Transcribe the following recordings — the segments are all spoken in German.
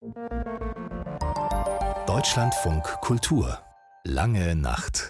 Deutschlandfunk Kultur. Lange Nacht.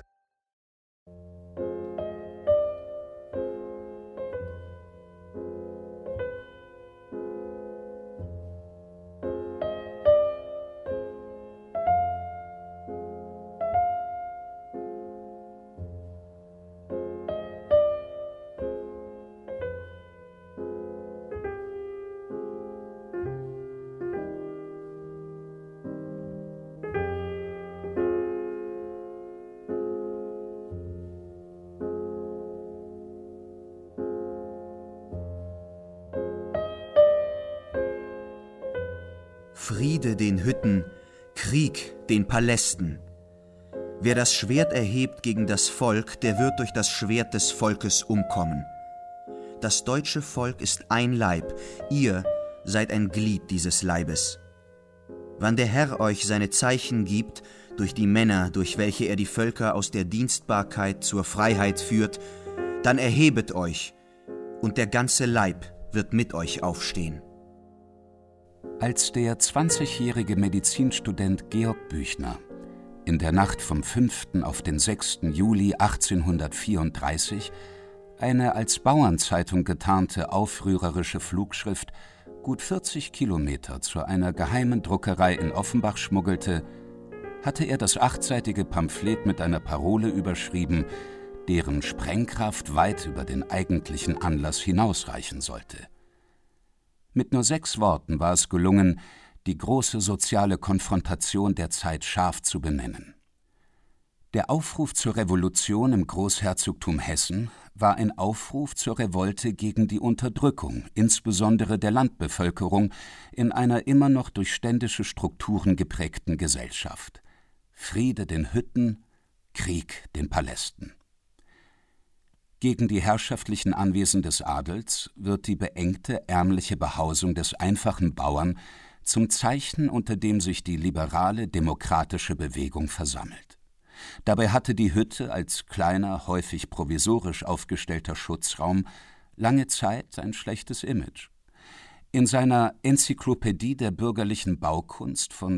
Friede den Hütten, Krieg den Palästen. Wer das Schwert erhebt gegen das Volk, der wird durch das Schwert des Volkes umkommen. Das deutsche Volk ist ein Leib, ihr seid ein Glied dieses Leibes. Wann der Herr euch seine Zeichen gibt, durch die Männer, durch welche er die Völker aus der Dienstbarkeit zur Freiheit führt, dann erhebet euch, und der ganze Leib wird mit euch aufstehen. Als der 20-jährige Medizinstudent Georg Büchner in der Nacht vom 5. auf den 6. Juli 1834 eine als Bauernzeitung getarnte aufrührerische Flugschrift gut 40 Kilometer zu einer geheimen Druckerei in Offenbach schmuggelte, hatte er das 8-seitige Pamphlet mit einer Parole überschrieben, deren Sprengkraft weit über den eigentlichen Anlass hinausreichen sollte. Mit nur 6 Worten war es gelungen, die große soziale Konfrontation der Zeit scharf zu benennen. Der Aufruf zur Revolution im Großherzogtum Hessen war ein Aufruf zur Revolte gegen die Unterdrückung, insbesondere der Landbevölkerung, in einer immer noch durch ständische Strukturen geprägten Gesellschaft. Friede den Hütten, Krieg den Palästen. Gegen die herrschaftlichen Anwesen des Adels wird die beengte, ärmliche Behausung des einfachen Bauern zum Zeichen, unter dem sich die liberale, demokratische Bewegung versammelt. Dabei hatte die Hütte als kleiner, häufig provisorisch aufgestellter Schutzraum lange Zeit ein schlechtes Image. In seiner Enzyklopädie der bürgerlichen Baukunst von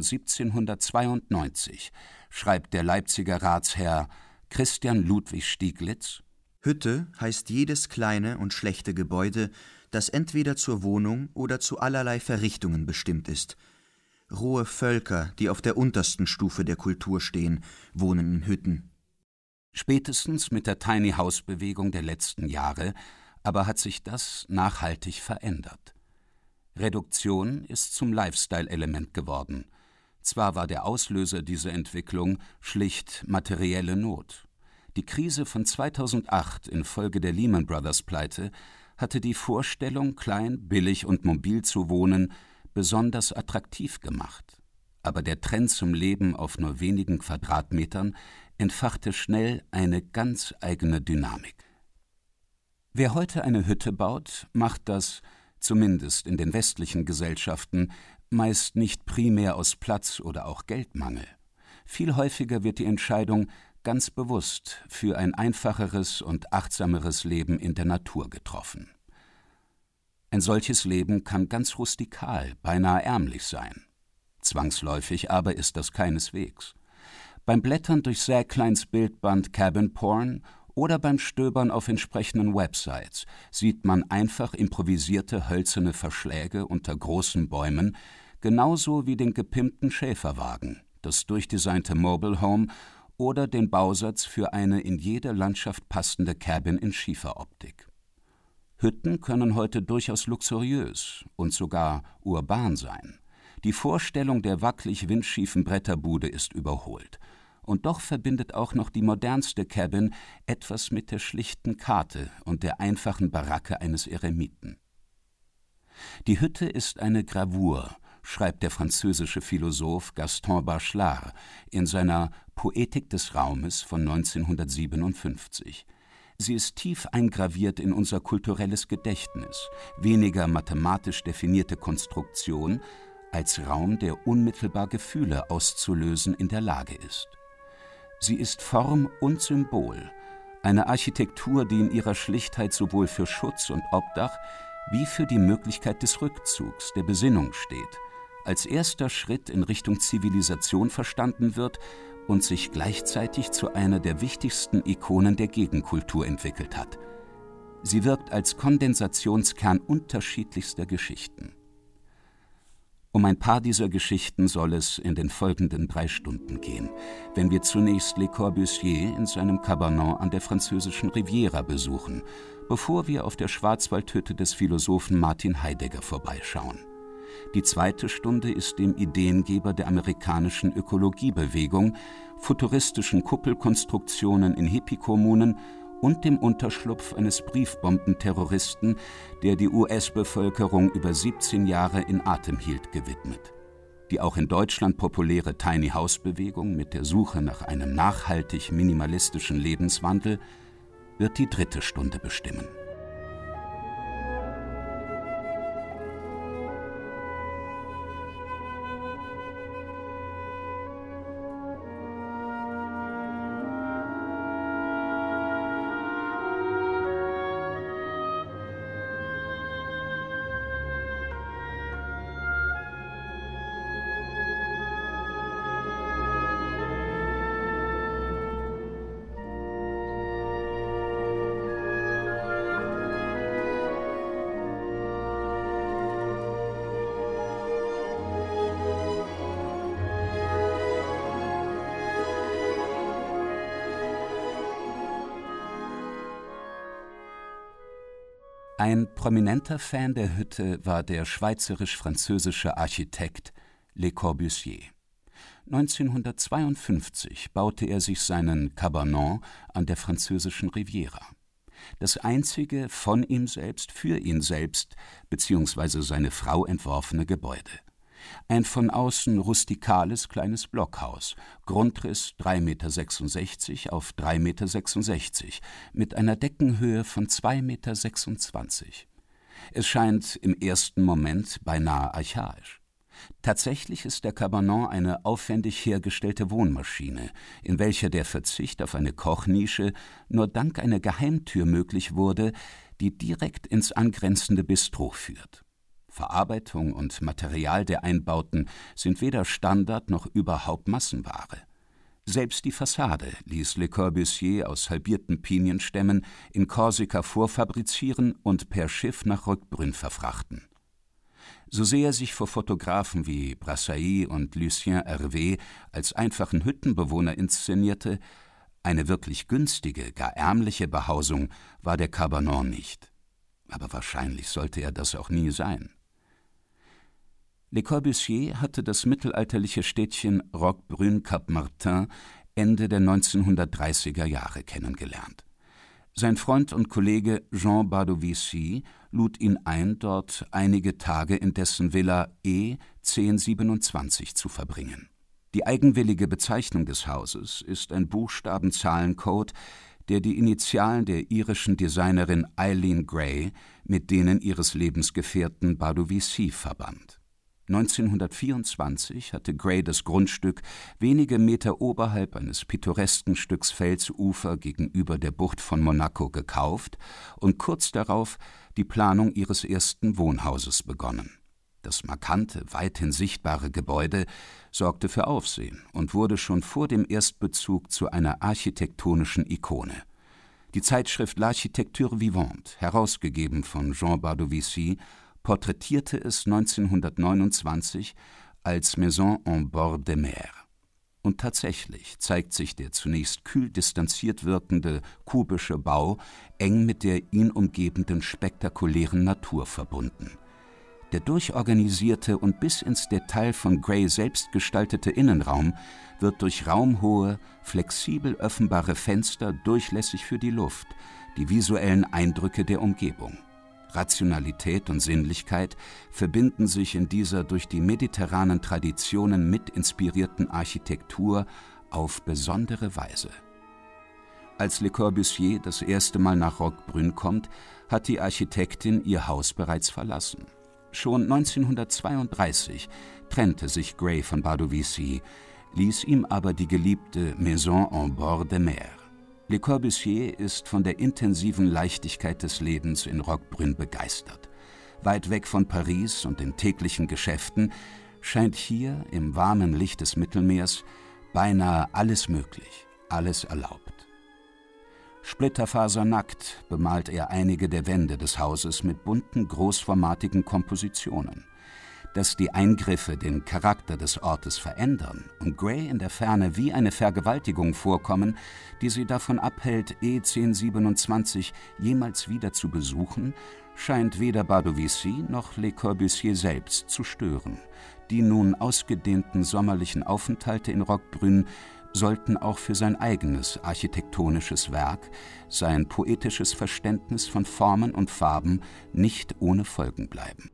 1792 schreibt der Leipziger Ratsherr Christian Ludwig Stieglitz: Hütte heißt jedes kleine und schlechte Gebäude, das entweder zur Wohnung oder zu allerlei Verrichtungen bestimmt ist. Rohe Völker, die auf der untersten Stufe der Kultur stehen, wohnen in Hütten. Spätestens mit der Tiny-House-Bewegung der letzten Jahre aber hat sich das nachhaltig verändert. Reduktion ist zum Lifestyle-Element geworden. Zwar war der Auslöser dieser Entwicklung schlicht materielle Not. Die Krise von 2008 infolge der Lehman Brothers-Pleite hatte die Vorstellung, klein, billig und mobil zu wohnen, besonders attraktiv gemacht. Aber der Trend zum Leben auf nur wenigen Quadratmetern entfachte schnell eine ganz eigene Dynamik. Wer heute eine Hütte baut, macht das, zumindest in den westlichen Gesellschaften, meist nicht primär aus Platz- oder auch Geldmangel. Viel häufiger wird die Entscheidung ganz bewusst für ein einfacheres und achtsameres Leben in der Natur getroffen. Ein solches Leben kann ganz rustikal, beinahe ärmlich sein. Zwangsläufig aber ist das keineswegs. Beim Blättern durch Zach Kleins Bildband Cabin Porn oder beim Stöbern auf entsprechenden Websites sieht man einfach improvisierte hölzerne Verschläge unter großen Bäumen, genauso wie den gepimpten Schäferwagen, das durchdesignte Mobile Home oder den Bausatz für eine in jede Landschaft passende Cabin in Schieferoptik. Hütten können heute durchaus luxuriös und sogar urban sein. Die Vorstellung der wackelig windschiefen Bretterbude ist überholt. Und doch verbindet auch noch die modernste Cabin etwas mit der schlichten Karte und der einfachen Baracke eines Eremiten. Die Hütte ist eine Gravur, schreibt der französische Philosoph Gaston Bachelard in seiner Poetik des Raumes von 1957. Sie ist tief eingraviert in unser kulturelles Gedächtnis, weniger mathematisch definierte Konstruktion, als Raum, der unmittelbar Gefühle auszulösen in der Lage ist. Sie ist Form und Symbol, eine Architektur, die in ihrer Schlichtheit sowohl für Schutz und Obdach wie für die Möglichkeit des Rückzugs, der Besinnung steht, als erster Schritt in Richtung Zivilisation verstanden wird und sich gleichzeitig zu einer der wichtigsten Ikonen der Gegenkultur entwickelt hat. Sie wirkt als Kondensationskern unterschiedlichster Geschichten. Um ein paar dieser Geschichten soll es in den folgenden 3 Stunden gehen, wenn wir zunächst Le Corbusier in seinem Cabanon an der französischen Riviera besuchen, bevor wir auf der Schwarzwaldhütte des Philosophen Martin Heidegger vorbeischauen. Die 2. Stunde ist dem Ideengeber der amerikanischen Ökologiebewegung, futuristischen Kuppelkonstruktionen in Hippie-Kommunen und dem Unterschlupf eines Briefbombenterroristen, der die US-Bevölkerung über 17 Jahre in Atem hielt, gewidmet. Die auch in Deutschland populäre Tiny-House-Bewegung mit der Suche nach einem nachhaltig minimalistischen Lebenswandel wird die 3. Stunde bestimmen. Ein prominenter Fan der Hütte war der schweizerisch-französische Architekt Le Corbusier. 1952 baute er sich seinen Cabanon an der französischen Riviera. Das einzige von ihm selbst, für ihn selbst bzw. seine Frau entworfene Gebäude. Ein von außen rustikales kleines Blockhaus, Grundriss 3,66 Meter auf 3,66 Meter, mit einer Deckenhöhe von 2,26 Meter. Es scheint im ersten Moment beinahe archaisch. Tatsächlich ist der Cabanon eine aufwendig hergestellte Wohnmaschine, in welcher der Verzicht auf eine Kochnische nur dank einer Geheimtür möglich wurde, die direkt ins angrenzende Bistro führt. Verarbeitung und Material der Einbauten sind weder Standard noch überhaupt Massenware. Selbst die Fassade ließ Le Corbusier aus halbierten Pinienstämmen in Korsika vorfabrizieren und per Schiff nach Roquebrune verfrachten. So sehr er sich vor Fotografen wie Brassailles und Lucien Hervé als einfachen Hüttenbewohner inszenierte, eine wirklich günstige, gar ärmliche Behausung war der Cabanon nicht. Aber wahrscheinlich sollte er das auch nie sein. Le Corbusier hatte das mittelalterliche Städtchen Roquebrune-Cap-Martin Ende der 1930er Jahre kennengelernt. Sein Freund und Kollege Jean Bardovici lud ihn ein, dort einige Tage in dessen Villa E 1027 zu verbringen. Die eigenwillige Bezeichnung des Hauses ist ein Buchstaben-Zahlencode, der die Initialen der irischen Designerin Eileen Gray mit denen ihres Lebensgefährten Bardovici verband. 1924 hatte Gray das Grundstück wenige Meter oberhalb eines pittoresken Stücks Felsufer gegenüber der Bucht von Monaco gekauft und kurz darauf die Planung ihres ersten Wohnhauses begonnen. Das markante, weithin sichtbare Gebäude sorgte für Aufsehen und wurde schon vor dem Erstbezug zu einer architektonischen Ikone. Die Zeitschrift L'Architecture Vivante, herausgegeben von Jean Bardovici, porträtierte es 1929 als Maison en bord de mer. Und tatsächlich zeigt sich der zunächst kühl distanziert wirkende, kubische Bau eng mit der ihn umgebenden spektakulären Natur verbunden. Der durchorganisierte und bis ins Detail von Gray selbst gestaltete Innenraum wird durch raumhohe, flexibel öffnbare Fenster durchlässig für die Luft, die visuellen Eindrücke der Umgebung. Rationalität und Sinnlichkeit verbinden sich in dieser durch die mediterranen Traditionen mit inspirierten Architektur auf besondere Weise. Als Le Corbusier das erste Mal nach Roquebrune kommt, hat die Architektin ihr Haus bereits verlassen. Schon 1932 trennte sich Gray von Bardovici, ließ ihm aber die geliebte Maison en bord de mer. Le Corbusier ist von der intensiven Leichtigkeit des Lebens in Roquebrune begeistert. Weit weg von Paris und den täglichen Geschäften scheint hier im warmen Licht des Mittelmeers beinahe alles möglich, alles erlaubt. Splitterfasernackt bemalt er einige der Wände des Hauses mit bunten, großformatigen Kompositionen. Dass die Eingriffe den Charakter des Ortes verändern und Gray in der Ferne wie eine Vergewaltigung vorkommen, die sie davon abhält, E1027 jemals wieder zu besuchen, scheint weder Bardovici noch Le Corbusier selbst zu stören. Die nun ausgedehnten sommerlichen Aufenthalte in Roquebrune sollten auch für sein eigenes architektonisches Werk, sein poetisches Verständnis von Formen und Farben nicht ohne Folgen bleiben.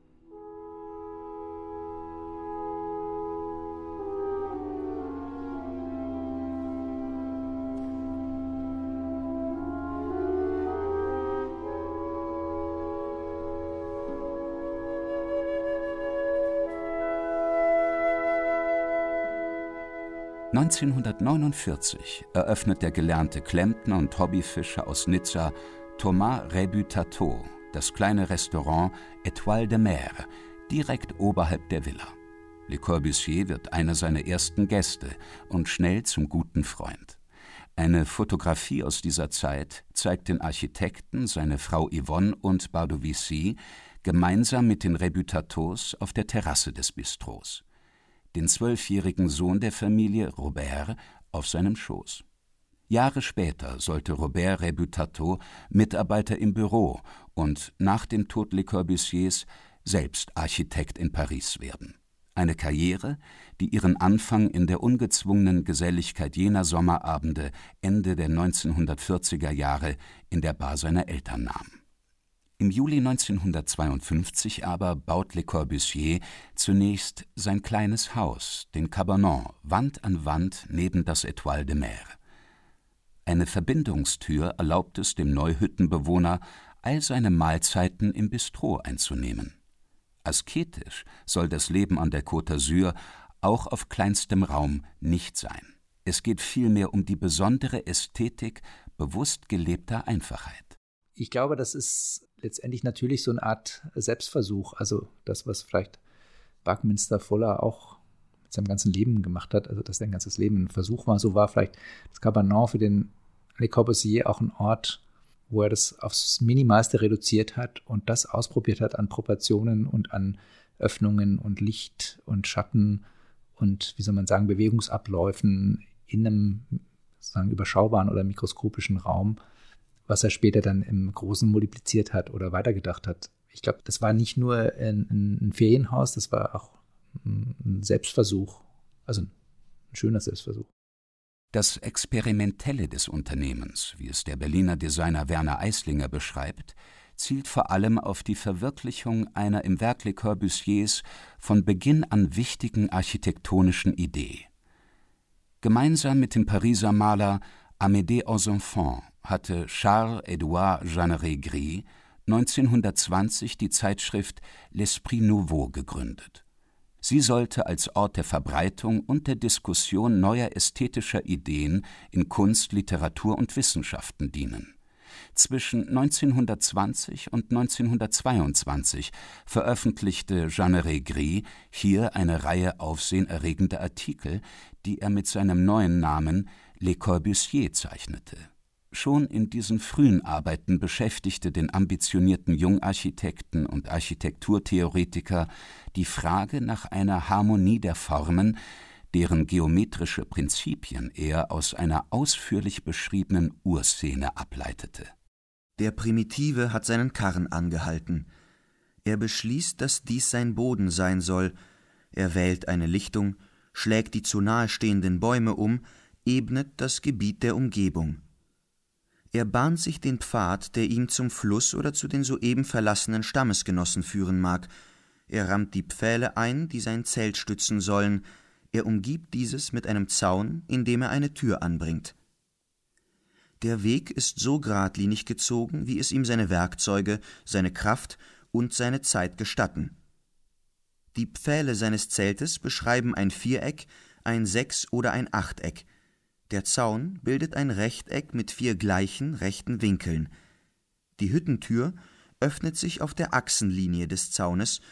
(1949) eröffnet der gelernte Klempner und Hobbyfischer aus Nizza Thomas Rebutato das kleine Restaurant Étoile de Mer, direkt oberhalb der Villa. Le Corbusier wird einer seiner ersten Gäste und schnell zum guten Freund. Eine Fotografie aus dieser Zeit zeigt den Architekten, seine Frau Yvonne und Bardovici gemeinsam mit den Rebutatos auf der Terrasse des Bistros. Den 12-jährigen Sohn der Familie, Robert, auf seinem Schoß. Jahre später sollte Robert Rebutato Mitarbeiter im Büro und nach dem Tod Le Corbusiers selbst Architekt in Paris werden. Eine Karriere, die ihren Anfang in der ungezwungenen Geselligkeit jener Sommerabende Ende der 1940er Jahre in der Bar seiner Eltern nahm. Im Juli 1952 aber baut Le Corbusier zunächst sein kleines Haus, den Cabanon, Wand an Wand neben das Étoile de Mer. Eine Verbindungstür erlaubt es dem Neuhüttenbewohner, all seine Mahlzeiten im Bistro einzunehmen. Asketisch soll das Leben an der Côte d'Azur auch auf kleinstem Raum nicht sein. Es geht vielmehr um die besondere Ästhetik bewusst gelebter Einfachheit. Ich glaube, das ist letztendlich natürlich so eine Art Selbstversuch. Also das, was vielleicht Buckminster Fuller auch mit seinem ganzen Leben gemacht hat, also dass sein ganzes Leben ein Versuch war. So war vielleicht das Cabanon für den Le Corbusier auch ein Ort, wo er das aufs Minimalste reduziert hat und das ausprobiert hat an Proportionen und an Öffnungen und Licht und Schatten und, wie soll man sagen, Bewegungsabläufen in einem sozusagen überschaubaren oder mikroskopischen Raum, was er später dann im Großen multipliziert hat oder weitergedacht hat. Ich glaube, das war nicht nur ein Ferienhaus, das war auch ein Selbstversuch, also ein schöner Selbstversuch. Das Experimentelle des Unternehmens, wie es der Berliner Designer Werner Eislinger beschreibt, zielt vor allem auf die Verwirklichung einer im Werk Le Corbusiers von Beginn an wichtigen architektonischen Idee. Gemeinsam mit dem Pariser Maler Amédée Osenfant hatte Charles-Édouard Jeanneret-Gris 1920 die Zeitschrift L'Esprit Nouveau gegründet. Sie sollte als Ort der Verbreitung und der Diskussion neuer ästhetischer Ideen in Kunst, Literatur und Wissenschaften dienen. Zwischen 1920 und 1922 veröffentlichte Jeanneret-Gris hier eine Reihe aufsehenerregender Artikel, die er mit seinem neuen Namen Le Corbusier zeichnete. Schon in diesen frühen Arbeiten beschäftigte den ambitionierten Jungarchitekten und Architekturtheoretiker die Frage nach einer Harmonie der Formen, deren geometrische Prinzipien er aus einer ausführlich beschriebenen Urszene ableitete. Der Primitive hat seinen Karren angehalten. Er beschließt, dass dies sein Boden sein soll. Er wählt eine Lichtung, schlägt die zu nahe stehenden Bäume um, ebnet das Gebiet der Umgebung. Er bahnt sich den Pfad, der ihn zum Fluss oder zu den soeben verlassenen Stammesgenossen führen mag. Er rammt die Pfähle ein, die sein Zelt stützen sollen. Er umgibt dieses mit einem Zaun, indem er eine Tür anbringt. Der Weg ist so geradlinig gezogen, wie es ihm seine Werkzeuge, seine Kraft und seine Zeit gestatten. Die Pfähle seines Zeltes beschreiben ein Viereck, ein Sechs- oder ein Achteck. Der Zaun bildet ein Rechteck mit 4 gleichen, rechten Winkeln. Die Hüttentür öffnet sich auf der Achsenlinie des Zaunes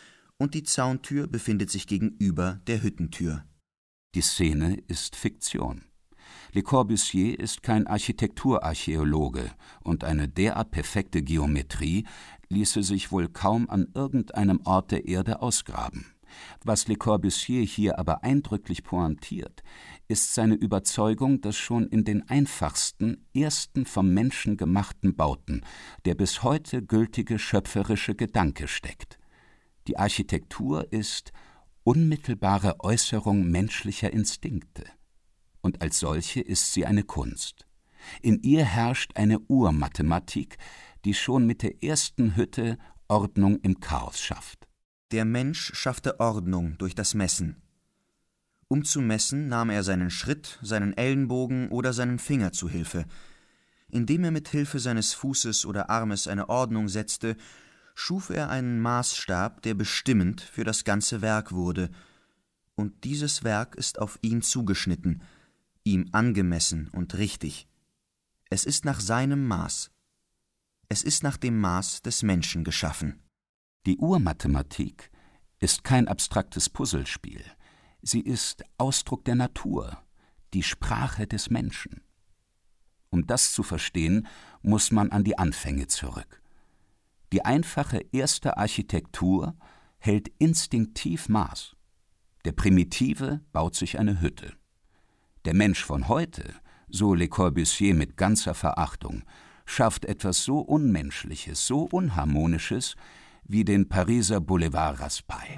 und die Zauntür befindet sich gegenüber der Hüttentür. Die Szene ist Fiktion. Le Corbusier ist kein Architekturarchäologe, und eine derart perfekte Geometrie ließe sich wohl kaum an irgendeinem Ort der Erde ausgraben. Was Le Corbusier hier aber eindrücklich pointiert, ist seine Überzeugung, dass schon in den einfachsten, ersten vom Menschen gemachten Bauten der bis heute gültige schöpferische Gedanke steckt. Die Architektur ist unmittelbare Äußerung menschlicher Instinkte. Und als solche ist sie eine Kunst. In ihr herrscht eine Urmathematik, die schon mit der ersten Hütte Ordnung im Chaos schafft. Der Mensch schaffte Ordnung durch das Messen. Um zu messen, nahm er seinen Schritt, seinen Ellenbogen oder seinen Finger zu Hilfe. Indem er mit Hilfe seines Fußes oder Armes eine Ordnung setzte, schuf er einen Maßstab, der bestimmend für das ganze Werk wurde. Und dieses Werk ist auf ihn zugeschnitten, ihm angemessen und richtig. Es ist nach seinem Maß. Es ist nach dem Maß des Menschen geschaffen. Die Urmathematik ist kein abstraktes Puzzlespiel. Sie ist Ausdruck der Natur, die Sprache des Menschen. Um das zu verstehen, muss man an die Anfänge zurück. Die einfache erste Architektur hält instinktiv Maß. Der Primitive baut sich eine Hütte. Der Mensch von heute, so Le Corbusier mit ganzer Verachtung, schafft etwas so Unmenschliches, so Unharmonisches wie den Pariser Boulevard Raspail.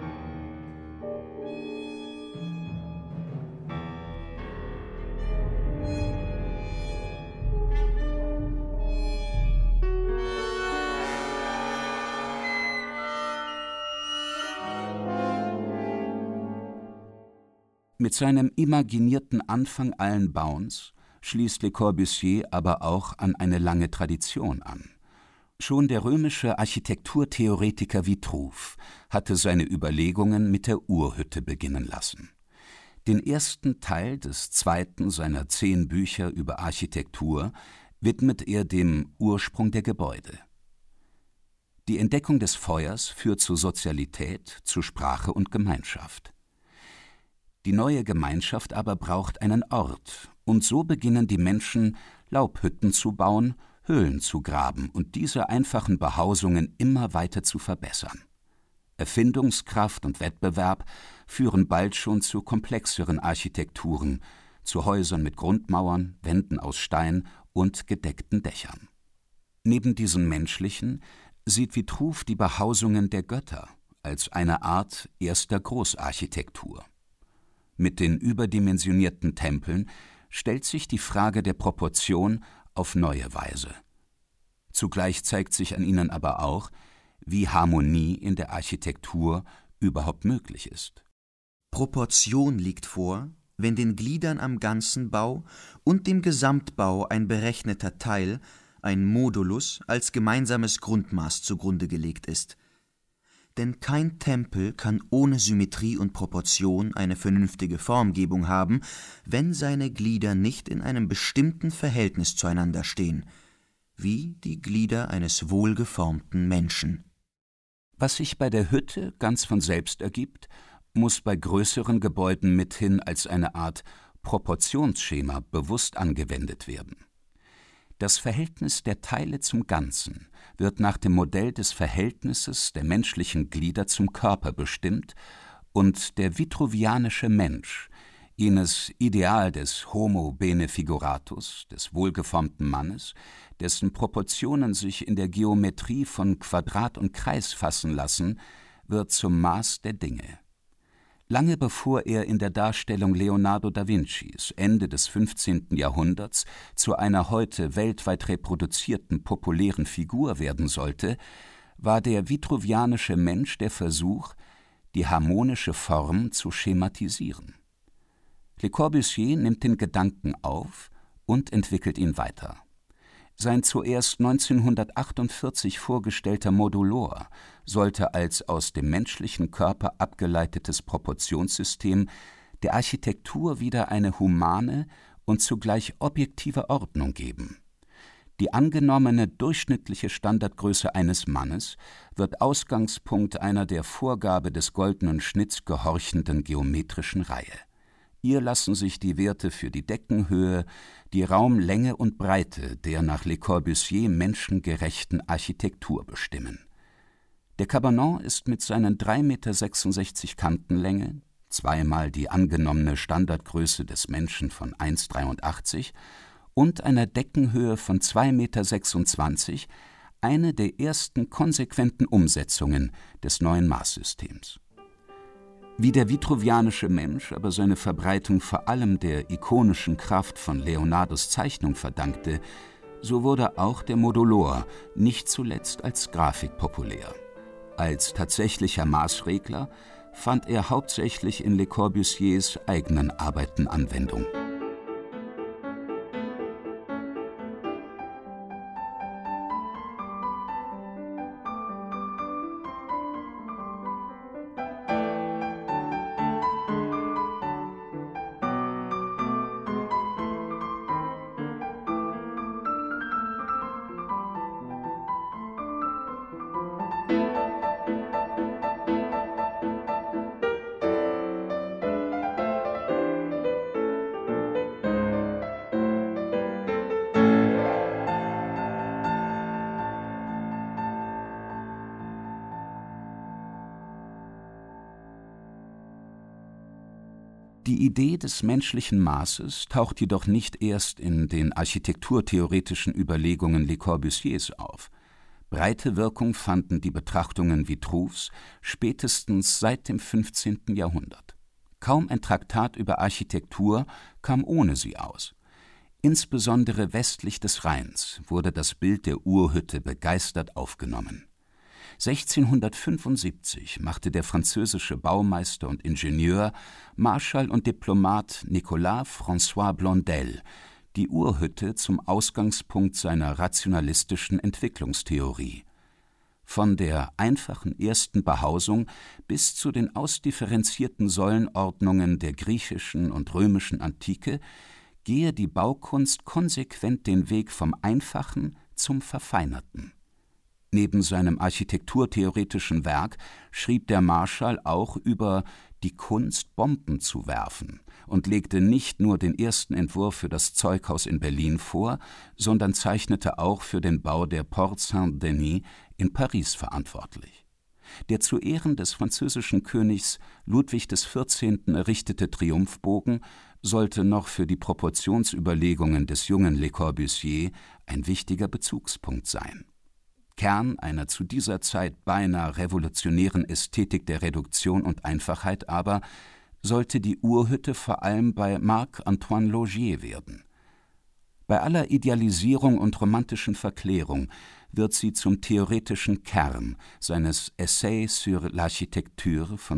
Mit seinem imaginierten Anfang allen Bauens schließt Le Corbusier aber auch an eine lange Tradition an. Schon der römische Architekturtheoretiker Vitruv hatte seine Überlegungen mit der Urhütte beginnen lassen. Den ersten Teil des zweiten seiner 10 Bücher über Architektur widmet er dem Ursprung der Gebäude. Die Entdeckung des Feuers führt zu Sozialität, zu Sprache und Gemeinschaft. Die neue Gemeinschaft aber braucht einen Ort, und so beginnen die Menschen, Laubhütten zu bauen, Höhlen zu graben und diese einfachen Behausungen immer weiter zu verbessern. Erfindungskraft und Wettbewerb führen bald schon zu komplexeren Architekturen, zu Häusern mit Grundmauern, Wänden aus Stein und gedeckten Dächern. Neben diesen menschlichen sieht Vitruv die Behausungen der Götter als eine Art erster Großarchitektur. Mit den überdimensionierten Tempeln stellt sich die Frage der Proportion auf neue Weise. Zugleich zeigt sich an ihnen aber auch, wie Harmonie in der Architektur überhaupt möglich ist. Proportion liegt vor, wenn den Gliedern am ganzen Bau und dem Gesamtbau ein berechneter Teil, ein Modulus, als gemeinsames Grundmaß zugrunde gelegt ist. Denn kein Tempel kann ohne Symmetrie und Proportion eine vernünftige Formgebung haben, wenn seine Glieder nicht in einem bestimmten Verhältnis zueinander stehen, wie die Glieder eines wohlgeformten Menschen. Was sich bei der Hütte ganz von selbst ergibt, muss bei größeren Gebäuden mithin als eine Art Proportionsschema bewusst angewendet werden. Das Verhältnis der Teile zum Ganzen wird nach dem Modell des Verhältnisses der menschlichen Glieder zum Körper bestimmt und der vitruvianische Mensch, jenes Ideal des Homo bene figuratus, des wohlgeformten Mannes, dessen Proportionen sich in der Geometrie von Quadrat und Kreis fassen lassen, wird zum Maß der Dinge. Lange bevor er in der Darstellung Leonardo da Vincis Ende des 15. Jahrhunderts zu einer heute weltweit reproduzierten populären Figur werden sollte, war der vitruvianische Mensch der Versuch, die harmonische Form zu schematisieren. Le Corbusier nimmt den Gedanken auf und entwickelt ihn weiter. Sein zuerst 1948 vorgestellter Modulor sollte als aus dem menschlichen Körper abgeleitetes Proportionssystem der Architektur wieder eine humane und zugleich objektive Ordnung geben. Die angenommene durchschnittliche Standardgröße eines Mannes wird Ausgangspunkt einer der Vorgabe des goldenen Schnitts gehorchenden geometrischen Reihe. Ihr lassen sich die Werte für die Deckenhöhe, die Raumlänge und Breite der nach Le Corbusier menschengerechten Architektur bestimmen. Der Cabanon ist mit seinen 3,66 Meter Kantenlänge, zweimal die angenommene Standardgröße des Menschen von 1,83 und einer Deckenhöhe von 2,26 Meter eine der ersten konsequenten Umsetzungen des neuen Maßsystems. Wie der vitruvianische Mensch aber seine Verbreitung vor allem der ikonischen Kraft von Leonardos Zeichnung verdankte, so wurde auch der Modulor nicht zuletzt als Grafik populär. Als tatsächlicher Maßregler fand er hauptsächlich in Le Corbusiers eigenen Arbeiten Anwendung. Die Idee des menschlichen Maßes taucht jedoch nicht erst in den architekturtheoretischen Überlegungen Le Corbusiers auf. Breite Wirkung fanden die Betrachtungen Vitruves spätestens seit dem 15. Jahrhundert. Kaum ein Traktat über Architektur kam ohne sie aus. Insbesondere westlich des Rheins wurde das Bild der Urhütte begeistert aufgenommen. 1675 machte der französische Baumeister und Ingenieur, Marschall und Diplomat Nicolas François Blondel die Urhütte zum Ausgangspunkt seiner rationalistischen Entwicklungstheorie. Von der einfachen ersten Behausung bis zu den ausdifferenzierten Säulenordnungen der griechischen und römischen Antike gehe die Baukunst konsequent den Weg vom Einfachen zum Verfeinerten. Neben seinem architekturtheoretischen Werk schrieb der Marschall auch über die Kunst, Bomben zu werfen und legte nicht nur den ersten Entwurf für das Zeughaus in Berlin vor, sondern zeichnete auch für den Bau der Porte Saint-Denis in Paris verantwortlich. Der zu Ehren des französischen Königs Ludwig XIV. Errichtete Triumphbogen sollte noch für die Proportionsüberlegungen des jungen Le Corbusier ein wichtiger Bezugspunkt sein. Kern einer zu dieser Zeit beinahe revolutionären Ästhetik der Reduktion und Einfachheit aber sollte die Urhütte vor allem bei Marc-Antoine Laugier werden. Bei aller Idealisierung und romantischen Verklärung wird sie zum theoretischen Kern seines Essai sur l'architecture von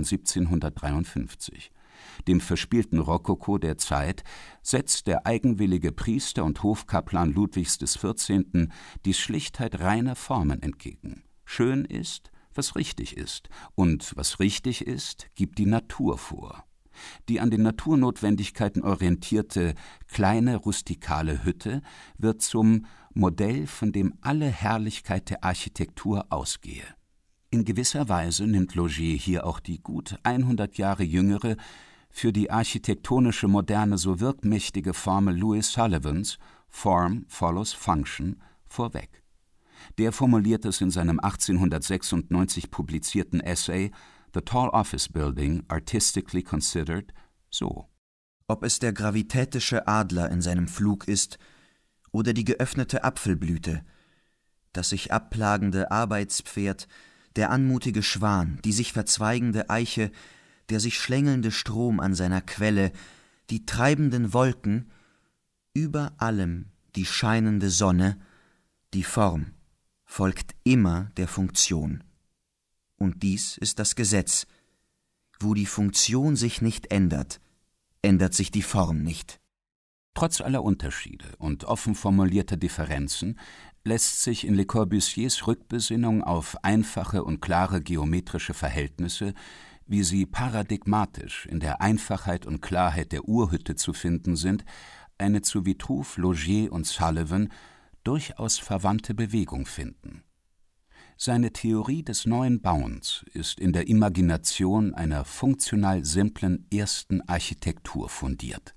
1753. Dem verspielten Rokoko der Zeit setzt der eigenwillige Priester und Hofkaplan Ludwigs XIV. Die Schlichtheit reiner Formen entgegen. Schön ist, was richtig ist, und was richtig ist, gibt die Natur vor. Die an den Naturnotwendigkeiten orientierte, kleine, rustikale Hütte wird zum Modell, von dem alle Herrlichkeit der Architektur ausgehe. In gewisser Weise nimmt Laugier hier auch die gut 100 Jahre jüngere, für die architektonische Moderne so wirkmächtige Formel Louis Sullivans Form follows Function vorweg. Der formuliert es in seinem 1896 publizierten Essay The Tall Office Building Artistically Considered so: Ob es der gravitätische Adler in seinem Flug ist oder die geöffnete Apfelblüte, das sich abplagende Arbeitspferd, der anmutige Schwan, die sich verzweigende Eiche, der sich schlängelnde Strom an seiner Quelle, die treibenden Wolken, über allem die scheinende Sonne, die Form folgt immer der Funktion. Und dies ist das Gesetz: Wo die Funktion sich nicht ändert, ändert sich die Form nicht. Trotz aller Unterschiede und offen formulierter Differenzen lässt sich in Le Corbusiers Rückbesinnung auf einfache und klare geometrische Verhältnisse, wie sie paradigmatisch in der Einfachheit und Klarheit der Urhütte zu finden sind, eine zu Vitruve, Laugier und Sullivan durchaus verwandte Bewegung finden. Seine Theorie des neuen Bauens ist in der Imagination einer funktional simplen ersten Architektur fundiert.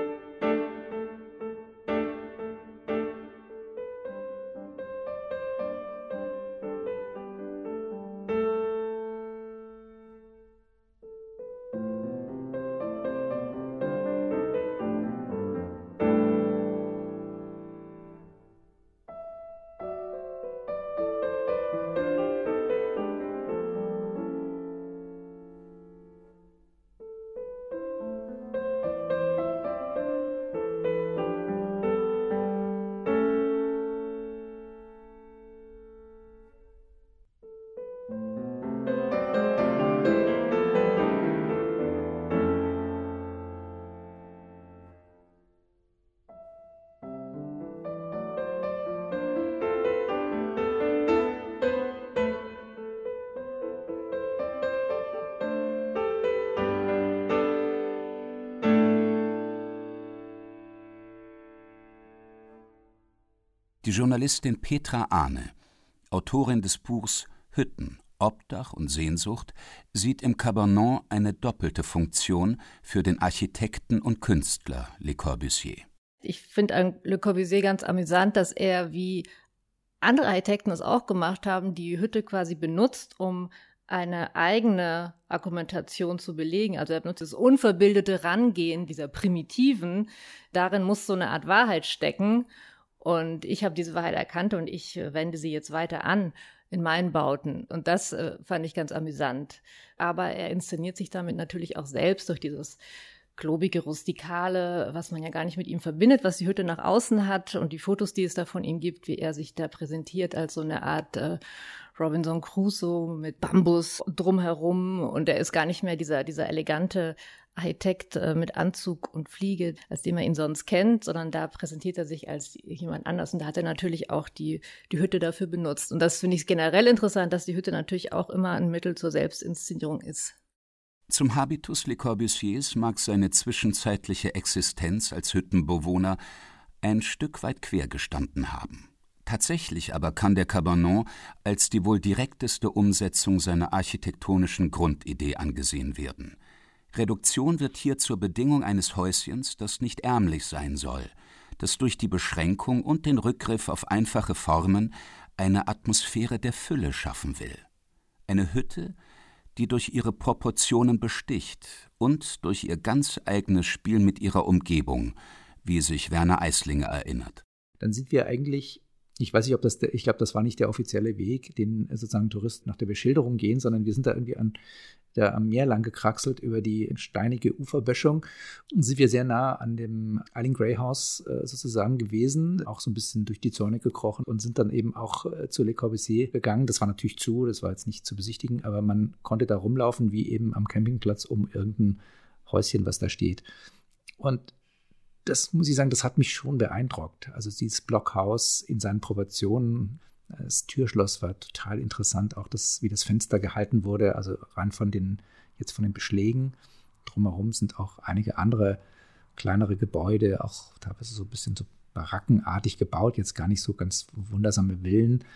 Die Journalistin Petra Ahne, Autorin des Buchs »Hütten, Obdach und Sehnsucht«, sieht im Cabanon eine doppelte Funktion für den Architekten und Künstler Le Corbusier. Ich finde an Le Corbusier ganz amüsant, dass er, wie andere Architekten es auch gemacht haben, die Hütte quasi benutzt, um eine eigene Argumentation zu belegen. Also er benutzt das unverbildete Rangehen dieser Primitiven. Darin muss so eine Art Wahrheit stecken. Und ich habe diese Wahrheit erkannt und ich wende sie jetzt weiter an in meinen Bauten. Und das fand ich ganz amüsant. Aber er inszeniert sich damit natürlich auch selbst durch dieses klobige, rustikale, was man ja gar nicht mit ihm verbindet, was die Hütte nach außen hat und die Fotos, die es da von ihm gibt, wie er sich da präsentiert als so eine Art Robinson Crusoe mit Bambus drumherum. Und er ist gar nicht mehr dieser elegante Architekt mit Anzug und Fliege, als den man ihn sonst kennt, sondern da präsentiert er sich als jemand anders. Und da hat er natürlich auch die Hütte dafür benutzt. Und das finde ich generell interessant, dass die Hütte natürlich auch immer ein Mittel zur Selbstinszenierung ist. Zum Habitus Le Corbusiers mag seine zwischenzeitliche Existenz als Hüttenbewohner ein Stück weit quer gestanden haben. Tatsächlich aber kann der Cabanon als die wohl direkteste Umsetzung seiner architektonischen Grundidee angesehen werden. Reduktion wird hier zur Bedingung eines Häuschens, das nicht ärmlich sein soll, das durch die Beschränkung und den Rückgriff auf einfache Formen eine Atmosphäre der Fülle schaffen will. Eine Hütte, die durch ihre Proportionen besticht und durch ihr ganz eigenes Spiel mit ihrer Umgebung, wie sich Werner Eislinger erinnert. Dann sind wir eigentlich, ich weiß nicht, ich glaube, das war nicht der offizielle Weg, den sozusagen Touristen nach der Beschilderung gehen, sondern wir sind da irgendwie am Meer lang gekraxelt über die steinige Uferböschung und sind wir sehr nah an dem Eileen Gray House sozusagen gewesen, auch so ein bisschen durch die Zäune gekrochen und sind dann eben auch zu Le Corbusier gegangen. Das war natürlich zu, das war jetzt nicht zu besichtigen, aber man konnte da rumlaufen wie eben am Campingplatz um irgendein Häuschen, was da steht. Und das muss ich sagen, das hat mich schon beeindruckt. Also dieses Blockhaus in seinen Proportionen, das Türschloss war total interessant, auch wie das Fenster gehalten wurde, also rein von den Beschlägen. Drumherum sind auch einige andere kleinere Gebäude, auch teilweise so ein bisschen so barackenartig gebaut, jetzt gar nicht so ganz wundersame Villen,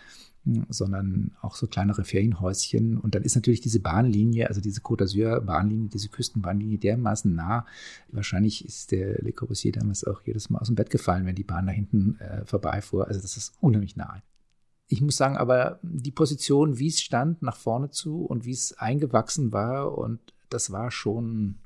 sondern auch so kleinere Ferienhäuschen. Und dann ist natürlich diese Bahnlinie, also diese Côte d'Azur-Bahnlinie, diese Küstenbahnlinie dermaßen nah. Wahrscheinlich ist der Le Corbusier damals auch jedes Mal aus dem Bett gefallen, wenn die Bahn da hinten vorbeifuhr. Also das ist unheimlich nahe. Ich muss sagen, aber die Position, wie es stand, nach vorne zu und wie es eingewachsen war, und das war schon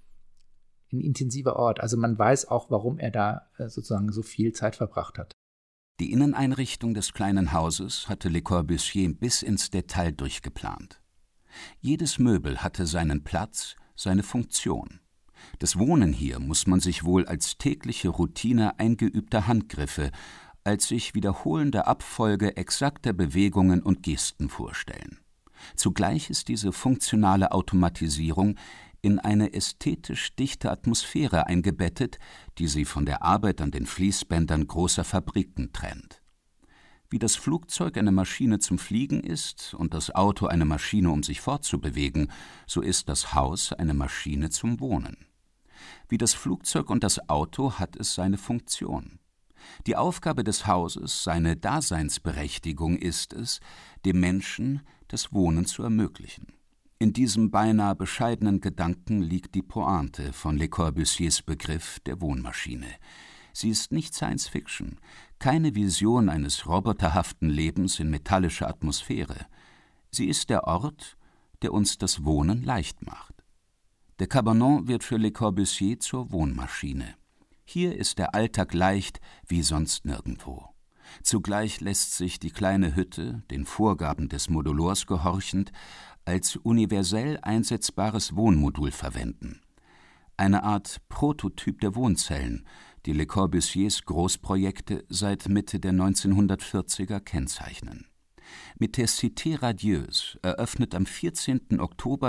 ein intensiver Ort. Also man weiß auch, warum er da sozusagen so viel Zeit verbracht hat. Die Inneneinrichtung des kleinen Hauses hatte Le Corbusier bis ins Detail durchgeplant. Jedes Möbel hatte seinen Platz, seine Funktion. Das Wohnen hier muss man sich wohl als tägliche Routine eingeübter Handgriffe, als sich wiederholende Abfolge exakter Bewegungen und Gesten vorstellen. Zugleich ist diese funktionale Automatisierung in eine ästhetisch dichte Atmosphäre eingebettet, die sie von der Arbeit an den Fließbändern großer Fabriken trennt. Wie das Flugzeug eine Maschine zum Fliegen ist und das Auto eine Maschine, um sich fortzubewegen, so ist das Haus eine Maschine zum Wohnen. Wie das Flugzeug und das Auto hat es seine Funktion. Die Aufgabe des Hauses, seine Daseinsberechtigung ist es, dem Menschen das Wohnen zu ermöglichen. In diesem beinahe bescheidenen Gedanken liegt die Pointe von Le Corbusiers Begriff der Wohnmaschine. Sie ist nicht Science-Fiction, keine Vision eines roboterhaften Lebens in metallischer Atmosphäre. Sie ist der Ort, der uns das Wohnen leicht macht. Der Cabanon wird für Le Corbusier zur Wohnmaschine. Hier ist der Alltag leicht wie sonst nirgendwo. Zugleich lässt sich die kleine Hütte, den Vorgaben des Modulors gehorchend, als universell einsetzbares Wohnmodul verwenden. Eine Art Prototyp der Wohnzellen, die Le Corbusiers Großprojekte seit Mitte der 1940er kennzeichnen. Mit der Cité radieuse eröffnet am 14. Oktober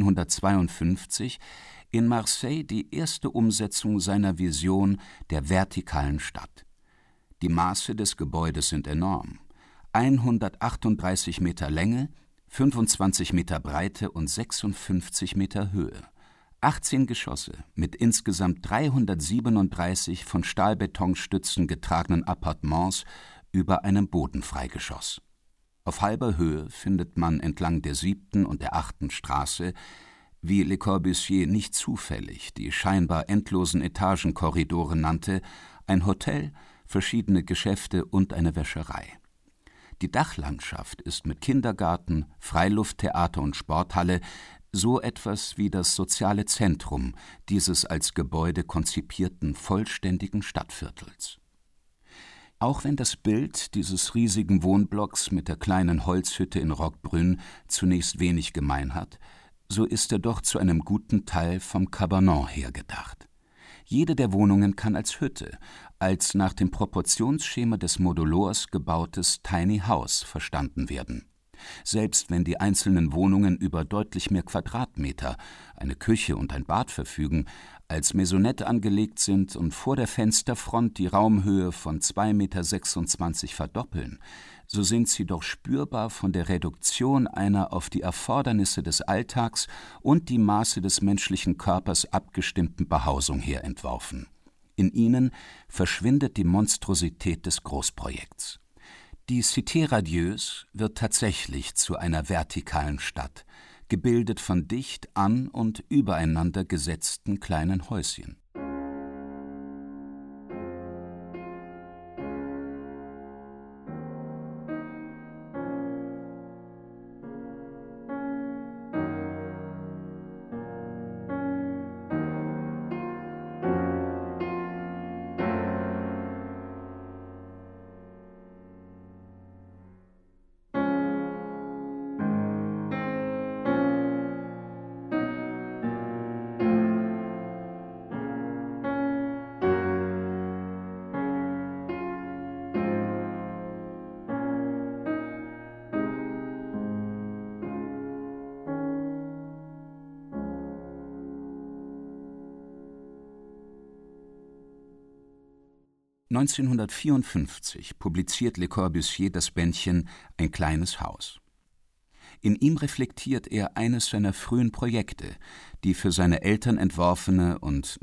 1952 in Marseille die erste Umsetzung seiner Vision der vertikalen Stadt. Die Maße des Gebäudes sind enorm: 138 Meter Länge, 25 Meter Breite und 56 Meter Höhe. 18 Geschosse mit insgesamt 337 von Stahlbetonstützen getragenen Appartements über einem Bodenfreigeschoss. Auf halber Höhe findet man entlang der 7. und der 8. Straße, wie Le Corbusier nicht zufällig die scheinbar endlosen Etagenkorridore nannte, ein Hotel, verschiedene Geschäfte und eine Wäscherei. Die Dachlandschaft ist mit Kindergarten, Freilufttheater und Sporthalle so etwas wie das soziale Zentrum dieses als Gebäude konzipierten vollständigen Stadtviertels. Auch wenn das Bild dieses riesigen Wohnblocks mit der kleinen Holzhütte in Roquebrune zunächst wenig gemein hat, so ist er doch zu einem guten Teil vom Cabanon her gedacht. Jede der Wohnungen kann als Hütte, als nach dem Proportionsschema des Modulors gebautes Tiny House verstanden werden. Selbst wenn die einzelnen Wohnungen über deutlich mehr Quadratmeter, eine Küche und ein Bad verfügen, als Maisonette angelegt sind und vor der Fensterfront die Raumhöhe von 2,26 Meter verdoppeln, so sind sie doch spürbar von der Reduktion einer auf die Erfordernisse des Alltags und die Maße des menschlichen Körpers abgestimmten Behausung her entworfen. In ihnen verschwindet die Monstrosität des Großprojekts. Die Cité radieuse wird tatsächlich zu einer vertikalen Stadt, gebildet von dicht an und übereinander gesetzten kleinen Häuschen. (1954) publiziert Le Corbusier das Bändchen »Ein kleines Haus«. In ihm reflektiert er eines seiner frühen Projekte, die für seine Eltern entworfene und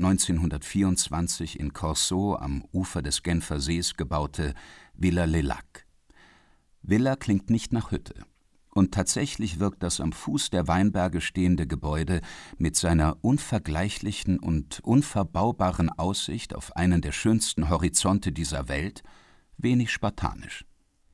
1924 in Corso am Ufer des Genfer Sees gebaute Villa Les Lacs. Villa klingt nicht nach Hütte. Und tatsächlich wirkt das am Fuß der Weinberge stehende Gebäude mit seiner unvergleichlichen und unverbaubaren Aussicht auf einen der schönsten Horizonte dieser Welt wenig spartanisch.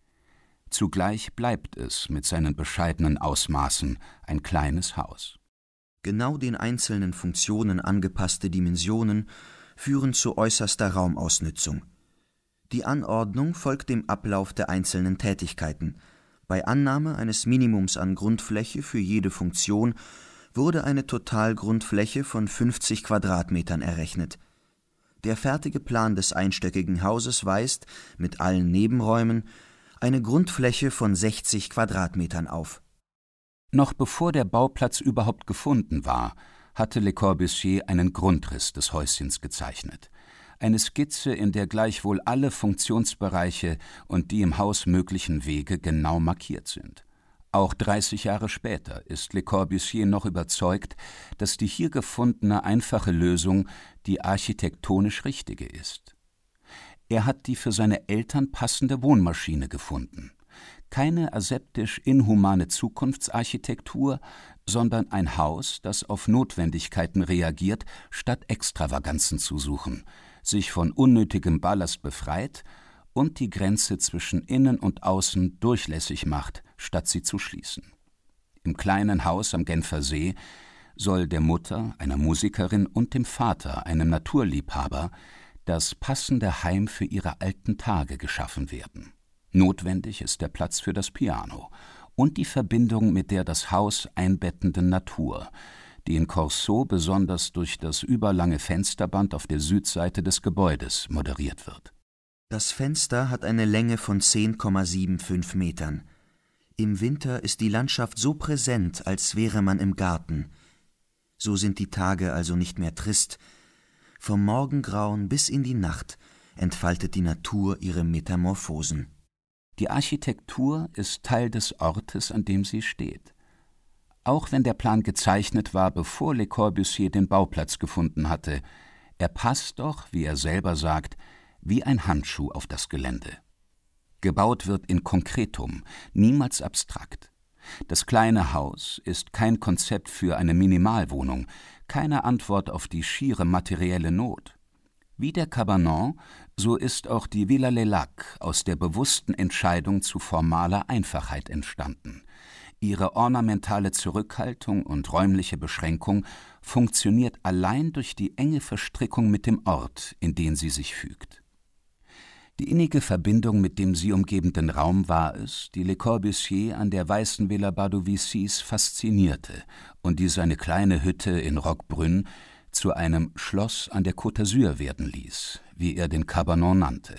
Zugleich bleibt es mit seinen bescheidenen Ausmaßen ein kleines Haus. Genau den einzelnen Funktionen angepasste Dimensionen führen zu äußerster Raumausnützung. Die Anordnung folgt dem Ablauf der einzelnen Tätigkeiten. Bei Annahme eines Minimums an Grundfläche für jede Funktion wurde eine Totalgrundfläche von 50 Quadratmetern errechnet. Der fertige Plan des einstöckigen Hauses weist, mit allen Nebenräumen, eine Grundfläche von 60 Quadratmetern auf. Noch bevor der Bauplatz überhaupt gefunden war, hatte Le Corbusier einen Grundriss des Häuschens gezeichnet. Eine Skizze, in der gleichwohl alle Funktionsbereiche und die im Haus möglichen Wege genau markiert sind. Auch 30 Jahre später ist Le Corbusier noch überzeugt, dass die hier gefundene einfache Lösung die architektonisch richtige ist. Er hat die für seine Eltern passende Wohnmaschine gefunden. Keine aseptisch inhumane Zukunftsarchitektur, sondern ein Haus, das auf Notwendigkeiten reagiert, statt Extravaganzen zu suchen, sich von unnötigem Ballast befreit und die Grenze zwischen Innen und Außen durchlässig macht, statt sie zu schließen. Im kleinen Haus am Genfer See soll der Mutter, einer Musikerin, und dem Vater, einem Naturliebhaber, das passende Heim für ihre alten Tage geschaffen werden. Notwendig ist der Platz für das Piano und die Verbindung mit der das Haus einbettenden Natur, die in Corso besonders durch das überlange Fensterband auf der Südseite des Gebäudes moderiert wird. Das Fenster hat eine Länge von 10,75 Metern. Im Winter ist die Landschaft so präsent, als wäre man im Garten. So sind die Tage also nicht mehr trist. Vom Morgengrauen bis in die Nacht entfaltet die Natur ihre Metamorphosen. Die Architektur ist Teil des Ortes, an dem sie steht. Auch wenn der Plan gezeichnet war, bevor Le Corbusier den Bauplatz gefunden hatte, er passt doch, wie er selber sagt, wie ein Handschuh auf das Gelände. Gebaut wird in Konkretum, niemals abstrakt. Das kleine Haus ist kein Konzept für eine Minimalwohnung, keine Antwort auf die schiere materielle Not. Wie der Cabanon, so ist auch die Villa Les Lacs aus der bewussten Entscheidung zu formaler Einfachheit entstanden. Ihre ornamentale Zurückhaltung und räumliche Beschränkung funktioniert allein durch die enge Verstrickung mit dem Ort, in den sie sich fügt. Die innige Verbindung mit dem sie umgebenden Raum war es, die Le Corbusier an der weißen Villa Bardovicis faszinierte und die seine kleine Hütte in Roquebrune zu einem Schloss an der Côte d'Azur werden ließ, wie er den Cabanon nannte.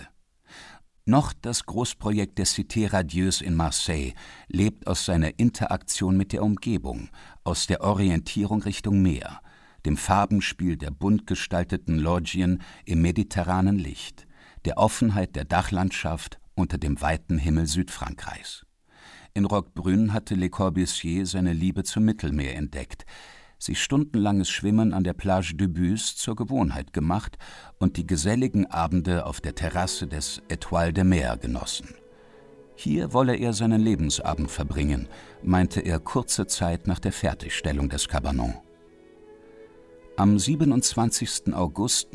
Noch das Großprojekt der Cité Radieuse in Marseille lebt aus seiner Interaktion mit der Umgebung, aus der Orientierung Richtung Meer, dem Farbenspiel der bunt gestalteten Loggien im mediterranen Licht, der Offenheit der Dachlandschaft unter dem weiten Himmel Südfrankreichs. In Roquebrune hatte Le Corbusier seine Liebe zum Mittelmeer entdeckt, sich stundenlanges Schwimmen an der Plage de Bus zur Gewohnheit gemacht und die geselligen Abende auf der Terrasse des Étoile de Mer genossen. Hier wolle er seinen Lebensabend verbringen, meinte er kurze Zeit nach der Fertigstellung des Cabanon. Am 27. August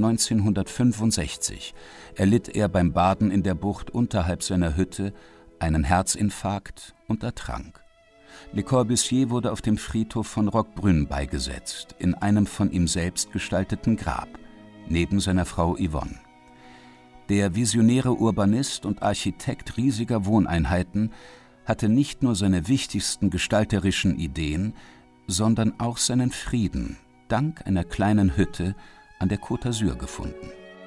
1965 erlitt er beim Baden in der Bucht unterhalb seiner Hütte einen Herzinfarkt und ertrank. Le Corbusier wurde auf dem Friedhof von Roquebrune beigesetzt, in einem von ihm selbst gestalteten Grab, neben seiner Frau Yvonne. Der visionäre Urbanist und Architekt riesiger Wohneinheiten hatte nicht nur seine wichtigsten gestalterischen Ideen, sondern auch seinen Frieden dank einer kleinen Hütte an der Côte d'Azur gefunden.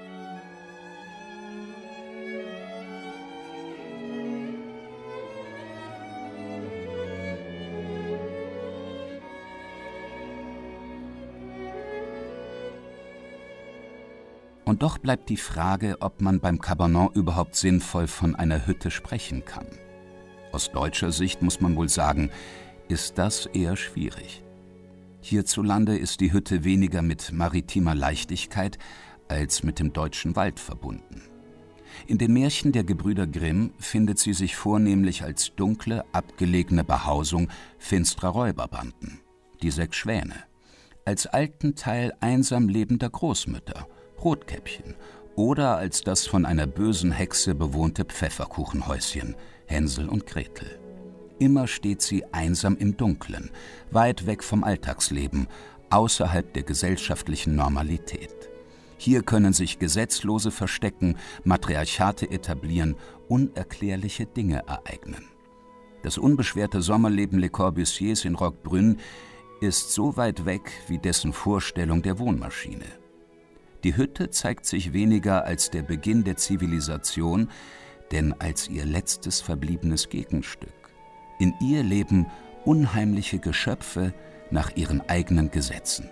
Und doch bleibt die Frage, ob man beim Cabanon überhaupt sinnvoll von einer Hütte sprechen kann. Aus deutscher Sicht muss man wohl sagen, ist das eher schwierig. Hierzulande ist die Hütte weniger mit maritimer Leichtigkeit als mit dem deutschen Wald verbunden. In den Märchen der Gebrüder Grimm findet sie sich vornehmlich als dunkle, abgelegene Behausung finsterer Räuberbanden, die 6 Schwäne, als alten Teil einsam lebender Großmütter, Rotkäppchen, oder als das von einer bösen Hexe bewohnte Pfefferkuchenhäuschen, Hänsel und Gretel. Immer steht sie einsam im Dunklen, weit weg vom Alltagsleben, außerhalb der gesellschaftlichen Normalität. Hier können sich Gesetzlose verstecken, Matriarchate etablieren, unerklärliche Dinge ereignen. Das unbeschwerte Sommerleben Le Corbusiers in Roquebrune ist so weit weg wie dessen Vorstellung der Wohnmaschine. Die Hütte zeigt sich weniger als der Beginn der Zivilisation, denn als ihr letztes verbliebenes Gegenstück. In ihr leben unheimliche Geschöpfe nach ihren eigenen Gesetzen.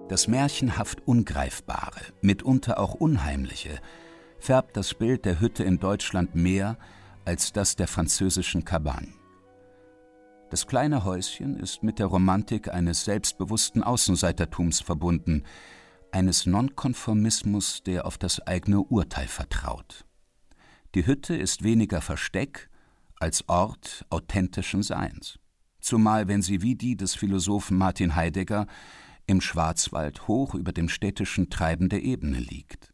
Das märchenhaft Ungreifbare, mitunter auch Unheimliche, färbt das Bild der Hütte in Deutschland mehr als das der französischen Cabane. Das kleine Häuschen ist mit der Romantik eines selbstbewussten Außenseitertums verbunden, eines Nonkonformismus, der auf das eigene Urteil vertraut. Die Hütte ist weniger Versteck als Ort authentischen Seins, zumal wenn sie wie die des Philosophen Martin Heidegger im Schwarzwald hoch über dem städtischen Treiben der Ebene liegt.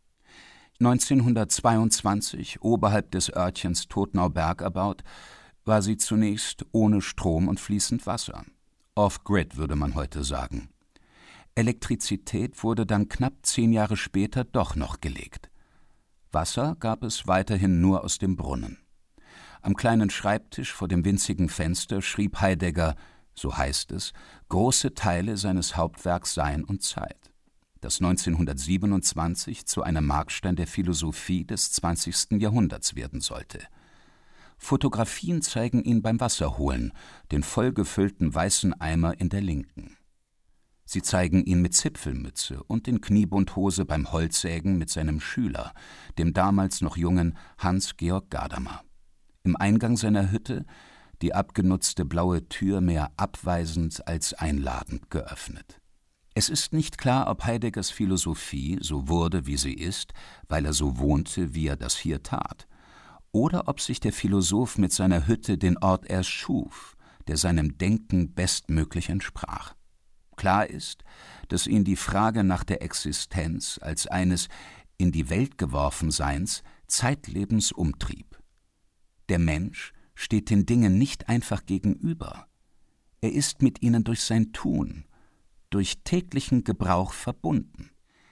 1922, oberhalb des Örtchens Todtnauberg erbaut, war sie zunächst ohne Strom und fließend Wasser. Off-Grid würde man heute sagen. Elektrizität wurde dann knapp 10 Jahre später doch noch gelegt. Wasser gab es weiterhin nur aus dem Brunnen. Am kleinen Schreibtisch vor dem winzigen Fenster schrieb Heidegger, so heißt es, große Teile seines Hauptwerks Sein und Zeit, das 1927 zu einem Markstein der Philosophie des 20. Jahrhunderts werden sollte. Fotografien zeigen ihn beim Wasserholen, den vollgefüllten weißen Eimer in der Linken. Sie zeigen ihn mit Zipfelmütze und in Kniebundhose beim Holzsägen mit seinem Schüler, dem damals noch jungen Hans-Georg Gadamer. Im Eingang seiner Hütte die abgenutzte blaue Tür mehr abweisend als einladend geöffnet. Es ist nicht klar, ob Heideggers Philosophie so wurde, wie sie ist, weil er so wohnte, wie er das hier tat, oder ob sich der Philosoph mit seiner Hütte den Ort erst schuf, der seinem Denken bestmöglich entsprach. Klar ist, dass ihn die Frage nach der Existenz als eines in die Welt geworfen Seins zeitlebens umtrieb. Der Mensch steht den Dingen nicht einfach gegenüber. Er ist mit ihnen durch sein Tun, durch täglichen Gebrauch verbunden.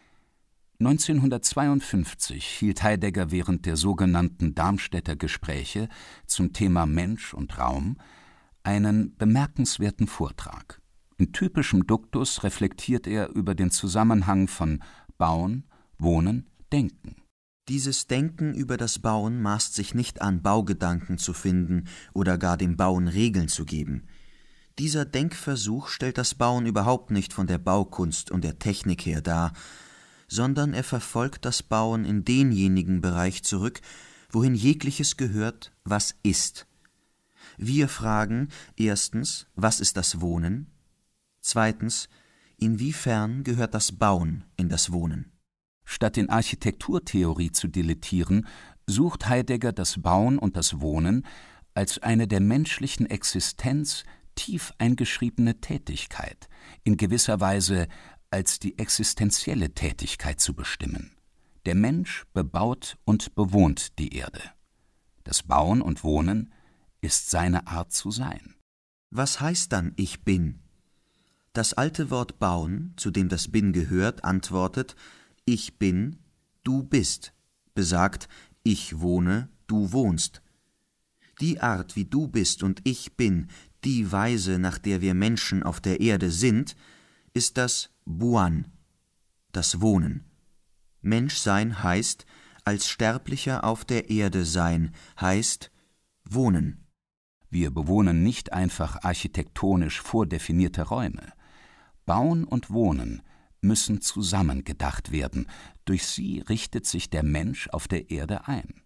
1952 hielt Heidegger während der sogenannten Darmstädter Gespräche zum Thema Mensch und Raum einen bemerkenswerten Vortrag. In typischem Duktus reflektiert er über den Zusammenhang von Bauen, Wohnen, Denken. Dieses Denken über das Bauen maßt sich nicht an, Baugedanken zu finden oder gar dem Bauen Regeln zu geben. Dieser Denkversuch stellt das Bauen überhaupt nicht von der Baukunst und der Technik her dar, sondern er verfolgt das Bauen in denjenigen Bereich zurück, wohin jegliches gehört, was ist. Wir fragen erstens, was ist das Wohnen? Zweitens, inwiefern gehört das Bauen in das Wohnen? Statt in Architekturtheorie zu dilettieren, sucht Heidegger das Bauen und das Wohnen als eine der menschlichen Existenz tief eingeschriebene Tätigkeit, in gewisser Weise als die existenzielle Tätigkeit zu bestimmen. Der Mensch bebaut und bewohnt die Erde. Das Bauen und Wohnen ist seine Art zu sein. Was heißt dann ich bin? Das alte Wort bauen, zu dem das bin gehört, antwortet ich bin, du bist, besagt ich wohne, du wohnst. Die Art, wie du bist und ich bin, die Weise, nach der wir Menschen auf der Erde sind, ist das Buan, das Wohnen. Menschsein heißt, als Sterblicher auf der Erde sein, heißt wohnen. Wir bewohnen nicht einfach architektonisch vordefinierte Räume. Bauen und Wohnen müssen zusammen gedacht werden. Durch sie richtet sich der Mensch auf der Erde ein.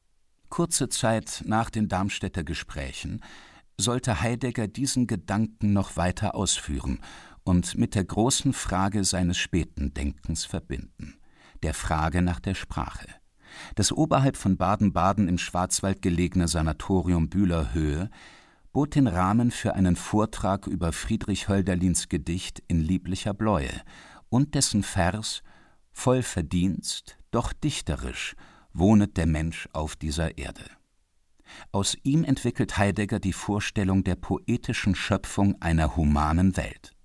Kurze Zeit nach den Darmstädter Gesprächen sollte Heidegger diesen Gedanken noch weiter ausführen und mit der großen Frage seines späten Denkens verbinden, der Frage nach der Sprache. Das oberhalb von Baden-Baden im Schwarzwald gelegene Sanatorium Bühler Höhe bot den Rahmen für einen Vortrag über Friedrich Hölderlins Gedicht In lieblicher Bläue und dessen Vers »Voll Verdienst, doch dichterisch wohnet der Mensch auf dieser Erde«. Aus ihm entwickelt Heidegger die Vorstellung der poetischen Schöpfung einer humanen Welt.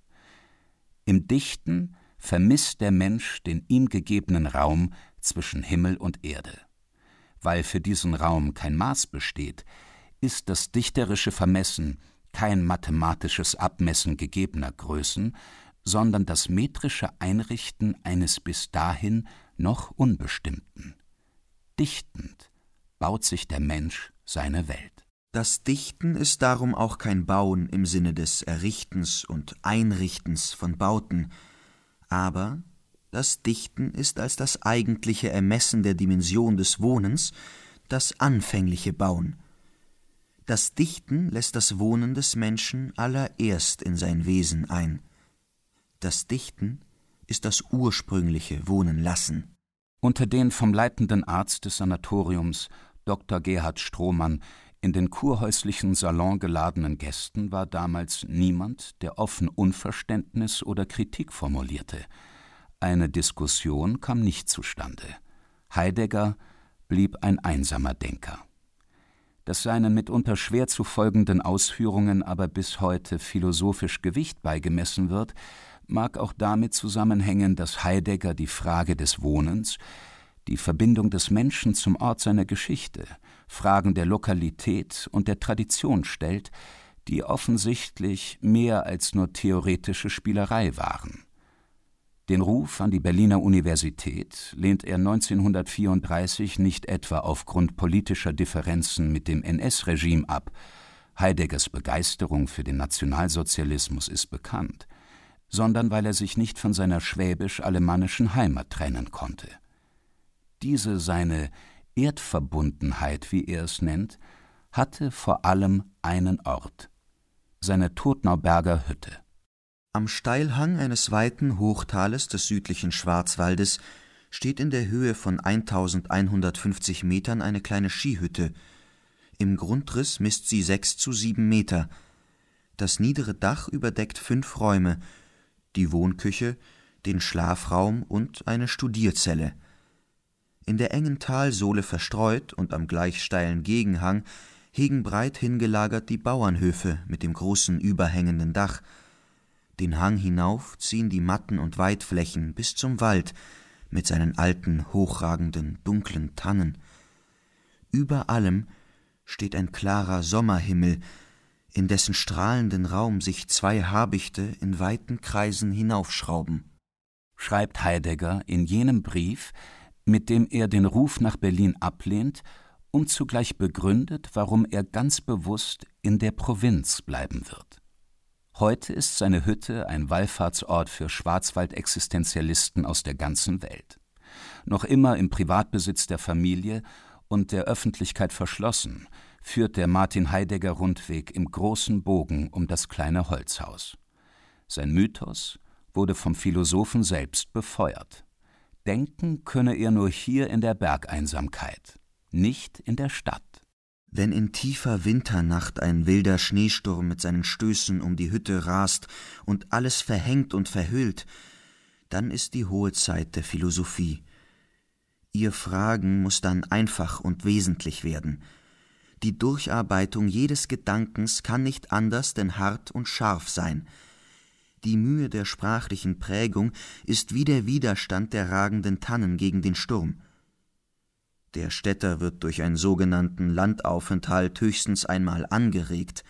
Im Dichten vermisst der Mensch den ihm gegebenen Raum zwischen Himmel und Erde. Weil für diesen Raum kein Maß besteht, ist das dichterische Vermessen kein mathematisches Abmessen gegebener Größen, sondern das metrische Einrichten eines bis dahin noch Unbestimmten. Dichtend baut sich der Mensch seine Welt. Das Dichten ist darum auch kein Bauen im Sinne des Errichtens und Einrichtens von Bauten. Aber das Dichten ist als das eigentliche Ermessen der Dimension des Wohnens das anfängliche Bauen. Das Dichten lässt das Wohnen des Menschen allererst in sein Wesen ein. Das Dichten ist das ursprüngliche Wohnenlassen. Unter den vom leitenden Arzt des Sanatoriums, Dr. Gerhard Strohmann, in den kurhäuslichen Salon geladenen Gästen war damals niemand, der offen Unverständnis oder Kritik formulierte. Eine Diskussion kam nicht zustande. Heidegger blieb ein einsamer Denker. Dass seinen mitunter schwer zu folgenden Ausführungen aber bis heute philosophisch Gewicht beigemessen wird, mag auch damit zusammenhängen, dass Heidegger die Frage des Wohnens, die Verbindung des Menschen zum Ort seiner Geschichte, Fragen der Lokalität und der Tradition stellt, die offensichtlich mehr als nur theoretische Spielerei waren. Den Ruf an die Berliner Universität lehnt er 1934 nicht etwa aufgrund politischer Differenzen mit dem NS-Regime ab. Heideggers Begeisterung für den Nationalsozialismus ist bekannt, sondern weil er sich nicht von seiner schwäbisch-alemannischen Heimat trennen konnte. Diese seine Erdverbundenheit, wie er es nennt, hatte vor allem einen Ort: seine Todtnauberger Hütte. Am Steilhang eines weiten Hochtales des südlichen Schwarzwaldes steht in der Höhe von 1150 Metern eine kleine Skihütte. Im Grundriss misst sie 6 zu 7 Meter. Das niedere Dach überdeckt 5 Räume: die Wohnküche, den Schlafraum und eine Studierzelle. In der engen Talsohle verstreut und am gleich steilen Gegenhang hegen breit hingelagert die Bauernhöfe mit dem großen überhängenden Dach. Den Hang hinauf ziehen die Matten und Weidflächen bis zum Wald mit seinen alten, hochragenden, dunklen Tannen. Über allem steht ein klarer Sommerhimmel, in dessen strahlenden Raum sich 2 Habichte in weiten Kreisen hinaufschrauben. Schreibt Heidegger in jenem Brief, mit dem er den Ruf nach Berlin ablehnt und zugleich begründet, warum er ganz bewusst in der Provinz bleiben wird. Heute ist seine Hütte ein Wallfahrtsort für Schwarzwald-Existenzialisten aus der ganzen Welt. Noch immer im Privatbesitz der Familie und der Öffentlichkeit verschlossen, führt der Martin-Heidegger-Rundweg im großen Bogen um das kleine Holzhaus. Sein Mythos wurde vom Philosophen selbst befeuert. Denken könne er nur hier in der Bergeinsamkeit, nicht in der Stadt. Wenn in tiefer Winternacht ein wilder Schneesturm mit seinen Stößen um die Hütte rast und alles verhängt und verhüllt, dann ist die hohe Zeit der Philosophie. Ihr Fragen muß dann einfach und wesentlich werden. Die Durcharbeitung jedes Gedankens kann nicht anders denn hart und scharf sein. Die Mühe der sprachlichen Prägung ist wie der Widerstand der ragenden Tannen gegen den Sturm. Der Städter wird durch einen sogenannten Landaufenthalt höchstens einmal angeregt.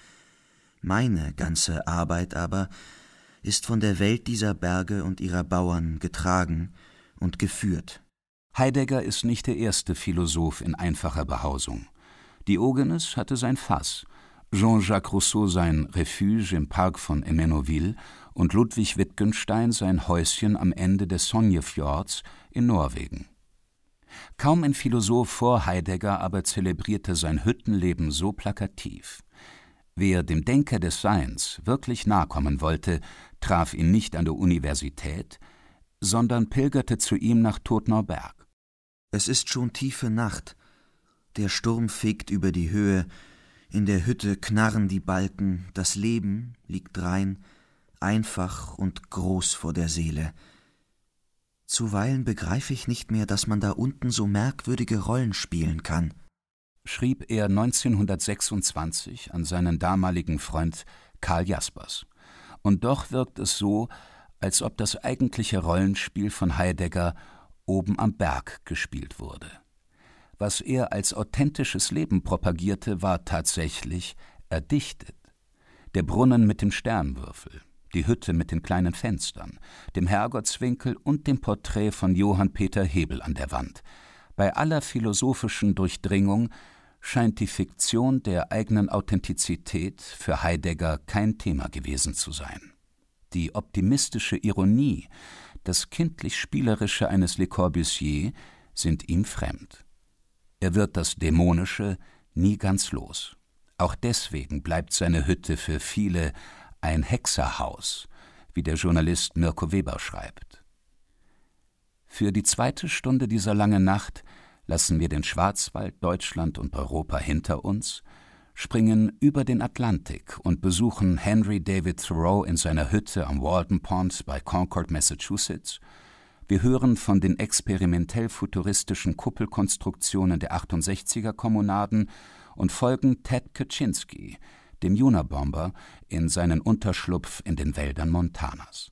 Meine ganze Arbeit aber ist von der Welt dieser Berge und ihrer Bauern getragen und geführt. Heidegger ist nicht der erste Philosoph in einfacher Behausung. Diogenes hatte sein Fass, Jean-Jacques Rousseau sein Refuge im Park von Emmenonville und Ludwig Wittgenstein sein Häuschen am Ende des Sognefjords in Norwegen. Kaum ein Philosoph vor Heidegger aber zelebrierte sein Hüttenleben so plakativ. Wer dem Denker des Seins wirklich nahekommen wollte, traf ihn nicht an der Universität, sondern pilgerte zu ihm nach Todtnauberg. Es ist schon tiefe Nacht. Der Sturm fegt über die Höhe, in der Hütte knarren die Balken, das Leben liegt rein, einfach und groß vor der Seele. Zuweilen begreife ich nicht mehr, dass man da unten so merkwürdige Rollen spielen kann, schrieb er 1926 an seinen damaligen Freund Karl Jaspers. Und doch wirkt es so, als ob das eigentliche Rollenspiel von Heidegger oben am Berg gespielt wurde. Was er als authentisches Leben propagierte, war tatsächlich erdichtet. Der Brunnen mit dem Sternwürfel, die Hütte mit den kleinen Fenstern, dem Herrgottswinkel und dem Porträt von Johann Peter Hebel an der Wand. Bei aller philosophischen Durchdringung scheint die Fiktion der eigenen Authentizität für Heidegger kein Thema gewesen zu sein. Die optimistische Ironie, das kindlich-spielerische eines Le Corbusier sind ihm fremd. Er wird das Dämonische nie ganz los. Auch deswegen bleibt seine Hütte für viele ein Hexerhaus, wie der Journalist Mirko Weber schreibt. Für die zweite Stunde dieser langen Nacht lassen wir den Schwarzwald, Deutschland und Europa hinter uns, springen über den Atlantik und besuchen Henry David Thoreau in seiner Hütte am Walden Pond bei Concord, Massachusetts. Wir hören von den experimentell-futuristischen Kuppelkonstruktionen der 68er-Kommunaden und folgen Ted Kaczynski, dem Unabomber, in seinen Unterschlupf in den Wäldern Montanas.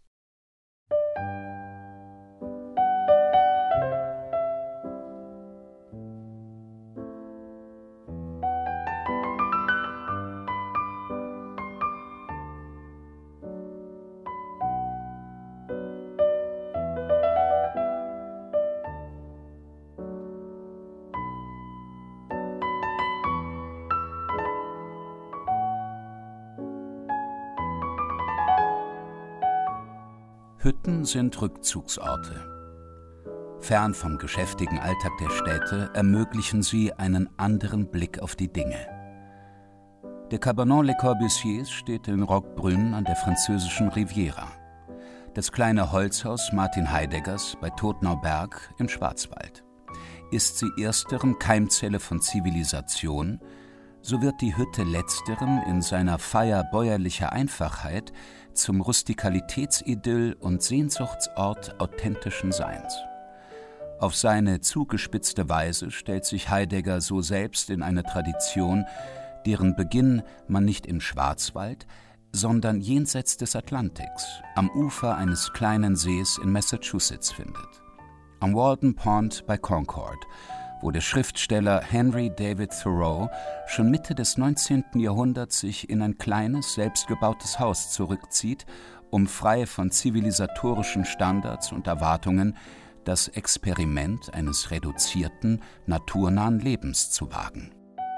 Hütten sind Rückzugsorte. Fern vom geschäftigen Alltag der Städte ermöglichen sie einen anderen Blick auf die Dinge. Der Cabanon Le Corbusiers steht in Roquebrune an der französischen Riviera. Das kleine Holzhaus Martin Heideggers bei Todtnauberg im Schwarzwald. Ist sie ersterem Keimzelle von Zivilisation, so wird die Hütte letzterem in seiner Feier bäuerlicher Einfachheit zum Rustikalitätsidyll und Sehnsuchtsort authentischen Seins. Auf seine zugespitzte Weise stellt sich Heidegger so selbst in eine Tradition, deren Beginn man nicht im Schwarzwald, sondern jenseits des Atlantiks, am Ufer eines kleinen Sees in Massachusetts findet. Am Walden Pond bei Concord, wo der Schriftsteller Henry David Thoreau schon Mitte des 19. Jahrhunderts sich in ein kleines, selbstgebautes Haus zurückzieht, um frei von zivilisatorischen Standards und Erwartungen das Experiment eines reduzierten, naturnahen Lebens zu wagen.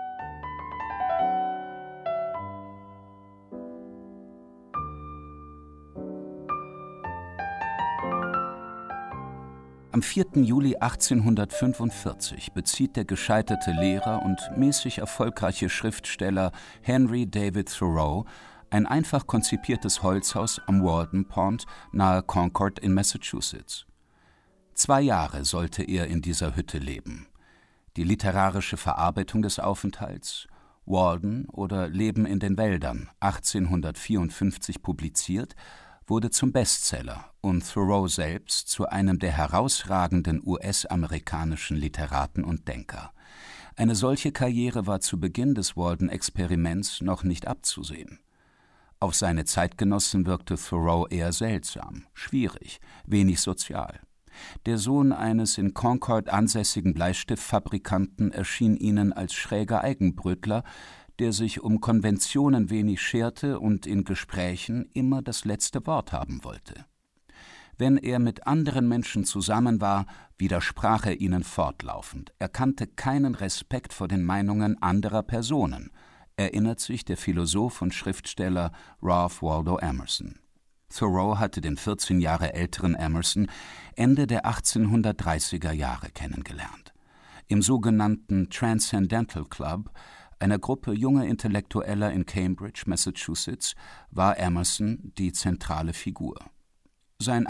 Am 4. Juli 1845 bezieht der gescheiterte Lehrer und mäßig erfolgreiche Schriftsteller Henry David Thoreau ein einfach konzipiertes Holzhaus am Walden Pond nahe Concord in Massachusetts. 2 Jahre sollte er in dieser Hütte leben. Die literarische Verarbeitung des Aufenthalts, Walden oder Leben in den Wäldern, 1854 publiziert, wurde zum Bestseller und Thoreau selbst zu einem der herausragenden US-amerikanischen Literaten und Denker. Eine solche Karriere war zu Beginn des Walden-Experiments noch nicht abzusehen. Auf seine Zeitgenossen wirkte Thoreau eher seltsam, schwierig, wenig sozial. Der Sohn eines in Concord ansässigen Bleistiftfabrikanten erschien ihnen als schräger Eigenbrötler, der sich um Konventionen wenig scherte und in Gesprächen immer das letzte Wort haben wollte. Wenn er mit anderen Menschen zusammen war, widersprach er ihnen fortlaufend. Er kannte keinen Respekt vor den Meinungen anderer Personen, erinnert sich der Philosoph und Schriftsteller Ralph Waldo Emerson. Thoreau hatte den 14 Jahre älteren Emerson Ende der 1830er Jahre kennengelernt. Im sogenannten Transcendental Club, einer Gruppe junger Intellektueller in Cambridge, Massachusetts, war Emerson die zentrale Figur. Sein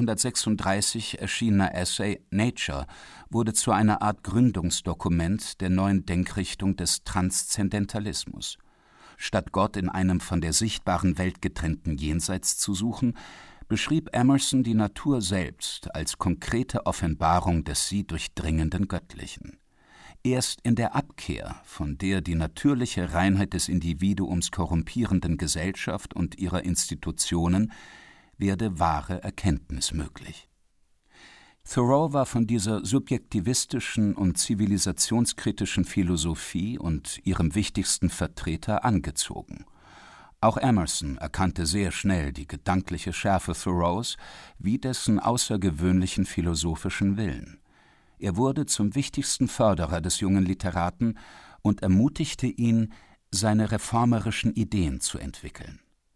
1836 erschienener Essay Nature wurde zu einer Art Gründungsdokument der neuen Denkrichtung des Transzendentalismus. Statt Gott in einem von der sichtbaren Welt getrennten Jenseits zu suchen, beschrieb Emerson die Natur selbst als konkrete Offenbarung des sie durchdringenden Göttlichen. Erst in der Abkehr von der die natürliche Reinheit des Individuums korrumpierenden Gesellschaft und ihrer Institutionen werde wahre Erkenntnis möglich. Thoreau war von dieser subjektivistischen und zivilisationskritischen Philosophie und ihrem wichtigsten Vertreter angezogen. Auch Emerson erkannte sehr schnell die gedankliche Schärfe Thoreaus wie dessen außergewöhnlichen philosophischen Willen. Er wurde zum wichtigsten Förderer des jungen Literaten und ermutigte ihn, seine reformerischen Ideen zu entwickeln.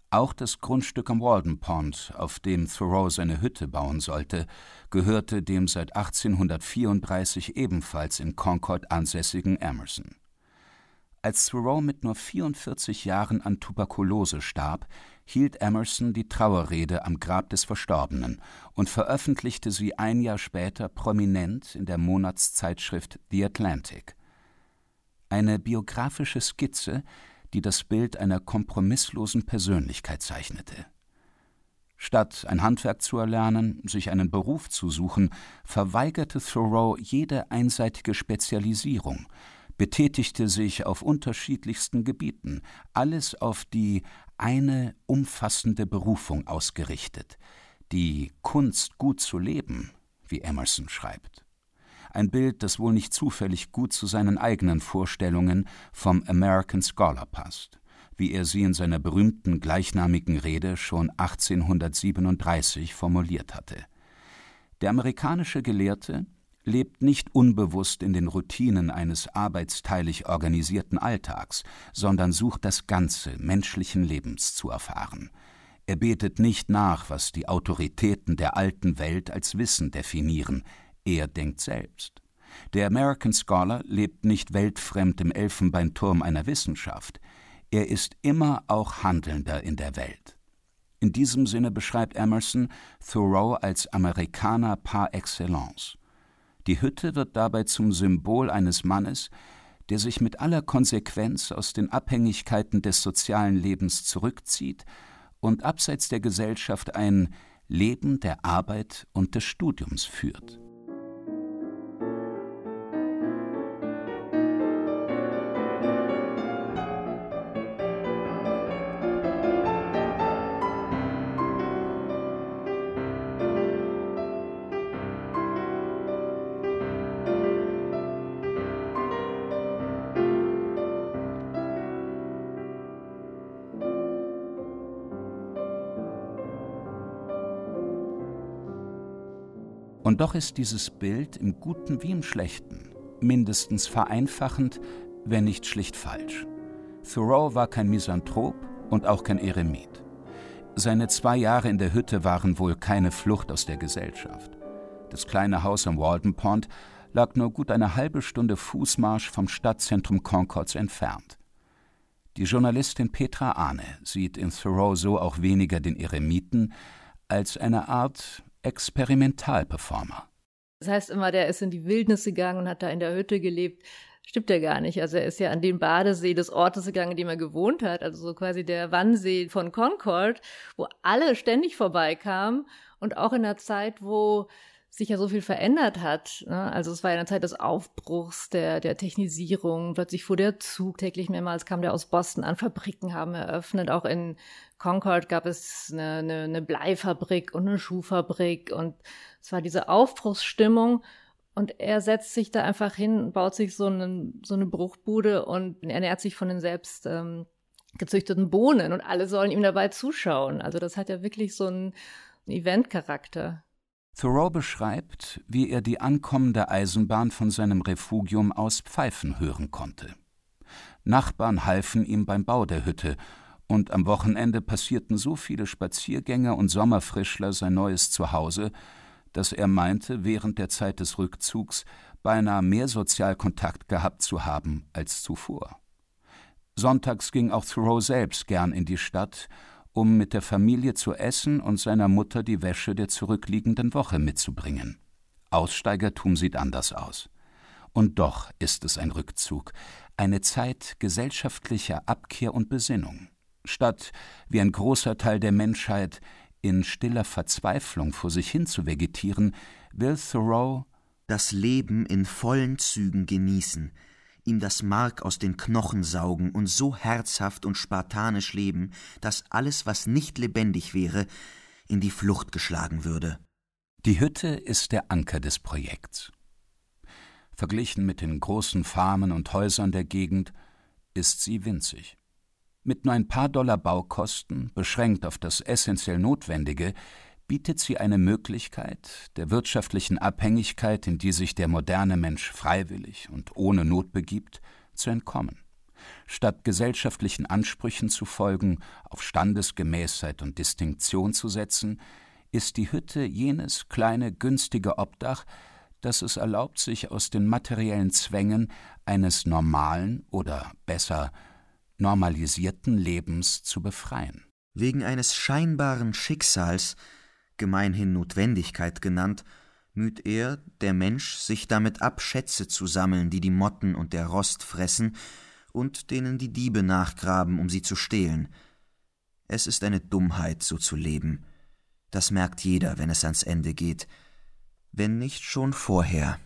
Auch das Grundstück am Walden Pond, auf dem Thoreau seine Hütte bauen sollte, gehörte dem seit 1834 ebenfalls in Concord ansässigen Emerson. Als Thoreau mit nur 44 Jahren an Tuberkulose starb, hielt Emerson die Trauerrede am Grab des Verstorbenen und veröffentlichte sie ein Jahr später prominent in der Monatszeitschrift The Atlantic. Eine biografische Skizze, die das Bild einer kompromisslosen Persönlichkeit zeichnete. Statt ein Handwerk zu erlernen, sich einen Beruf zu suchen, verweigerte Thoreau jede einseitige Spezialisierung, betätigte sich auf unterschiedlichsten Gebieten, alles auf die eine umfassende Berufung ausgerichtet, die Kunst, gut zu leben, wie Emerson schreibt. Ein Bild, das wohl nicht zufällig gut zu seinen eigenen Vorstellungen vom American Scholar passt, wie er sie in seiner berühmten gleichnamigen Rede schon 1837 formuliert hatte. Der amerikanische Gelehrte lebt nicht unbewusst in den Routinen eines arbeitsteilig organisierten Alltags, sondern sucht das Ganze menschlichen Lebens zu erfahren. Er betet nicht nach, was die Autoritäten der alten Welt als Wissen definieren, er denkt selbst. Der American Scholar lebt nicht weltfremd im Elfenbeinturm einer Wissenschaft, er ist immer auch Handelnder in der Welt. In diesem Sinne beschreibt Emerson Thoreau als Amerikaner par excellence. Die Hütte wird dabei zum Symbol eines Mannes, der sich mit aller Konsequenz aus den Abhängigkeiten des sozialen Lebens zurückzieht und abseits der Gesellschaft ein Leben der Arbeit und des Studiums führt. Und doch ist dieses Bild im Guten wie im Schlechten mindestens vereinfachend, wenn nicht schlicht falsch. Thoreau war kein Misanthrop und auch kein Eremit. Seine 2 Jahre in der Hütte waren wohl keine Flucht aus der Gesellschaft. Das kleine Haus am Walden Pond lag nur gut eine halbe Stunde Fußmarsch vom Stadtzentrum Concords entfernt. Die Journalistin Petra Ahne sieht in Thoreau so auch weniger den Eremiten als eine Art Experimentalperformer. Das heißt immer, der ist in die Wildnis gegangen und hat da in der Hütte gelebt. Stimmt ja gar nicht. Also er ist ja an den Badesee des Ortes gegangen, in dem er gewohnt hat, also so quasi der Wannsee von Concord, wo alle ständig vorbeikamen und auch in einer Zeit, wo sich ja so viel verändert hat. Also es war ja eine Zeit des Aufbruchs, der Technisierung. Plötzlich fuhr der Zug täglich mehrmals, kam der aus Boston an, Fabriken haben eröffnet. Auch in Concord gab es eine Bleifabrik und eine Schuhfabrik. Und es war diese Aufbruchsstimmung. Und er setzt sich da einfach hin, baut sich so eine Bruchbude und ernährt sich von den selbst gezüchteten Bohnen. Und alle sollen ihm dabei zuschauen. Also das hat ja wirklich so einen Eventcharakter. Thoreau beschreibt, wie er die ankommende Eisenbahn von seinem Refugium aus pfeifen hören konnte. Nachbarn halfen ihm beim Bau der Hütte, und am Wochenende passierten so viele Spaziergänger und Sommerfrischler sein neues Zuhause, dass er meinte, während der Zeit des Rückzugs beinahe mehr Sozialkontakt gehabt zu haben als zuvor. Sonntags ging auch Thoreau selbst gern in die Stadt, um mit der Familie zu essen und seiner Mutter die Wäsche der zurückliegenden Woche mitzubringen. Aussteigertum sieht anders aus. Und doch ist es ein Rückzug, eine Zeit gesellschaftlicher Abkehr und Besinnung. Statt, wie ein großer Teil der Menschheit, in stiller Verzweiflung vor sich hin zu vegetieren, will Thoreau das Leben in vollen Zügen genießen, ihm das Mark aus den Knochen saugen und so herzhaft und spartanisch leben, dass alles, was nicht lebendig wäre, in die Flucht geschlagen würde. Die Hütte ist der Anker des Projekts. Verglichen mit den großen Farmen und Häusern der Gegend ist sie winzig. Mit nur ein paar $, Baukosten, beschränkt auf das essentiell Notwendige, bietet sie eine Möglichkeit, der wirtschaftlichen Abhängigkeit, in die sich der moderne Mensch freiwillig und ohne Not begibt, zu entkommen. Statt gesellschaftlichen Ansprüchen zu folgen, auf Standesgemäßheit und Distinktion zu setzen, ist die Hütte jenes kleine, günstige Obdach, das es erlaubt, sich aus den materiellen Zwängen eines normalen oder besser normalisierten Lebens zu befreien. Wegen eines scheinbaren Schicksals, gemeinhin Notwendigkeit genannt, müht er, der Mensch, sich damit ab, Schätze zu sammeln, die die Motten und der Rost fressen und denen die Diebe nachgraben, um sie zu stehlen. Es ist eine Dummheit, so zu leben. Das merkt jeder, wenn es ans Ende geht, wenn nicht schon vorher.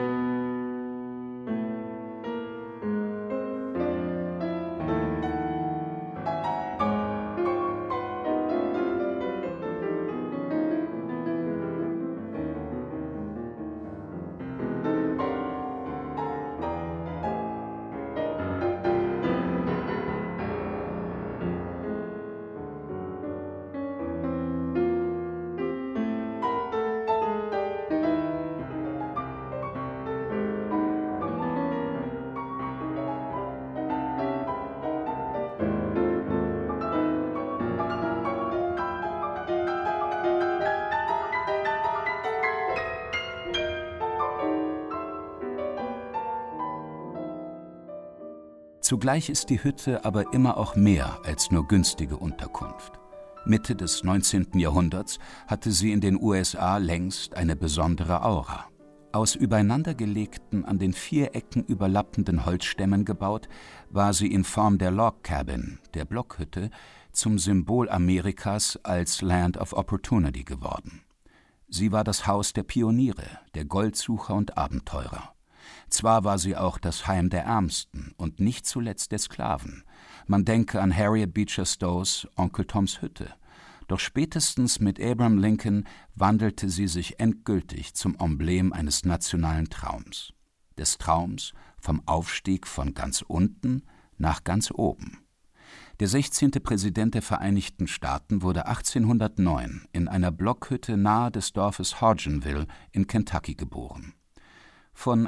Zugleich ist die Hütte aber immer auch mehr als nur günstige Unterkunft. Mitte des 19. Jahrhunderts hatte sie in den USA längst eine besondere Aura. Aus übereinandergelegten, an den 4 Ecken überlappenden Holzstämmen gebaut, war sie in Form der Log Cabin, der Blockhütte, zum Symbol Amerikas als Land of Opportunity geworden. Sie war das Haus der Pioniere, der Goldsucher und Abenteurer. Zwar war sie auch das Heim der Ärmsten und nicht zuletzt der Sklaven. Man denke an Harriet Beecher Stowes Onkel Toms Hütte. Doch spätestens mit Abraham Lincoln wandelte sie sich endgültig zum Emblem eines nationalen Traums. Des Traums vom Aufstieg von ganz unten nach ganz oben. Der 16. Präsident der Vereinigten Staaten wurde 1809 in einer Blockhütte nahe des Dorfes Hodgenville in Kentucky geboren. Von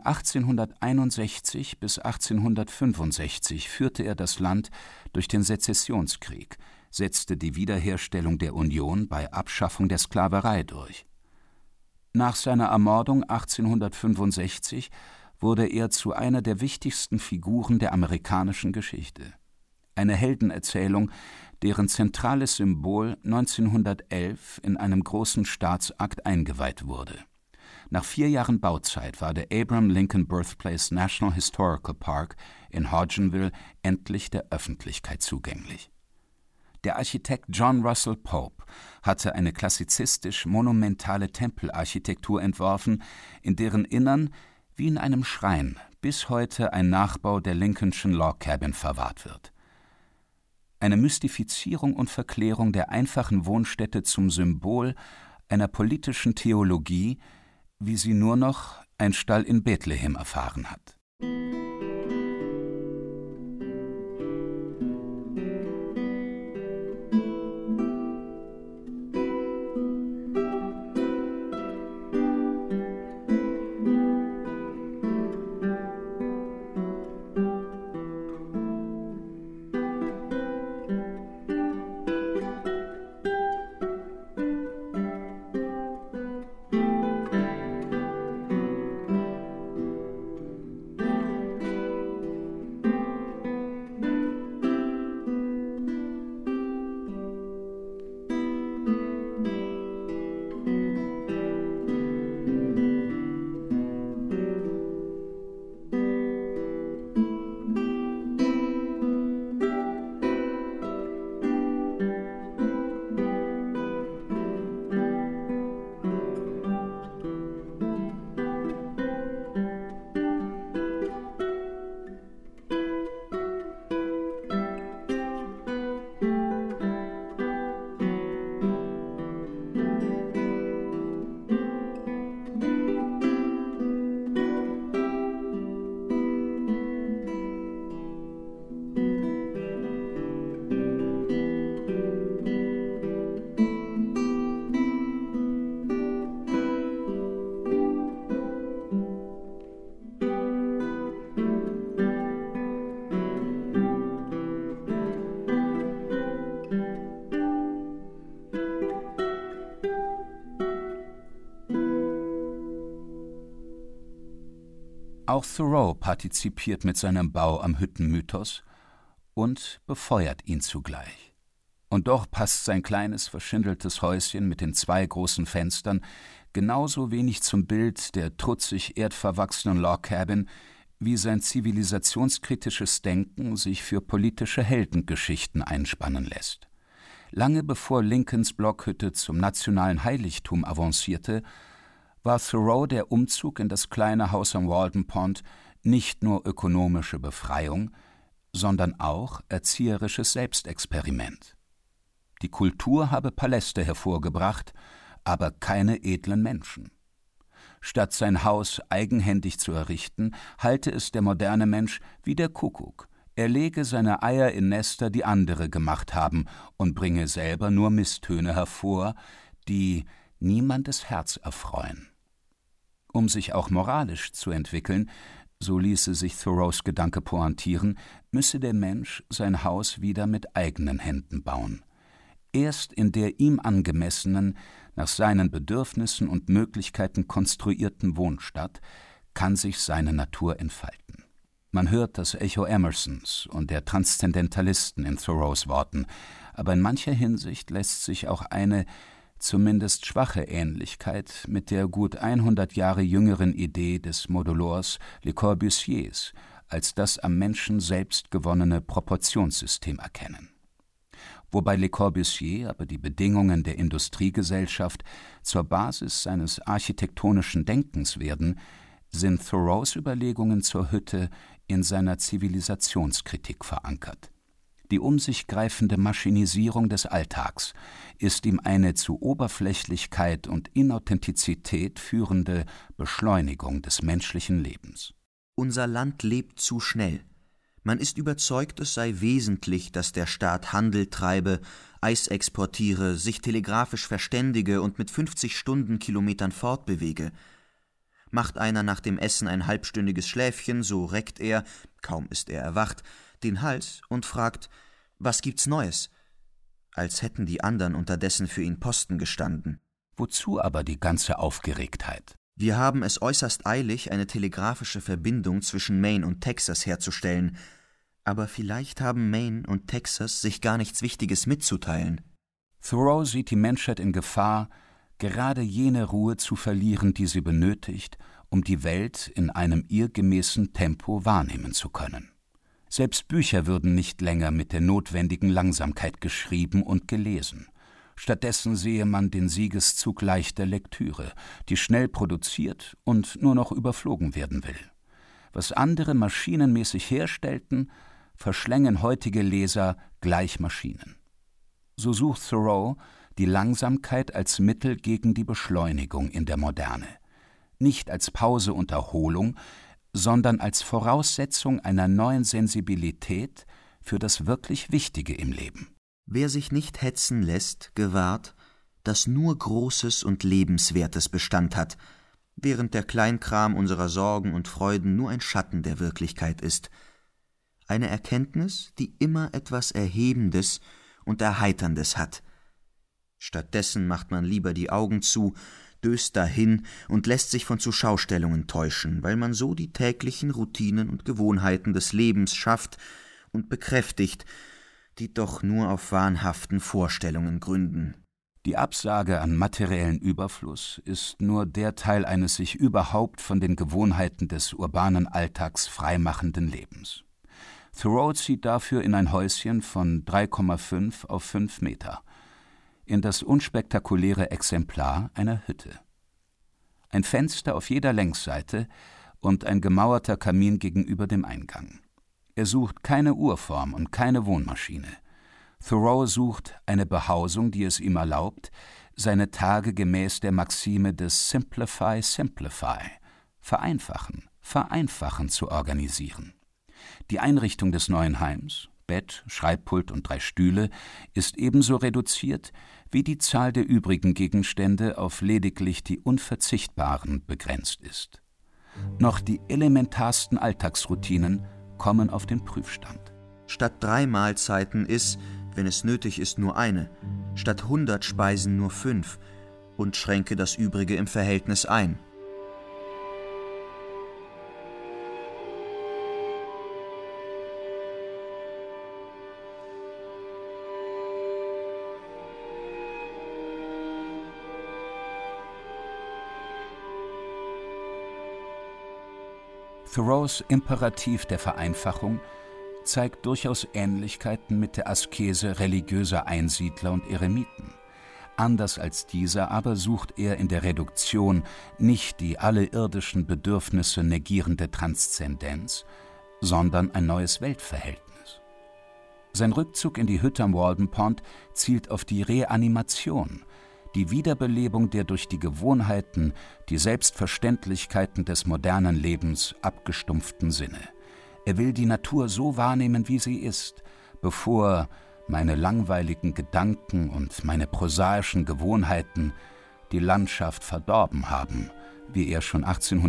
1861 bis 1865 führte er das Land durch den Sezessionskrieg, setzte die Wiederherstellung der Union bei Abschaffung der Sklaverei durch. Nach seiner Ermordung 1865 wurde er zu einer der wichtigsten Figuren der amerikanischen Geschichte. Eine Heldenerzählung, deren zentrales Symbol 1911 in einem großen Staatsakt eingeweiht wurde. Nach 4 Jahren Bauzeit war der Abraham Lincoln Birthplace National Historical Park in Hodgenville endlich der Öffentlichkeit zugänglich. Der Architekt John Russell Pope hatte eine klassizistisch-monumentale Tempelarchitektur entworfen, in deren Innern, wie in einem Schrein, bis heute ein Nachbau der Lincolnschen Log Cabin verwahrt wird. Eine Mystifizierung und Verklärung der einfachen Wohnstätte zum Symbol einer politischen Theologie, wie sie nur noch ein Stall in Bethlehem erfahren hat. Auch Thoreau partizipiert mit seinem Bau am Hüttenmythos und befeuert ihn zugleich. Und doch passt sein kleines, verschindeltes Häuschen mit den 2 großen Fenstern genauso wenig zum Bild der trutzig erdverwachsenen Log Cabin, wie sein zivilisationskritisches Denken sich für politische Heldengeschichten einspannen lässt. Lange bevor Lincolns Blockhütte zum nationalen Heiligtum avancierte, war Thoreau der Umzug in das kleine Haus am Walden Pond nicht nur ökonomische Befreiung, sondern auch erzieherisches Selbstexperiment. Die Kultur habe Paläste hervorgebracht, aber keine edlen Menschen. Statt sein Haus eigenhändig zu errichten, halte es der moderne Mensch wie der Kuckuck. Er lege seine Eier in Nester, die andere gemacht haben, und bringe selber nur Misstöne hervor, die niemandes Herz erfreuen. Um sich auch moralisch zu entwickeln, so ließe sich Thoreaus Gedanke pointieren, müsse der Mensch sein Haus wieder mit eigenen Händen bauen. Erst in der ihm angemessenen, nach seinen Bedürfnissen und Möglichkeiten konstruierten Wohnstadt kann sich seine Natur entfalten. Man hört das Echo Emersons und der Transzendentalisten in Thoreaus Worten, aber in mancher Hinsicht lässt sich auch eine zumindest schwache Ähnlichkeit mit der gut 100 Jahre jüngeren Idee des Modulors Le Corbusiers als das am Menschen selbst gewonnene Proportionssystem erkennen. Wobei Le Corbusier aber die Bedingungen der Industriegesellschaft zur Basis seines architektonischen Denkens werden, sind Thoreaus Überlegungen zur Hütte in seiner Zivilisationskritik verankert. Die um sich greifende Maschinisierung des Alltags ist ihm eine zu Oberflächlichkeit und Inauthentizität führende Beschleunigung des menschlichen Lebens. Unser Land lebt zu schnell. Man ist überzeugt, es sei wesentlich, dass der Staat Handel treibe, Eis exportiere, sich telegrafisch verständige und mit 50 Stundenkilometern fortbewege. Macht einer nach dem Essen ein halbstündiges Schläfchen, so reckt er, kaum ist er erwacht, den Hals und fragt, was gibt's Neues? Als hätten die anderen unterdessen für ihn Posten gestanden. Wozu aber die ganze Aufgeregtheit? Wir haben es äußerst eilig, eine telegrafische Verbindung zwischen Maine und Texas herzustellen. Aber vielleicht haben Maine und Texas sich gar nichts Wichtiges mitzuteilen. Thoreau sieht die Menschheit in Gefahr, gerade jene Ruhe zu verlieren, die sie benötigt, um die Welt in einem ihr gemäßen Tempo wahrnehmen zu können. Selbst Bücher würden nicht länger mit der notwendigen Langsamkeit geschrieben und gelesen. Stattdessen sehe man den Siegeszug leichter Lektüre, die schnell produziert und nur noch überflogen werden will. Was andere maschinenmäßig herstellten, verschlängen heutige Leser gleich Maschinen. So sucht Thoreau die Langsamkeit als Mittel gegen die Beschleunigung in der Moderne. Nicht als Pause und Erholung, sondern als Voraussetzung einer neuen Sensibilität für das wirklich Wichtige im Leben. Wer sich nicht hetzen lässt, gewahrt, dass nur Großes und Lebenswertes Bestand hat, während der Kleinkram unserer Sorgen und Freuden nur ein Schatten der Wirklichkeit ist. Eine Erkenntnis, die immer etwas Erhebendes und Erheiterndes hat. Stattdessen macht man lieber die Augen zu, döst dahin und lässt sich von Zuschaustellungen täuschen, weil man so die täglichen Routinen und Gewohnheiten des Lebens schafft und bekräftigt, die doch nur auf wahnhaften Vorstellungen gründen. Die Absage an materiellen Überfluss ist nur der Teil eines sich überhaupt von den Gewohnheiten des urbanen Alltags freimachenden Lebens. Thoreau zieht dafür in ein Häuschen von 3,5 auf 5 Meter, in das unspektakuläre Exemplar einer Hütte. Ein Fenster auf jeder Längsseite und ein gemauerter Kamin gegenüber dem Eingang. Er sucht keine Urform und keine Wohnmaschine. Thoreau sucht eine Behausung, die es ihm erlaubt, seine Tage gemäß der Maxime des Simplify, Simplify, vereinfachen, vereinfachen zu organisieren. Die Einrichtung des neuen Heims, Bett, Schreibpult und 3 Stühle, ist ebenso reduziert, wie die Zahl der übrigen Gegenstände auf lediglich die unverzichtbaren begrenzt ist. Noch die elementarsten Alltagsroutinen kommen auf den Prüfstand. Statt 3 Mahlzeiten iss, wenn es nötig ist, nur eine, statt 100 Speisen nur 5 und schränke das Übrige im Verhältnis ein. Thoreaus Imperativ der Vereinfachung zeigt durchaus Ähnlichkeiten mit der Askese religiöser Einsiedler und Eremiten. Anders als dieser aber sucht er in der Reduktion nicht die alle irdischen Bedürfnisse negierende Transzendenz, sondern ein neues Weltverhältnis. Sein Rückzug in die Hütte am Walden Pond zielt auf die Reanimation, die Wiederbelebung der durch die Gewohnheiten, die Selbstverständlichkeiten des modernen Lebens abgestumpften Sinne. Er will die Natur so wahrnehmen, wie sie ist, bevor meine langweiligen Gedanken und meine prosaischen Gewohnheiten die Landschaft verdorben haben, wie er schon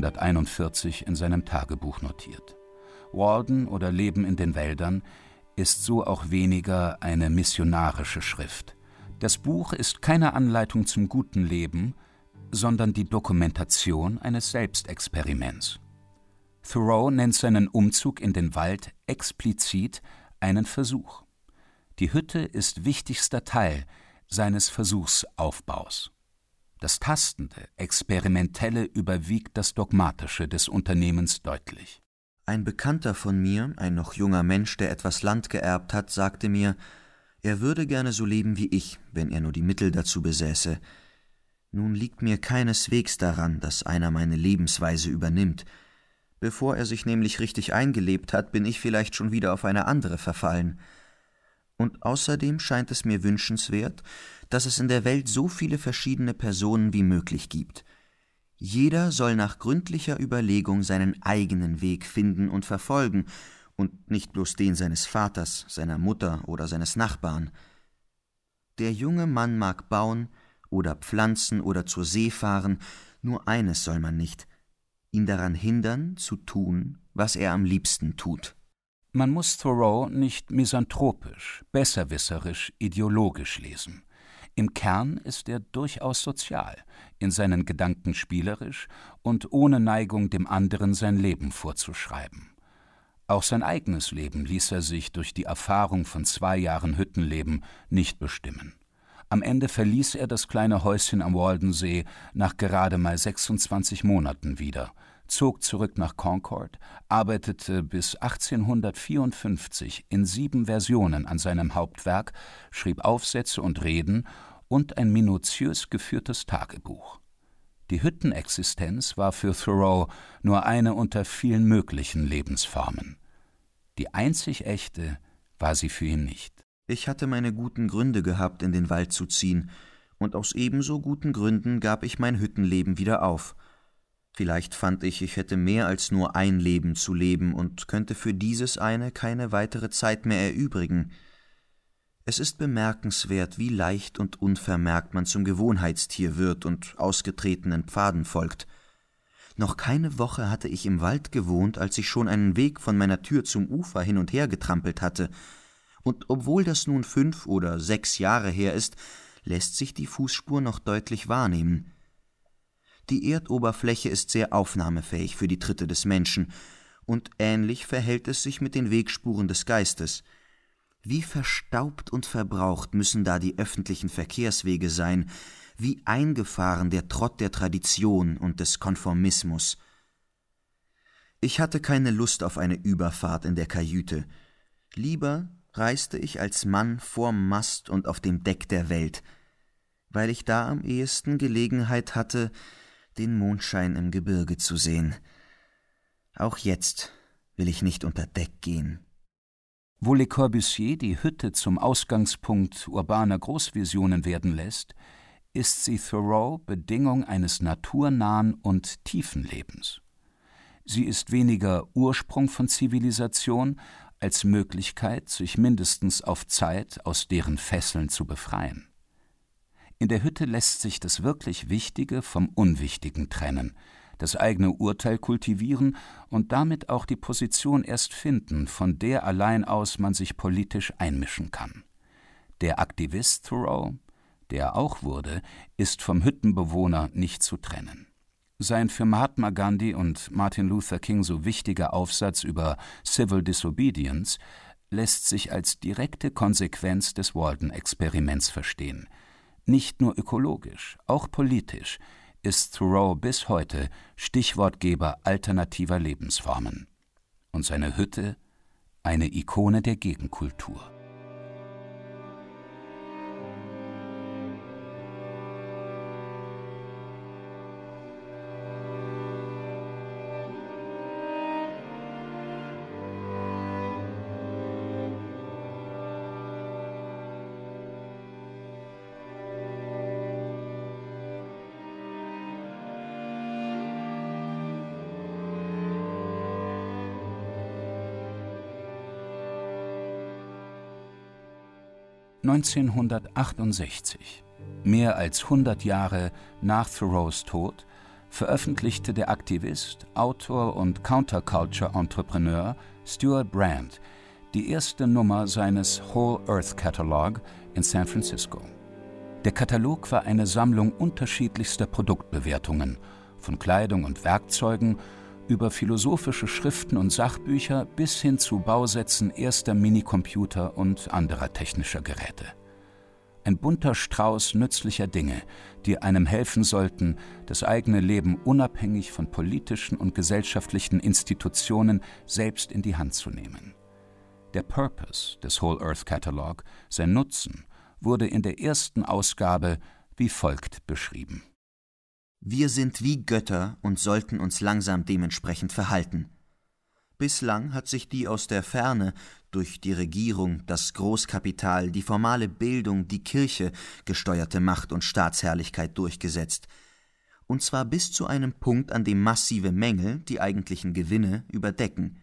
1841 in seinem Tagebuch notiert. Walden oder Leben in den Wäldern ist so auch weniger eine missionarische Schrift. Das Buch ist keine Anleitung zum guten Leben, sondern die Dokumentation eines Selbstexperiments. Thoreau nennt seinen Umzug in den Wald explizit einen Versuch. Die Hütte ist wichtigster Teil seines Versuchsaufbaus. Das Tastende, Experimentelle überwiegt das Dogmatische des Unternehmens deutlich. Ein Bekannter von mir, ein noch junger Mensch, der etwas Land geerbt hat, sagte mir, er würde gerne so leben wie ich, wenn er nur die Mittel dazu besäße. Nun liegt mir keineswegs daran, dass einer meine Lebensweise übernimmt. Bevor er sich nämlich richtig eingelebt hat, bin ich vielleicht schon wieder auf eine andere verfallen. Und außerdem scheint es mir wünschenswert, dass es in der Welt so viele verschiedene Personen wie möglich gibt. Jeder soll nach gründlicher Überlegung seinen eigenen Weg finden und verfolgen und nicht bloß den seines Vaters, seiner Mutter oder seines Nachbarn. Der junge Mann mag bauen oder pflanzen oder zur See fahren, nur eines soll man nicht: ihn daran hindern, zu tun, was er am liebsten tut. Man muss Thoreau nicht misanthropisch, besserwisserisch, ideologisch lesen. Im Kern ist er durchaus sozial, in seinen Gedanken spielerisch und ohne Neigung, dem anderen sein Leben vorzuschreiben. Auch sein eigenes Leben ließ er sich durch die Erfahrung von 2 Jahren Hüttenleben nicht bestimmen. Am Ende verließ er das kleine Häuschen am Waldensee nach gerade mal 26 Monaten wieder, zog zurück nach Concord, arbeitete bis 1854 in 7 Versionen an seinem Hauptwerk, schrieb Aufsätze und Reden und ein minutiös geführtes Tagebuch. Die Hüttenexistenz war für Thoreau nur eine unter vielen möglichen Lebensformen. Die einzig echte war sie für ihn nicht. Ich hatte meine guten Gründe gehabt, in den Wald zu ziehen, und aus ebenso guten Gründen gab ich mein Hüttenleben wieder auf. Vielleicht fand ich, ich hätte mehr als nur ein Leben zu leben und könnte für dieses eine keine weitere Zeit mehr erübrigen. Es ist bemerkenswert, wie leicht und unvermerkt man zum Gewohnheitstier wird und ausgetretenen Pfaden folgt. Noch keine Woche hatte ich im Wald gewohnt, als ich schon einen Weg von meiner Tür zum Ufer hin und her getrampelt hatte. Und obwohl das nun 5 oder 6 Jahre her ist, lässt sich die Fußspur noch deutlich wahrnehmen. Die Erdoberfläche ist sehr aufnahmefähig für die Tritte des Menschen, und ähnlich verhält es sich mit den Wegspuren des Geistes. Wie verstaubt und verbraucht müssen da die öffentlichen Verkehrswege sein, wie eingefahren der Trott der Tradition und des Konformismus. Ich hatte keine Lust auf eine Überfahrt in der Kajüte. Lieber reiste ich als Mann vorm Mast und auf dem Deck der Welt, weil ich da am ehesten Gelegenheit hatte, den Mondschein im Gebirge zu sehen. Auch jetzt will ich nicht unter Deck gehen. Wo Le Corbusier die Hütte zum Ausgangspunkt urbaner Großvisionen werden lässt, ist sie Thoreau Bedingung eines naturnahen und tiefen Lebens. Sie ist weniger Ursprung von Zivilisation als Möglichkeit, sich mindestens auf Zeit aus deren Fesseln zu befreien. In der Hütte lässt sich das wirklich Wichtige vom Unwichtigen trennen, das eigene Urteil kultivieren und damit auch die Position erst finden, von der allein aus man sich politisch einmischen kann. Der Aktivist Thoreau, der er auch wurde, ist vom Hüttenbewohner nicht zu trennen. Sein für Mahatma Gandhi und Martin Luther King so wichtiger Aufsatz über Civil Disobedience lässt sich als direkte Konsequenz des Walden-Experiments verstehen. Nicht nur ökologisch, auch politisch, ist Thoreau bis heute Stichwortgeber alternativer Lebensformen und seine Hütte eine Ikone der Gegenkultur. (1968), mehr als 100 Jahre nach Thoreaus Tod, veröffentlichte der Aktivist, Autor und Counterculture-Entrepreneur Stewart Brand die erste Nummer seines Whole Earth Catalog in San Francisco. Der Katalog war eine Sammlung unterschiedlichster Produktbewertungen, von Kleidung und Werkzeugen über philosophische Schriften und Sachbücher bis hin zu Bausätzen erster Minicomputer und anderer technischer Geräte. Ein bunter Strauß nützlicher Dinge, die einem helfen sollten, das eigene Leben unabhängig von politischen und gesellschaftlichen Institutionen selbst in die Hand zu nehmen. Der Purpose des Whole Earth Catalog, sein Nutzen, wurde in der ersten Ausgabe wie folgt beschrieben: Wir sind wie Götter und sollten uns langsam dementsprechend verhalten. Bislang hat sich die aus der Ferne durch die Regierung, das Großkapital, die formale Bildung, die Kirche gesteuerte Macht und Staatsherrlichkeit durchgesetzt. Und zwar bis zu einem Punkt, an dem massive Mängel die eigentlichen Gewinne überdecken.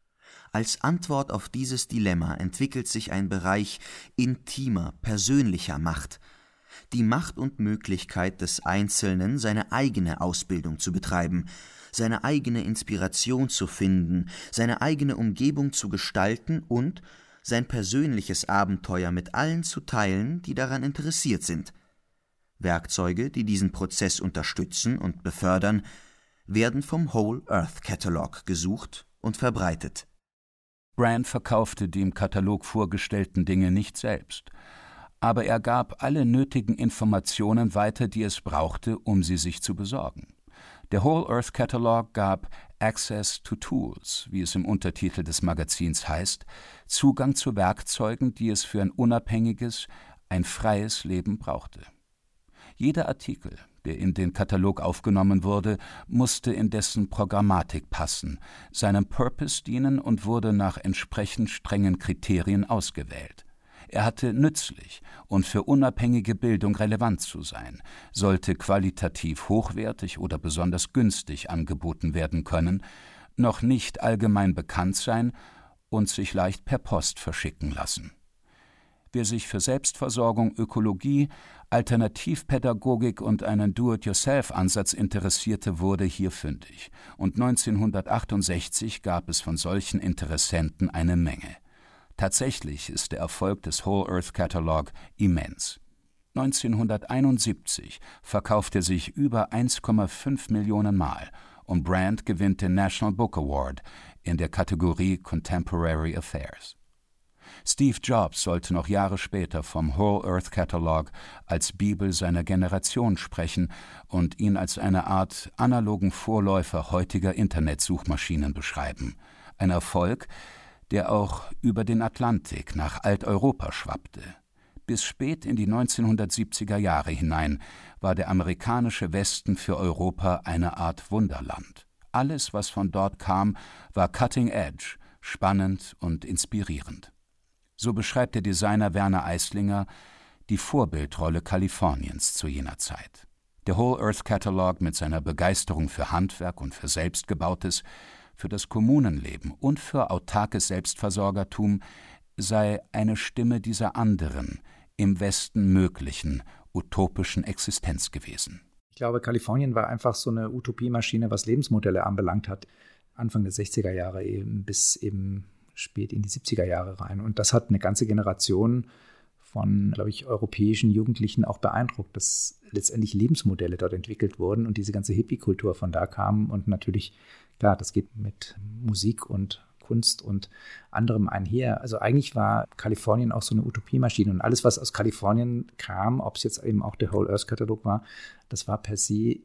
Als Antwort auf dieses Dilemma entwickelt sich ein Bereich intimer, persönlicher Macht, die Macht und Möglichkeit des Einzelnen, seine eigene Ausbildung zu betreiben, seine eigene Inspiration zu finden, seine eigene Umgebung zu gestalten und sein persönliches Abenteuer mit allen zu teilen, die daran interessiert sind. Werkzeuge, die diesen Prozess unterstützen und befördern, werden vom Whole Earth Catalog gesucht und verbreitet. Brand verkaufte die im Katalog vorgestellten Dinge nicht selbst, aber er gab alle nötigen Informationen weiter, die es brauchte, um sie sich zu besorgen. Der Whole Earth Catalog gab Access to Tools, wie es im Untertitel des Magazins heißt, Zugang zu Werkzeugen, die es für ein unabhängiges, ein freies Leben brauchte. Jeder Artikel, der in den Katalog aufgenommen wurde, musste in dessen Programmatik passen, seinem Purpose dienen und wurde nach entsprechend strengen Kriterien ausgewählt. Er hatte nützlich und für unabhängige Bildung relevant zu sein, sollte qualitativ hochwertig oder besonders günstig angeboten werden können, noch nicht allgemein bekannt sein und sich leicht per Post verschicken lassen. Wer sich für Selbstversorgung, Ökologie, Alternativpädagogik und einen Do-it-yourself-Ansatz interessierte, wurde hier fündig. Und 1968 gab es von solchen Interessenten eine Menge. Tatsächlich ist der Erfolg des Whole Earth Catalog immens. 1971 verkaufte er sich über 1,5 Millionen Mal und Brand gewinnt den National Book Award in der Kategorie Contemporary Affairs. Steve Jobs sollte noch Jahre später vom Whole Earth Catalog als Bibel seiner Generation sprechen und ihn als eine Art analogen Vorläufer heutiger Internetsuchmaschinen beschreiben. Ein Erfolg, der auch über den Atlantik nach Alteuropa schwappte. Bis spät in die 1970er Jahre hinein war der amerikanische Westen für Europa eine Art Wunderland. Alles, was von dort kam, war cutting edge, spannend und inspirierend. So beschreibt der Designer Werner Eislinger die Vorbildrolle Kaliforniens zu jener Zeit. Der Whole Earth Catalog mit seiner Begeisterung für Handwerk und für Selbstgebautes, für das Kommunenleben und für autarkes Selbstversorgertum sei eine Stimme dieser anderen, im Westen möglichen, utopischen Existenz gewesen. Ich glaube, Kalifornien war einfach so eine Utopiemaschine, was Lebensmodelle anbelangt hat. Anfang der 60er Jahre eben bis eben spät in die 70er Jahre rein. Und das hat eine ganze Generation von, glaube ich, europäischen Jugendlichen auch beeindruckt, dass letztendlich Lebensmodelle dort entwickelt wurden und diese ganze Hippie-Kultur von da kam. Und natürlich, klar, das geht mit Musik und Kunst und anderem einher. Also eigentlich war Kalifornien auch so eine Utopiemaschine. Und alles, was aus Kalifornien kam, ob es jetzt eben auch der Whole Earth Katalog war, das war per se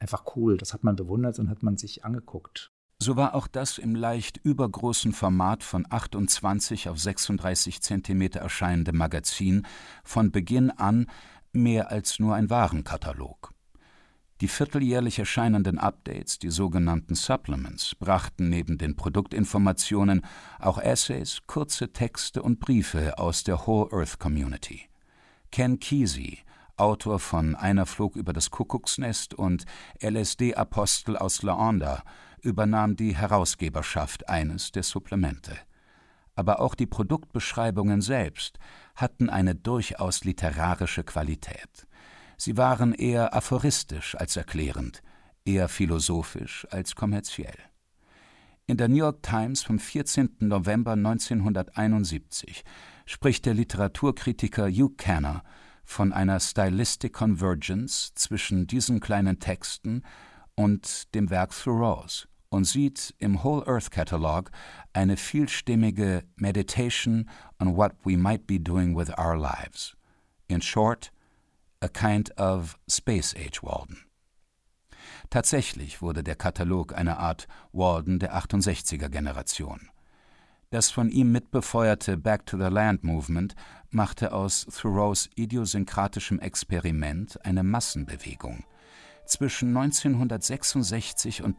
einfach cool. Das hat man bewundert und hat man sich angeguckt. So war auch das im leicht übergroßen Format von 28 auf 36 Zentimeter erscheinende Magazin von Beginn an mehr als nur ein Warenkatalog. Die vierteljährlich erscheinenden Updates, die sogenannten Supplements, brachten neben den Produktinformationen auch Essays, kurze Texte und Briefe aus der Whole Earth Community. Ken Kesey, Autor von Einer flog über das Kuckucksnest und LSD-Apostel aus Laonda, übernahm die Herausgeberschaft eines der Supplemente. Aber auch die Produktbeschreibungen selbst hatten eine durchaus literarische Qualität. Sie waren eher aphoristisch als erklärend, eher philosophisch als kommerziell. In der New York Times vom 14. November 1971 spricht der Literaturkritiker Hugh Kanner von einer Stylistic Convergence zwischen diesen kleinen Texten und dem Werk Thoreaus und sieht im Whole Earth Catalog eine vielstimmige Meditation on what we might be doing with our lives. In short, a kind of Space-Age Walden. Tatsächlich wurde der Katalog eine Art Walden der 68er-Generation. Das von ihm mitbefeuerte Back-to-the-Land-Movement machte aus Thoreaus idiosynkratischem Experiment eine Massenbewegung. Zwischen 1966 und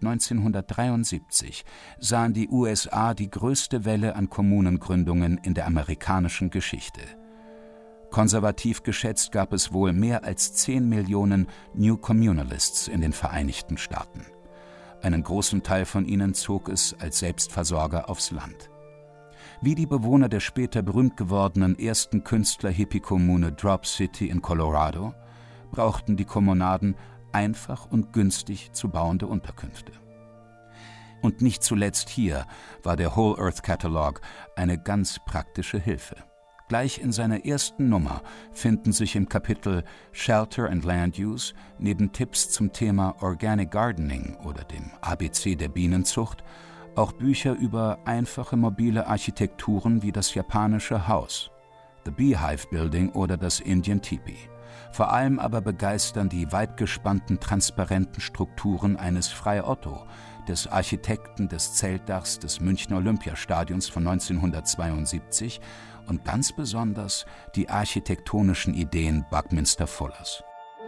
1973 sahen die USA die größte Welle an Kommunengründungen in der amerikanischen Geschichte. Konservativ geschätzt gab es wohl mehr als 10 Millionen New Communalists in den Vereinigten Staaten. Einen großen Teil von ihnen zog es als Selbstversorger aufs Land. Wie die Bewohner der später berühmt gewordenen ersten Künstler-Hippie-Kommune Drop City in Colorado brauchten die Kommunaden einfach und günstig zu bauende Unterkünfte. Und nicht zuletzt hier war der Whole Earth Catalog eine ganz praktische Hilfe. Gleich in seiner ersten Nummer finden sich im Kapitel Shelter and Land Use neben Tipps zum Thema Organic Gardening oder dem ABC der Bienenzucht auch Bücher über einfache mobile Architekturen wie das japanische Haus, The Beehive Building oder das Indian Teepee. Vor allem aber begeistern die weit gespannten transparenten Strukturen eines Frei Otto, des Architekten des Zeltdachs des Münchner Olympiastadions von 1972 und ganz besonders die architektonischen Ideen Buckminster Fullers.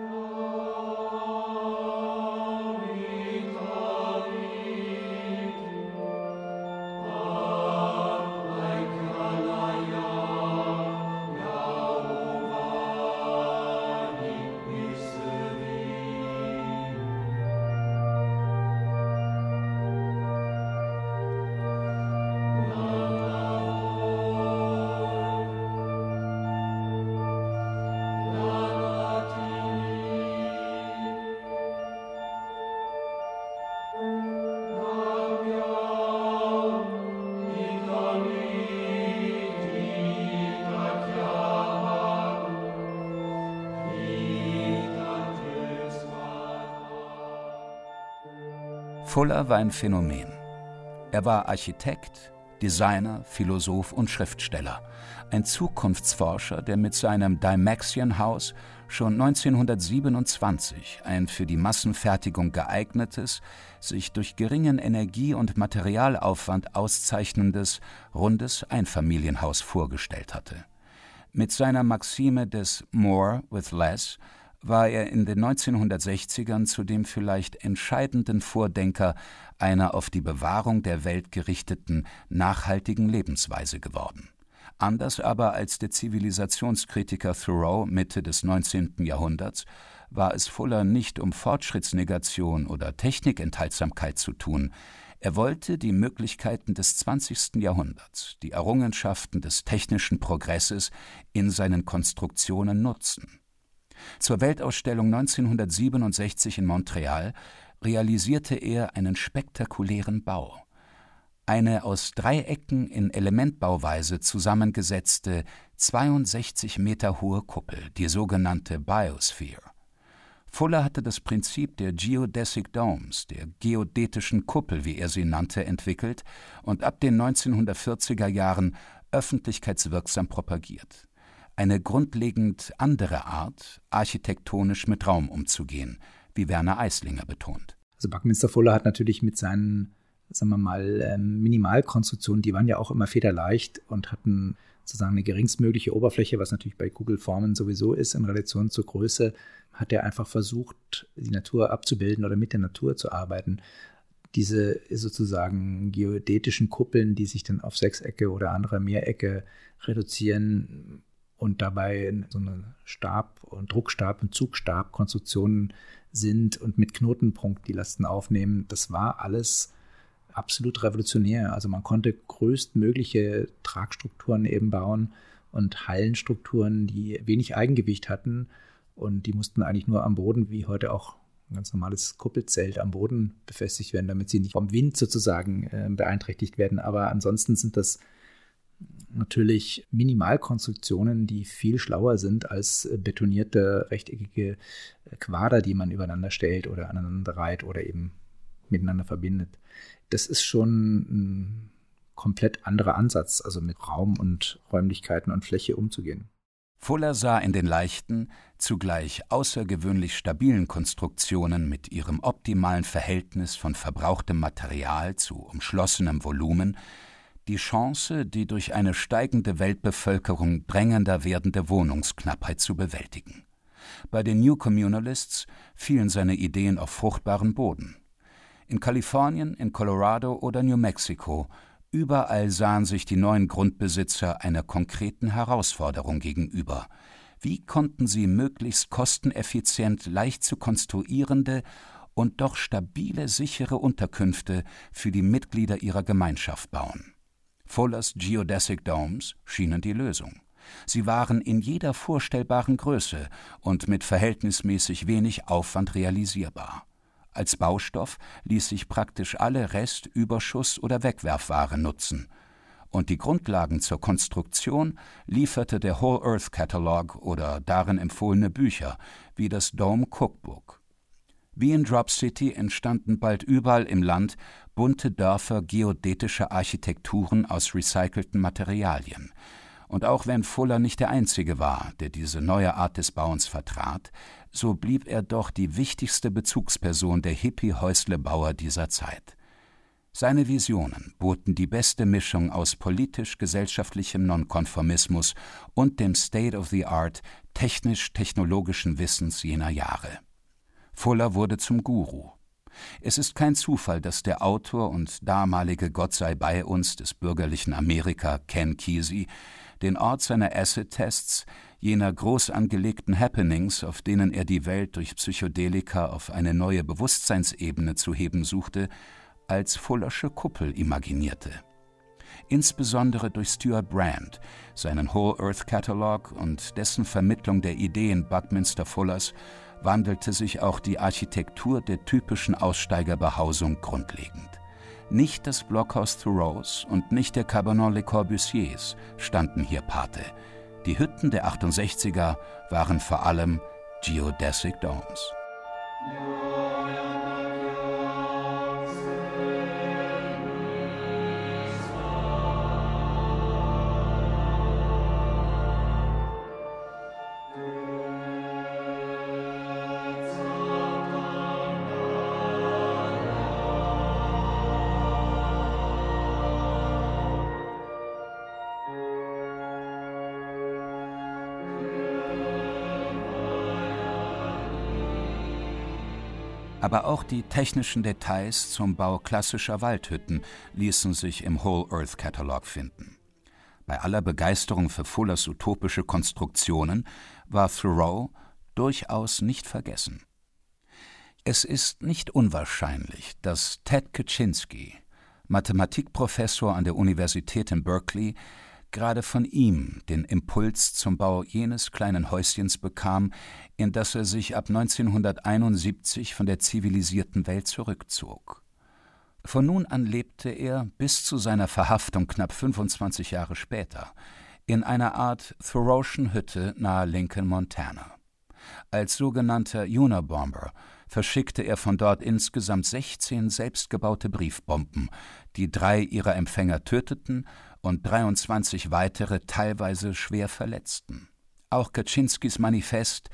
Fuller war ein Phänomen. Er war Architekt, Designer, Philosoph und Schriftsteller. Ein Zukunftsforscher, der mit seinem Dymaxion House schon 1927 ein für die Massenfertigung geeignetes, sich durch geringen Energie- und Materialaufwand auszeichnendes, rundes Einfamilienhaus vorgestellt hatte. Mit seiner Maxime des More with Less war er in den 1960ern zu dem vielleicht entscheidenden Vordenker einer auf die Bewahrung der Welt gerichteten, nachhaltigen Lebensweise geworden. Anders aber als der Zivilisationskritiker Thoreau Mitte des 19. Jahrhunderts war es Fuller nicht um Fortschrittsnegation oder Technikenthaltsamkeit zu tun. Er wollte die Möglichkeiten des 20. Jahrhunderts, die Errungenschaften des technischen Progresses in seinen Konstruktionen nutzen. Zur Weltausstellung 1967 in Montreal realisierte er einen spektakulären Bau. Eine aus 3 Ecken in Elementbauweise zusammengesetzte, 62 Meter hohe Kuppel, die sogenannte Biosphere. Fuller hatte das Prinzip der Geodesic Domes, der geodätischen Kuppel, wie er sie nannte, entwickelt und ab den 1940er Jahren öffentlichkeitswirksam propagiert. Eine grundlegend andere Art, architektonisch mit Raum umzugehen, wie Werner Eislinger betont. Also Buckminster Fuller hat natürlich mit seinen, sagen wir mal, Minimalkonstruktionen, die waren ja auch immer federleicht und hatten sozusagen eine geringstmögliche Oberfläche, was natürlich bei Kugelformen sowieso ist, in Relation zur Größe, hat er einfach versucht, die Natur abzubilden oder mit der Natur zu arbeiten. Diese sozusagen geodätischen Kuppeln, die sich dann auf Sechsecke oder andere Mehrecke reduzieren und dabei so eine Stab- und Druckstab- und Zugstab-Konstruktionen sind und mit Knotenpunkt die Lasten aufnehmen, das war alles absolut revolutionär. Also man konnte größtmögliche Tragstrukturen eben bauen und Hallenstrukturen, die wenig Eigengewicht hatten und die mussten eigentlich nur am Boden, wie heute auch ein ganz normales Kuppelzelt am Boden befestigt werden, damit sie nicht vom Wind sozusagen beeinträchtigt werden. Aber ansonsten sind das natürlich Minimalkonstruktionen, die viel schlauer sind als betonierte rechteckige Quader, die man übereinander stellt oder aneinander reiht oder eben miteinander verbindet. Das ist schon ein komplett anderer Ansatz, also mit Raum und Räumlichkeiten und Fläche umzugehen. Fuller sah in den leichten, zugleich außergewöhnlich stabilen Konstruktionen mit ihrem optimalen Verhältnis von verbrauchtem Material zu umschlossenem Volumen die Chance, die durch eine steigende Weltbevölkerung drängender werdende Wohnungsknappheit zu bewältigen. Bei den New Communalists fielen seine Ideen auf fruchtbaren Boden. In Kalifornien, in Colorado oder New Mexico, überall sahen sich die neuen Grundbesitzer einer konkreten Herausforderung gegenüber. Wie konnten sie möglichst kosteneffizient leicht zu konstruierende und doch stabile, sichere Unterkünfte für die Mitglieder ihrer Gemeinschaft bauen? Fullers Geodesic Domes schienen die Lösung. Sie waren in jeder vorstellbaren Größe und mit verhältnismäßig wenig Aufwand realisierbar. Als Baustoff ließ sich praktisch alle Rest-, Überschuss- oder Wegwerfware nutzen. Und die Grundlagen zur Konstruktion lieferte der Whole Earth Catalog oder darin empfohlene Bücher, wie das Dome Cookbook. Wie in Drop City entstanden bald überall im Land bunte Dörfer geodätischer Architekturen aus recycelten Materialien. Und auch wenn Fuller nicht der Einzige war, der diese neue Art des Bauens vertrat, so blieb er doch die wichtigste Bezugsperson der Hippie-Häuslebauer dieser Zeit. Seine Visionen boten die beste Mischung aus politisch-gesellschaftlichem Nonkonformismus und dem State-of-the-Art technisch-technologischen Wissens jener Jahre. Fuller wurde zum Guru. Es ist kein Zufall, dass der Autor und damalige Gottseibeihuns des bürgerlichen Amerika, Ken Kesey, den Ort seiner Acid-Tests, jener groß angelegten Happenings, auf denen er die Welt durch Psychedelika auf eine neue Bewusstseinsebene zu heben suchte, als Fullersche Kuppel imaginierte. Insbesondere durch Stuart Brand, seinen Whole Earth Catalog und dessen Vermittlung der Ideen Buckminster Fullers wandelte sich auch die Architektur der typischen Aussteigerbehausung grundlegend. Nicht das Blockhaus Thoreaus und nicht der Cabanon Le Corbusiers standen hier Pate. Die Hütten der 68er waren vor allem Geodesic Domes. Aber auch die technischen Details zum Bau klassischer Waldhütten ließen sich im Whole Earth Catalog finden. Bei aller Begeisterung für Fullers utopische Konstruktionen war Thoreau durchaus nicht vergessen. Es ist nicht unwahrscheinlich, dass Ted Kaczynski, Mathematikprofessor an der Universität in Berkeley, gerade von ihm den Impuls zum Bau jenes kleinen Häuschens bekam, in das er sich ab 1971 von der zivilisierten Welt zurückzog. Von nun an lebte er bis zu seiner Verhaftung knapp 25 Jahre später in einer Art Thoreau'schen Hütte nahe Lincoln, Montana. Als sogenannter Unabomber verschickte er von dort insgesamt 16 selbstgebaute Briefbomben, die 3 ihrer Empfänger töteten und 23 weitere teilweise schwer verletzten. Auch Kaczynskis Manifest,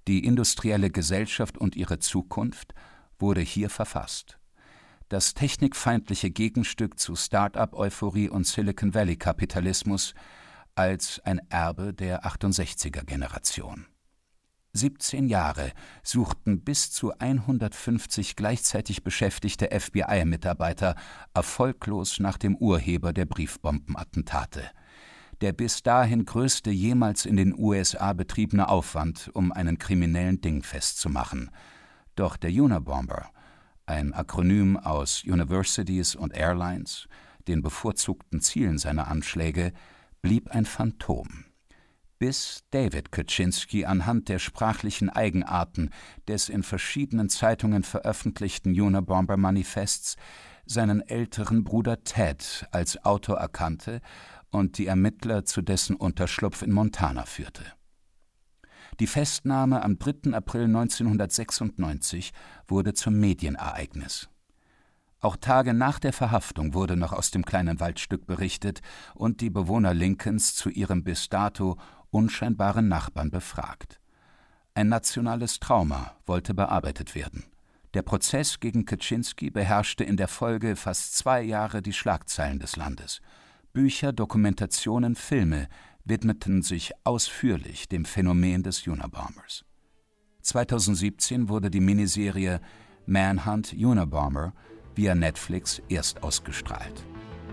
Die industrielle Gesellschaft und ihre Zukunft wurde hier verfasst. Das technikfeindliche Gegenstück zu Start-up-Euphorie und Silicon Valley-Kapitalismus als ein Erbe der 68er-Generation. 17 Jahre suchten bis zu 150 gleichzeitig beschäftigte FBI-Mitarbeiter erfolglos nach dem Urheber der Briefbombenattentate. Der bis dahin größte jemals in den USA betriebene Aufwand, um einen Kriminellen dingfest zu machen. Doch der Unabomber, ein Akronym aus Universities und Airlines, den bevorzugten Zielen seiner Anschläge, blieb ein Phantom. Bis David Kaczynski anhand der sprachlichen Eigenarten des in verschiedenen Zeitungen veröffentlichten Unabomber-Manifests seinen älteren Bruder Ted als Autor erkannte und die Ermittler zu dessen Unterschlupf in Montana führte. Die Festnahme am 3. April 1996 wurde zum Medienereignis. Auch Tage nach der Verhaftung wurde noch aus dem kleinen Waldstück berichtet und die Bewohner Lincolns zu ihrem bis dato unscheinbaren Nachbarn befragt. Ein nationales Trauma wollte bearbeitet werden. Der Prozess gegen Kaczynski beherrschte in der Folge fast 2 Jahre die Schlagzeilen des Landes. Bücher, Dokumentationen, Filme widmeten sich ausführlich dem Phänomen des Unabombers. 2017 wurde die Miniserie Manhunt Unabomber via Netflix erstausgestrahlt.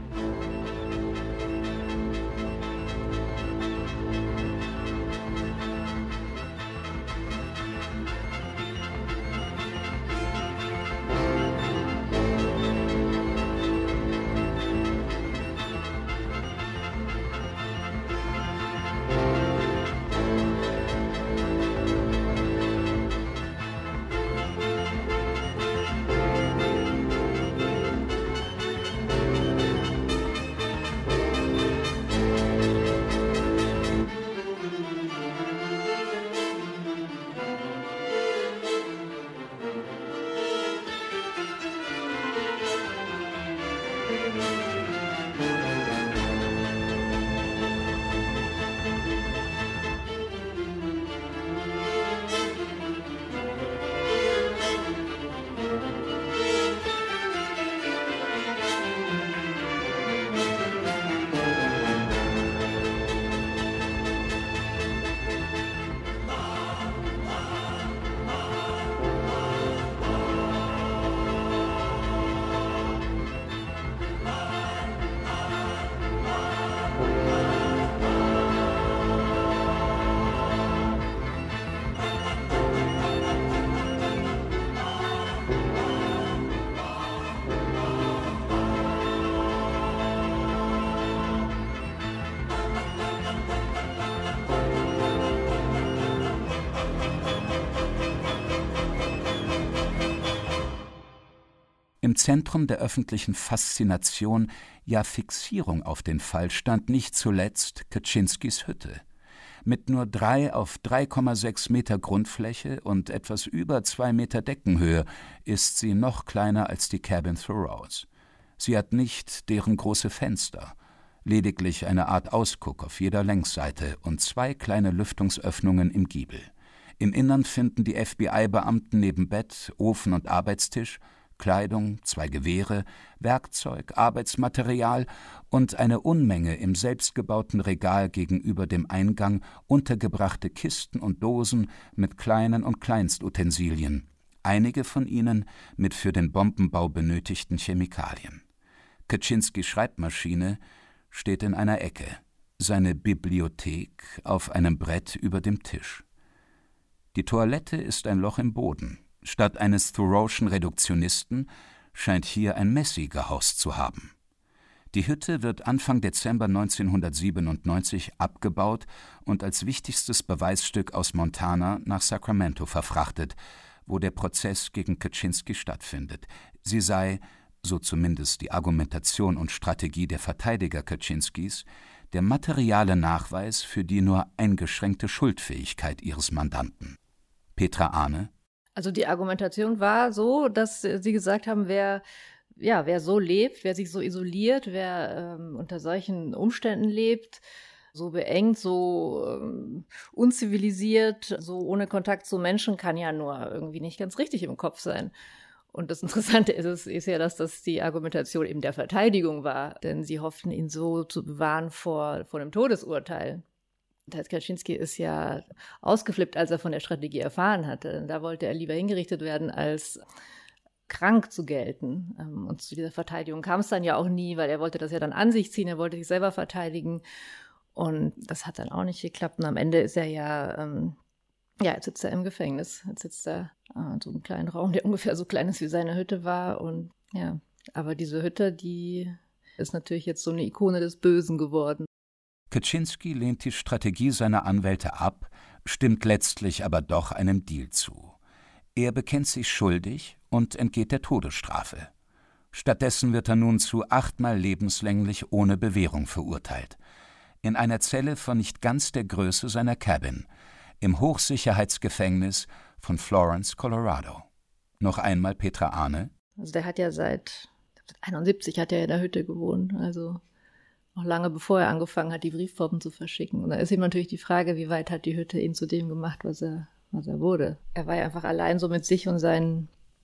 Im Zentrum der öffentlichen Faszination, ja Fixierung auf den Fall stand nicht zuletzt Kaczynskis Hütte. Mit nur 3 auf 3,6 Meter Grundfläche und etwas über 2 Meter Deckenhöhe ist sie noch kleiner als die Cabin Thoreaus. Sie hat nicht deren große Fenster, lediglich eine Art Ausguck auf jeder Längsseite und 2 kleine Lüftungsöffnungen im Giebel. Im Innern finden die FBI-Beamten neben Bett, Ofen und Arbeitstisch Kleidung, 2 Gewehre, Werkzeug, Arbeitsmaterial und eine Unmenge im selbstgebauten Regal gegenüber dem Eingang untergebrachte Kisten und Dosen mit kleinen und Kleinstutensilien, einige von ihnen mit für den Bombenbau benötigten Chemikalien. Kaczynskis Schreibmaschine steht in einer Ecke, seine Bibliothek auf einem Brett über dem Tisch. Die Toilette ist ein Loch im Boden. Statt eines Thoreau'schen Reduktionisten scheint hier ein Messi gehaust zu haben. Die Hütte wird Anfang Dezember 1997 abgebaut und als wichtigstes Beweisstück aus Montana nach Sacramento verfrachtet, wo der Prozess gegen Kaczynski stattfindet. Sie sei, so zumindest die Argumentation und Strategie der Verteidiger Kaczynskis, der materiale Nachweis für die nur eingeschränkte Schuldfähigkeit ihres Mandanten. Petra Ahne. Also die Argumentation war so, dass sie gesagt haben, wer so lebt, wer sich so isoliert, wer unter solchen Umständen lebt, so beengt, so unzivilisiert, so ohne Kontakt zu Menschen kann ja nur irgendwie nicht ganz richtig im Kopf sein. Und das Interessante ist ja, dass das die Argumentation eben der Verteidigung war, denn sie hofften, ihn so zu bewahren vor einem Todesurteil. Kaczynski ist ja ausgeflippt, als er von der Strategie erfahren hatte. Da wollte er lieber hingerichtet werden, als krank zu gelten. Und zu dieser Verteidigung kam es dann ja auch nie, weil er wollte das ja dann an sich ziehen, er wollte sich selber verteidigen. Und das hat dann auch nicht geklappt. Und am Ende ist er jetzt sitzt er im Gefängnis. Jetzt sitzt er in so einem kleinen Raum, der ungefähr so klein ist, wie seine Hütte war. Und ja, aber diese Hütte, die ist natürlich jetzt so eine Ikone des Bösen geworden. Kaczynski lehnt die Strategie seiner Anwälte ab, stimmt letztlich aber doch einem Deal zu. Er bekennt sich schuldig und entgeht der Todesstrafe. Stattdessen wird er nun zu 8-mal lebenslänglich ohne Bewährung verurteilt. In einer Zelle von nicht ganz der Größe seiner Cabin, im Hochsicherheitsgefängnis von Florence, Colorado. Noch einmal Petra Ahne. Also der hat ja seit 71 hat er in der Hütte gewohnt, also noch lange bevor er angefangen hat, die Briefformen zu verschicken. Und da ist ihm natürlich die Frage, wie weit hat die Hütte ihn zu dem gemacht, was er wurde. Er war ja einfach allein so mit sich und seinen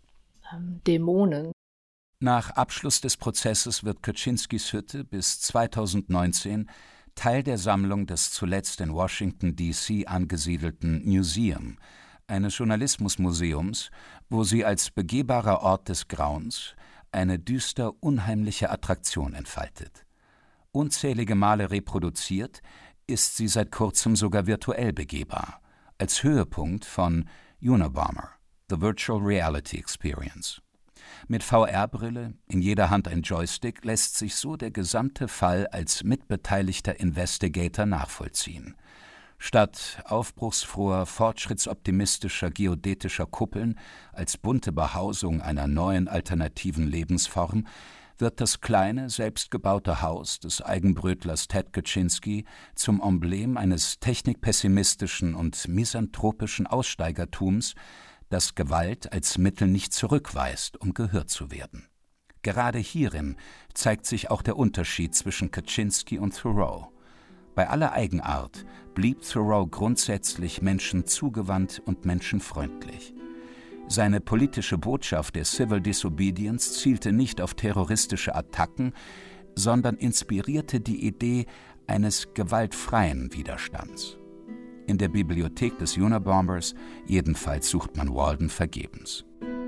Dämonen. Nach Abschluss des Prozesses wird Kaczynskis Hütte bis 2019 Teil der Sammlung des zuletzt in Washington, D.C. angesiedelten Museum, eines Journalismusmuseums, wo sie als begehbarer Ort des Grauens eine düster unheimliche Attraktion entfaltet. Unzählige Male reproduziert, ist sie seit kurzem sogar virtuell begehbar, als Höhepunkt von Unabomber, The Virtual Reality Experience. Mit VR-Brille, in jeder Hand ein Joystick, lässt sich so der gesamte Fall als mitbeteiligter Investigator nachvollziehen. Statt aufbruchsfroher, fortschrittsoptimistischer geodätischer Kuppeln als bunte Behausung einer neuen alternativen Lebensform wird das kleine, selbstgebaute Haus des Eigenbrötlers Ted Kaczynski zum Emblem eines technikpessimistischen und misanthropischen Aussteigertums, das Gewalt als Mittel nicht zurückweist, um gehört zu werden. Gerade hierin zeigt sich auch der Unterschied zwischen Kaczynski und Thoreau. Bei aller Eigenart blieb Thoreau grundsätzlich menschenzugewandt und menschenfreundlich. Seine politische Botschaft der Civil Disobedience zielte nicht auf terroristische Attacken, sondern inspirierte die Idee eines gewaltfreien Widerstands. In der Bibliothek des Unabombers jedenfalls sucht man Walden vergebens.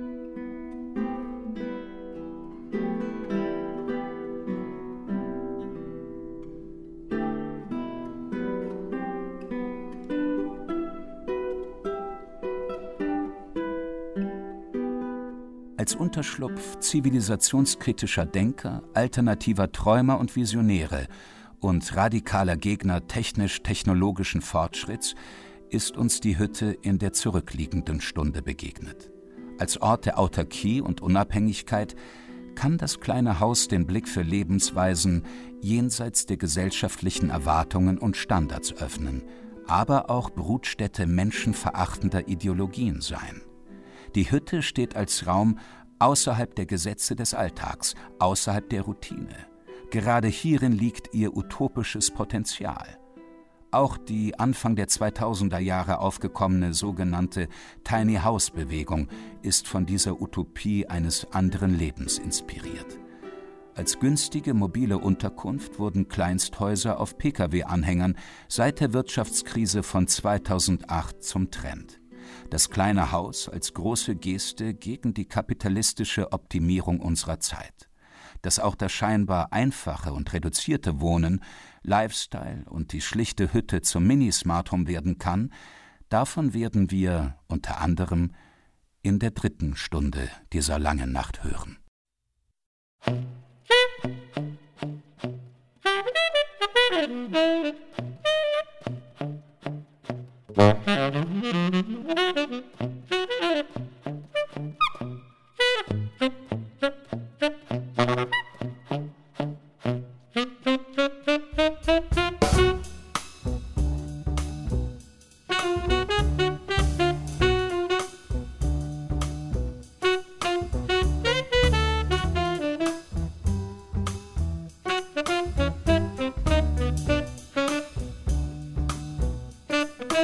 Als Unterschlupf zivilisationskritischer Denker, alternativer Träumer und Visionäre und radikaler Gegner technisch-technologischen Fortschritts ist uns die Hütte in der zurückliegenden Stunde begegnet. Als Ort der Autarkie und Unabhängigkeit kann das kleine Haus den Blick für Lebensweisen jenseits der gesellschaftlichen Erwartungen und Standards öffnen, aber auch Brutstätte menschenverachtender Ideologien sein. Die Hütte steht als Raum außerhalb der Gesetze des Alltags, außerhalb der Routine. Gerade hierin liegt ihr utopisches Potenzial. Auch die Anfang der 2000er Jahre aufgekommene sogenannte Tiny House Bewegung ist von dieser Utopie eines anderen Lebens inspiriert. Als günstige mobile Unterkunft wurden Kleinsthäuser auf Pkw-Anhängern seit der Wirtschaftskrise von 2008 zum Trend. Das kleine Haus als große Geste gegen die kapitalistische Optimierung unserer Zeit. Dass auch das scheinbar einfache und reduzierte Wohnen, Lifestyle und die schlichte Hütte zum Mini-Smart Home werden kann, davon werden wir unter anderem in der 3. Stunde dieser langen Nacht hören.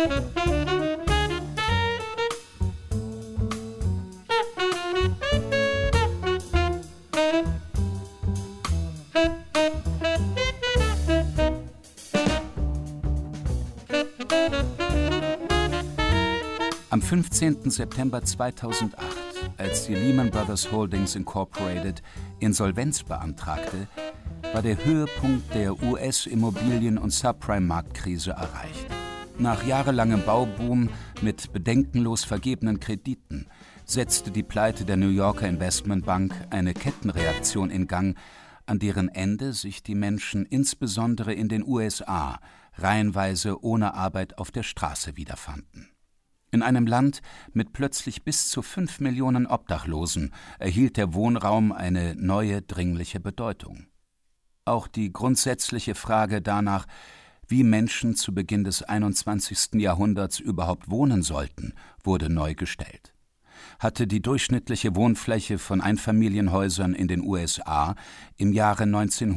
Am 15. September 2008, als die Lehman Brothers Holdings Incorporated Insolvenz beantragte, war der Höhepunkt der US-Immobilien- und Subprime-Marktkrise erreicht. Nach jahrelangem Bauboom mit bedenkenlos vergebenen Krediten setzte die Pleite der New Yorker Investmentbank eine Kettenreaktion in Gang, an deren Ende sich die Menschen insbesondere in den USA reihenweise ohne Arbeit auf der Straße wiederfanden. In einem Land mit plötzlich bis zu 5 Millionen Obdachlosen erhielt der Wohnraum eine neue, dringliche Bedeutung. Auch die grundsätzliche Frage danach, wie Menschen zu Beginn des 21. Jahrhunderts überhaupt wohnen sollten, wurde neu gestellt. Hatte die durchschnittliche Wohnfläche von Einfamilienhäusern in den USA im Jahre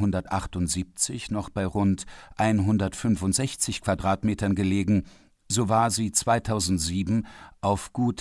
1978 noch bei rund 165 Quadratmetern gelegen, so war sie 2007 auf gut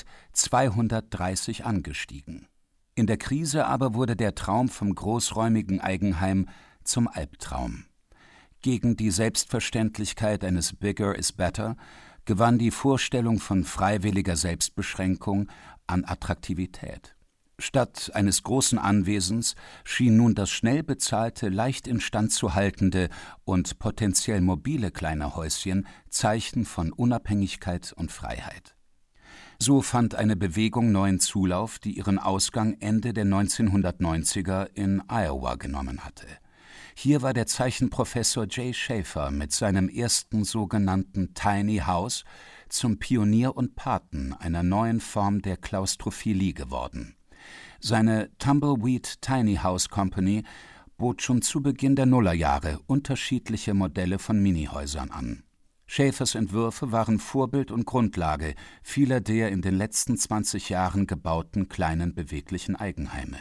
230 angestiegen. In der Krise aber wurde der Traum vom großräumigen Eigenheim zum Albtraum. Gegen die Selbstverständlichkeit eines Bigger is Better gewann die Vorstellung von freiwilliger Selbstbeschränkung an Attraktivität. Statt eines großen Anwesens schien nun das schnell bezahlte, leicht instand zu haltende und potenziell mobile kleine Häuschen Zeichen von Unabhängigkeit und Freiheit. So fand eine Bewegung neuen Zulauf, die ihren Ausgang Ende der 1990er in Iowa genommen hatte. Hier war der Zeichenprofessor Jay Schaefer mit seinem ersten sogenannten Tiny House zum Pionier und Paten einer neuen Form der Klaustrophilie geworden. Seine Tumbleweed Tiny House Company bot schon zu Beginn der Nullerjahre unterschiedliche Modelle von Minihäusern an. Schaefers Entwürfe waren Vorbild und Grundlage vieler der in den letzten 20 Jahren gebauten kleinen beweglichen Eigenheime.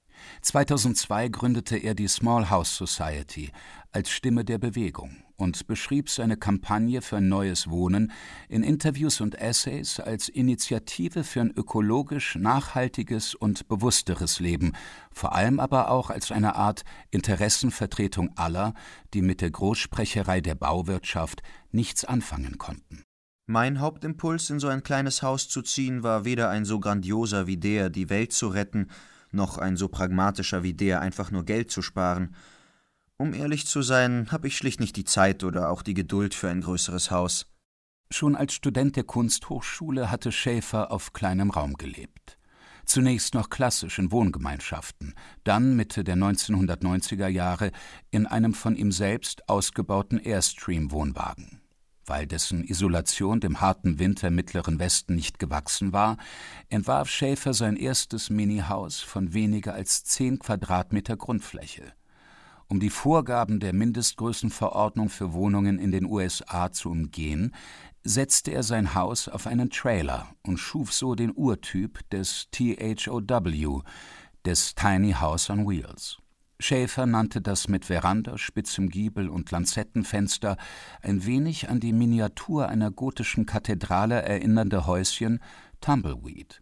2002 gründete er die Small House Society als Stimme der Bewegung und beschrieb seine Kampagne für ein neues Wohnen in Interviews und Essays als Initiative für ein ökologisch nachhaltiges und bewussteres Leben, vor allem aber auch als eine Art Interessenvertretung aller, die mit der Großsprecherei der Bauwirtschaft nichts anfangen konnten. Mein Hauptimpuls, in so ein kleines Haus zu ziehen, war weder ein so grandioser wie der, die Welt zu retten, noch ein so pragmatischer wie der, einfach nur Geld zu sparen. Um ehrlich zu sein, habe ich schlicht nicht die Zeit oder auch die Geduld für ein größeres Haus. Schon als Student der Kunsthochschule hatte Schaefer auf kleinem Raum gelebt. Zunächst noch klassisch in Wohngemeinschaften, dann Mitte der 1990er Jahre in einem von ihm selbst ausgebauten Airstream-Wohnwagen. Weil dessen Isolation dem harten Winter Mittleren Westen nicht gewachsen war, entwarf Schaefer sein erstes Minihaus von weniger als 10 Quadratmeter Grundfläche. Um die Vorgaben der Mindestgrößenverordnung für Wohnungen in den USA zu umgehen, setzte er sein Haus auf einen Trailer und schuf so den Urtyp des THOW, des Tiny House on Wheels. Schaefer nannte das mit Veranda, spitzem Giebel und Lanzettenfenster ein wenig an die Miniatur einer gotischen Kathedrale erinnernde Häuschen Tumbleweed.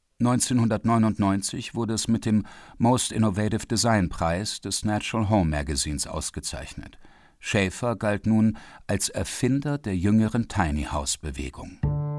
1999 wurde es mit dem Most Innovative Design Preis des Natural Home Magazins ausgezeichnet. Schaefer galt nun als Erfinder der jüngeren Tiny House Bewegung.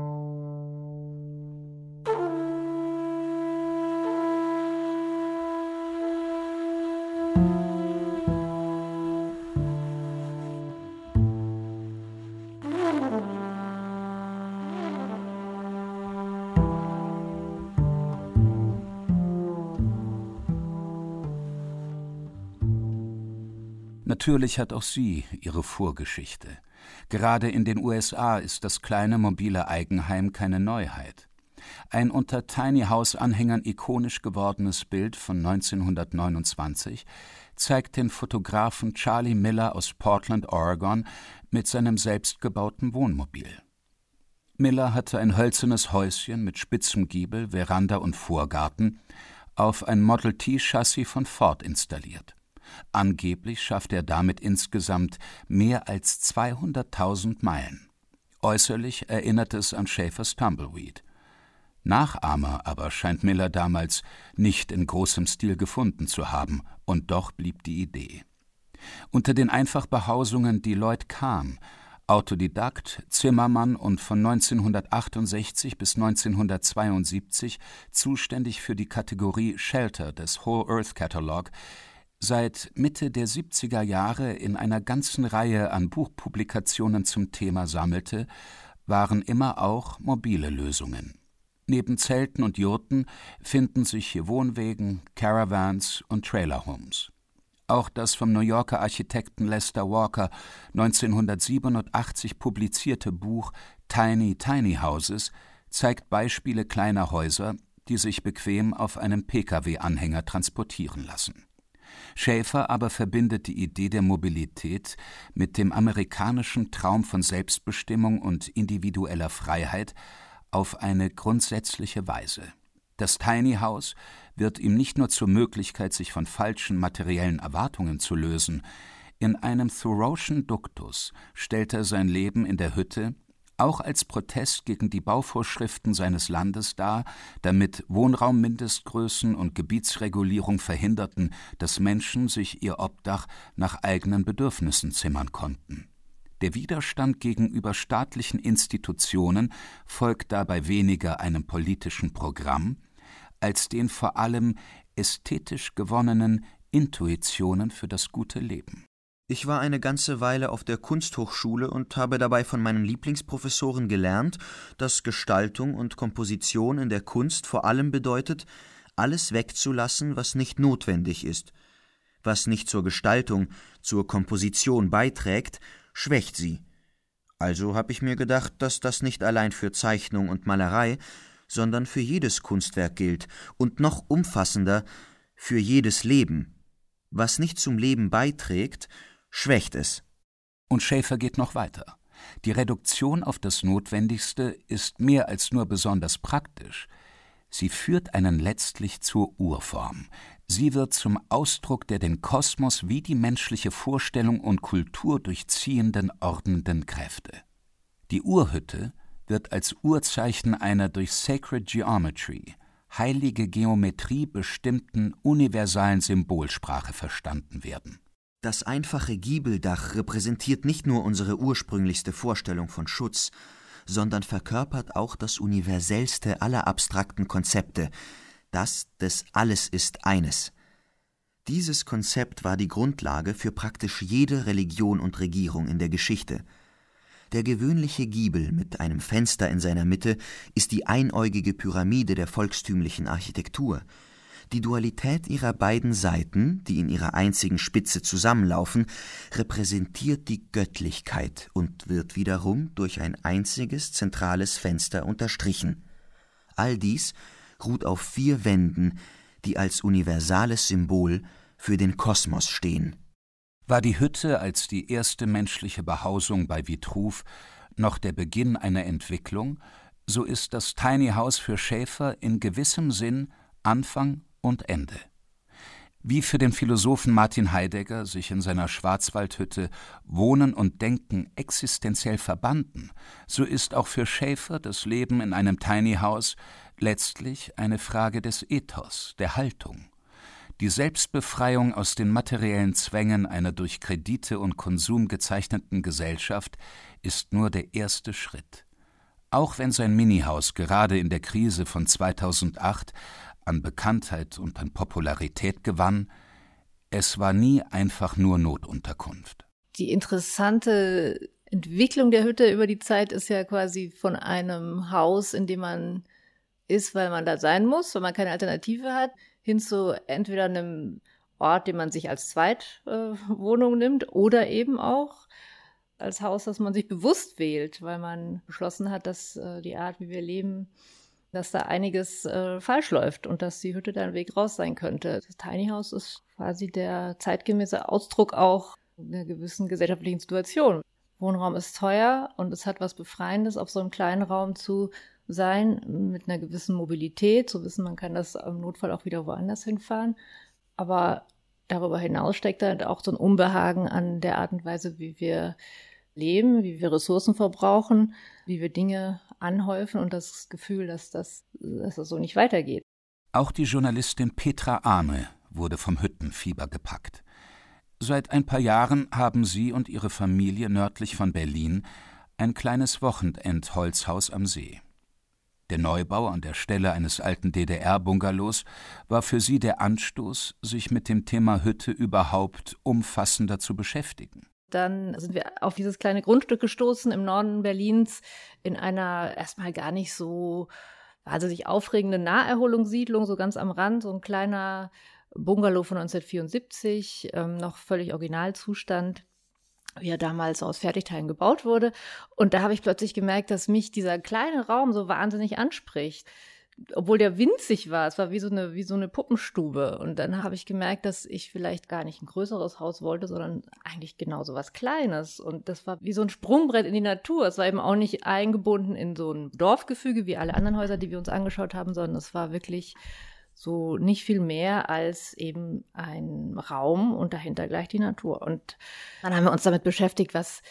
Natürlich hat auch sie ihre Vorgeschichte. Gerade in den USA ist das kleine mobile Eigenheim keine Neuheit. Ein unter Tiny-House-Anhängern ikonisch gewordenes Bild von 1929 zeigt den Fotografen Charlie Miller aus Portland, Oregon, mit seinem selbstgebauten Wohnmobil. Miller hatte ein hölzernes Häuschen mit spitzem Giebel, Veranda und Vorgarten auf ein Model-T-Chassis von Ford installiert. Angeblich schaffte er damit insgesamt mehr als 200.000 Meilen. Äußerlich erinnerte es an Schaeffers Tumbleweed. Nachahmer aber scheint Miller damals nicht in großem Stil gefunden zu haben, und doch blieb die Idee. Unter den Einfachbehausungen, die Lloyd Kahn, Autodidakt, Zimmermann und von 1968 bis 1972 zuständig für die Kategorie Shelter des Whole Earth Catalog, seit Mitte der 70er Jahre in einer ganzen Reihe an Buchpublikationen zum Thema sammelte, waren immer auch mobile Lösungen. Neben Zelten und Jurten finden sich hier Wohnwegen, Caravans und Trailerhomes. Auch das vom New Yorker Architekten Lester Walker 1987 publizierte Buch Tiny Tiny Houses zeigt Beispiele kleiner Häuser, die sich bequem auf einem Pkw-Anhänger transportieren lassen. Schaeffer aber verbindet die Idee der Mobilität mit dem amerikanischen Traum von Selbstbestimmung und individueller Freiheit auf eine grundsätzliche Weise. Das Tiny House wird ihm nicht nur zur Möglichkeit, sich von falschen materiellen Erwartungen zu lösen. In einem Thoreau'schen Duktus stellt er sein Leben in der Hütte auch als Protest gegen die Bauvorschriften seines Landes dar, damit Wohnraummindestgrößen und Gebietsregulierung verhinderten, dass Menschen sich ihr Obdach nach eigenen Bedürfnissen zimmern konnten. Der Widerstand gegenüber staatlichen Institutionen folgt dabei weniger einem politischen Programm, als den vor allem ästhetisch gewonnenen Intuitionen für das gute Leben. Ich war eine ganze Weile auf der Kunsthochschule und habe dabei von meinen Lieblingsprofessoren gelernt, dass Gestaltung und Komposition in der Kunst vor allem bedeutet, alles wegzulassen, was nicht notwendig ist. Was nicht zur Gestaltung, zur Komposition beiträgt, schwächt sie. Also habe ich mir gedacht, dass das nicht allein für Zeichnung und Malerei, sondern für jedes Kunstwerk gilt und noch umfassender für jedes Leben. Was nicht zum Leben beiträgt, schwächt es. Und Schaeffer geht noch weiter. Die Reduktion auf das Notwendigste ist mehr als nur besonders praktisch. Sie führt einen letztlich zur Urform. Sie wird zum Ausdruck der den Kosmos wie die menschliche Vorstellung und Kultur durchziehenden, ordnenden Kräfte. Die Urhütte wird als Urzeichen einer durch Sacred Geometry, heilige Geometrie bestimmten universalen Symbolsprache verstanden werden. Das einfache Giebeldach repräsentiert nicht nur unsere ursprünglichste Vorstellung von Schutz, sondern verkörpert auch das universellste aller abstrakten Konzepte, das des Alles ist eines. Dieses Konzept war die Grundlage für praktisch jede Religion und Regierung in der Geschichte. Der gewöhnliche Giebel mit einem Fenster in seiner Mitte ist die einäugige Pyramide der volkstümlichen Architektur. Die Dualität ihrer beiden Seiten, die in ihrer einzigen Spitze zusammenlaufen, repräsentiert die Göttlichkeit und wird wiederum durch ein einziges zentrales Fenster unterstrichen. All dies ruht auf 4 Wänden, die als universales Symbol für den Kosmos stehen. War die Hütte als die erste menschliche Behausung bei Vitruv noch der Beginn einer Entwicklung, so ist das Tiny House für Schaeffer in gewissem Sinn Anfang und Ende. Wie für den Philosophen Martin Heidegger sich in seiner Schwarzwaldhütte Wohnen und Denken existenziell verbanden, so ist auch für Schaeffer das Leben in einem Tiny House letztlich eine Frage des Ethos, der Haltung. Die Selbstbefreiung aus den materiellen Zwängen einer durch Kredite und Konsum gezeichneten Gesellschaft ist nur der erste Schritt. Auch wenn sein Minihaus gerade in der Krise von 2008 an Bekanntheit und an Popularität gewann, es war nie einfach nur Notunterkunft. Die interessante Entwicklung der Hütte über die Zeit ist ja quasi von einem Haus, in dem man ist, weil man da sein muss, weil man keine Alternative hat, hin zu entweder einem Ort, den man sich als Zweitwohnung nimmt oder eben auch als Haus, das man sich bewusst wählt, weil man beschlossen hat, dass die Art, wie wir leben, dass da einiges falsch läuft und dass die Hütte da ein Weg raus sein könnte. Das Tiny House ist quasi der zeitgemäße Ausdruck auch einer gewissen gesellschaftlichen Situation. Wohnraum ist teuer und es hat was Befreiendes, auf so einem kleinen Raum zu sein, mit einer gewissen Mobilität, zu wissen, man kann das im Notfall auch wieder woanders hinfahren. Aber darüber hinaus steckt da auch so ein Unbehagen an der Art und Weise, wie wir leben, wie wir Ressourcen verbrauchen, wie wir Dinge anhäufen und das Gefühl, dass das so nicht weitergeht. Auch die Journalistin Petra Ahme wurde vom Hüttenfieber gepackt. Seit ein paar Jahren haben sie und ihre Familie nördlich von Berlin ein kleines Wochenendholzhaus am See. Der Neubau an der Stelle eines alten DDR-Bungalows war für sie der Anstoß, sich mit dem Thema Hütte überhaupt umfassender zu beschäftigen. Dann sind wir auf dieses kleine Grundstück gestoßen im Norden Berlins in einer erstmal gar nicht so wahnsinnig aufregende Naherholungssiedlung, so ganz am Rand, so ein kleiner Bungalow von 1974, noch völlig Originalzustand, wie er damals aus Fertigteilen gebaut wurde. Und da habe ich plötzlich gemerkt, dass mich dieser kleine Raum so wahnsinnig anspricht. Obwohl der winzig war, es war wie so eine Puppenstube. Und dann habe ich gemerkt, dass ich vielleicht gar nicht ein größeres Haus wollte, sondern eigentlich genau so was Kleines. Und das war wie so ein Sprungbrett in die Natur. Es war eben auch nicht eingebunden in so ein Dorfgefüge wie alle anderen Häuser, die wir uns angeschaut haben, sondern es war wirklich so nicht viel mehr als eben ein Raum und dahinter gleich die Natur. Und dann haben wir uns damit beschäftigt, was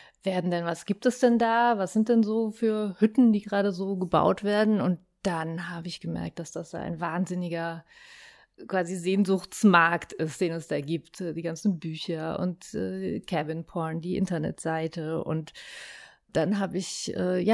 gibt es denn da? Was sind denn so für Hütten, die gerade so gebaut werden? Und dann habe ich gemerkt, dass das ein wahnsinniger quasi Sehnsuchtsmarkt ist, den es da gibt. Die ganzen Bücher und Cabin Porn, die Internetseite. Und dann habe ich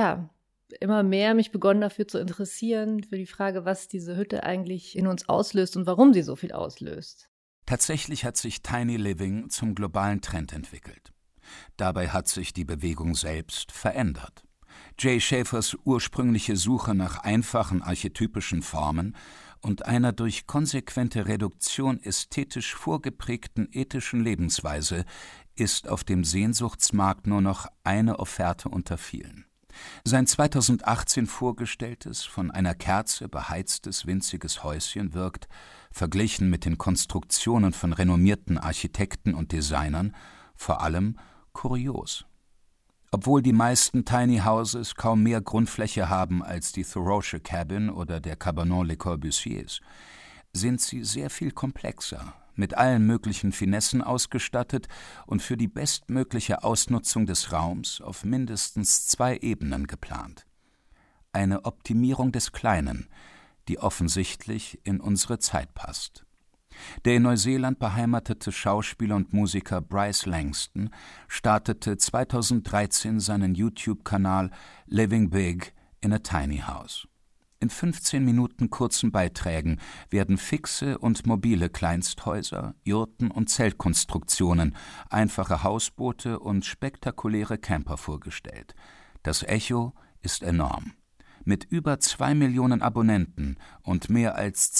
immer mehr mich begonnen dafür zu interessieren, für die Frage, was diese Hütte eigentlich in uns auslöst und warum sie so viel auslöst. Tatsächlich hat sich Tiny Living zum globalen Trend entwickelt. Dabei hat sich die Bewegung selbst verändert. Jay Schäfers ursprüngliche Suche nach einfachen archetypischen Formen und einer durch konsequente Reduktion ästhetisch vorgeprägten ethischen Lebensweise ist auf dem Sehnsuchtsmarkt nur noch eine Offerte unter vielen. Sein 2018 vorgestelltes, von einer Kerze beheiztes winziges Häuschen wirkt, verglichen mit den Konstruktionen von renommierten Architekten und Designern, vor allem kurios. Obwohl die meisten Tiny Houses kaum mehr Grundfläche haben als die Thoreausche Cabin oder der Cabanon Le Corbusiers, sind sie sehr viel komplexer, mit allen möglichen Finessen ausgestattet und für die bestmögliche Ausnutzung des Raums auf mindestens 2 Ebenen geplant. Eine Optimierung des Kleinen, die offensichtlich in unsere Zeit passt. Der in Neuseeland beheimatete Schauspieler und Musiker Bryce Langston startete 2013 seinen YouTube-Kanal Living Big in a Tiny House. In 15 Minuten kurzen Beiträgen werden fixe und mobile Kleinsthäuser, Jurten und Zeltkonstruktionen, einfache Hausboote und spektakuläre Camper vorgestellt. Das Echo ist enorm. Mit über 2 Millionen Abonnenten und mehr als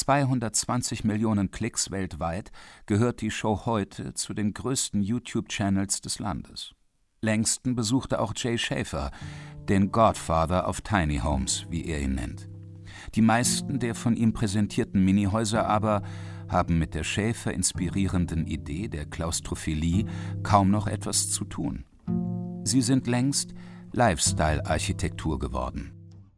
220 Millionen Klicks weltweit gehört die Show heute zu den größten YouTube-Channels des Landes. Langston besuchte auch Jay Schäfer, den Godfather of Tiny Homes, wie er ihn nennt. Die meisten der von ihm präsentierten Minihäuser aber haben mit der Schäfer inspirierenden Idee der Klaustrophilie kaum noch etwas zu tun. Sie sind längst Lifestyle-Architektur geworden.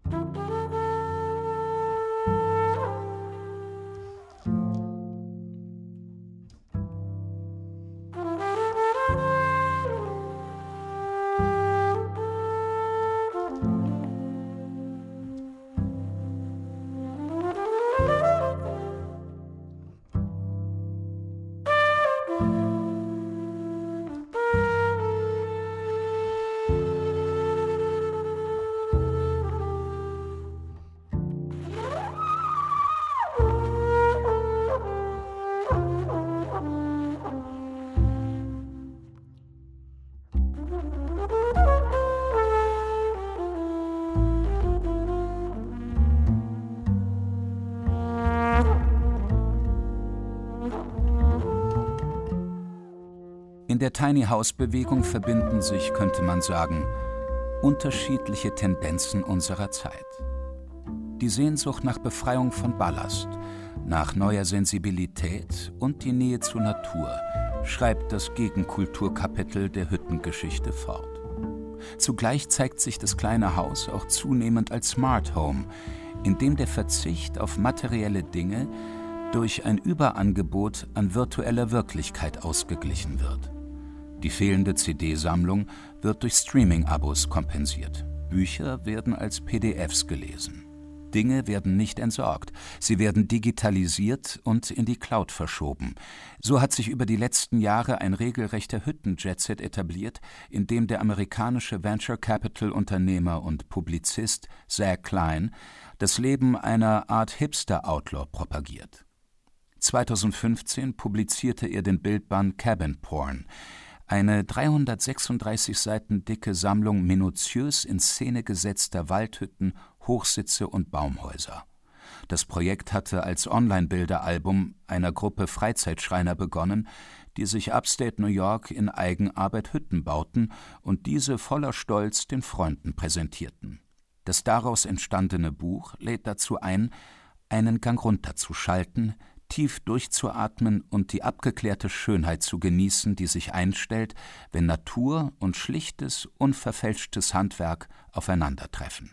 In der Tiny-House-Bewegung verbinden sich, könnte man sagen, unterschiedliche Tendenzen unserer Zeit. Die Sehnsucht nach Befreiung von Ballast, nach neuer Sensibilität und die Nähe zur Natur schreibt das Gegenkulturkapitel der Hüttengeschichte fort. Zugleich zeigt sich das kleine Haus auch zunehmend als Smart Home, in dem der Verzicht auf materielle Dinge durch ein Überangebot an virtueller Wirklichkeit ausgeglichen wird. Die fehlende CD-Sammlung wird durch Streaming-Abos kompensiert. Bücher werden als PDFs gelesen. Dinge werden nicht entsorgt, sie werden digitalisiert und in die Cloud verschoben. So hat sich über die letzten Jahre ein regelrechter Hütten-Jetset etabliert, in dem der amerikanische Venture-Capital-Unternehmer und Publizist Zach Klein das Leben einer Art Hipster-Outlaw propagiert. 2015 publizierte er den Bildband Cabin Porn, eine 336 Seiten dicke Sammlung minutiös in Szene gesetzter Waldhütten, Hochsitze und Baumhäuser. Das Projekt hatte als Online-Bilderalbum einer Gruppe Freizeitschreiner begonnen, die sich upstate New York in Eigenarbeit Hütten bauten und diese voller Stolz den Freunden präsentierten. Das daraus entstandene Buch lädt dazu ein, einen Gang runterzuschalten, tief durchzuatmen und die abgeklärte Schönheit zu genießen, die sich einstellt, wenn Natur und schlichtes, unverfälschtes Handwerk aufeinandertreffen.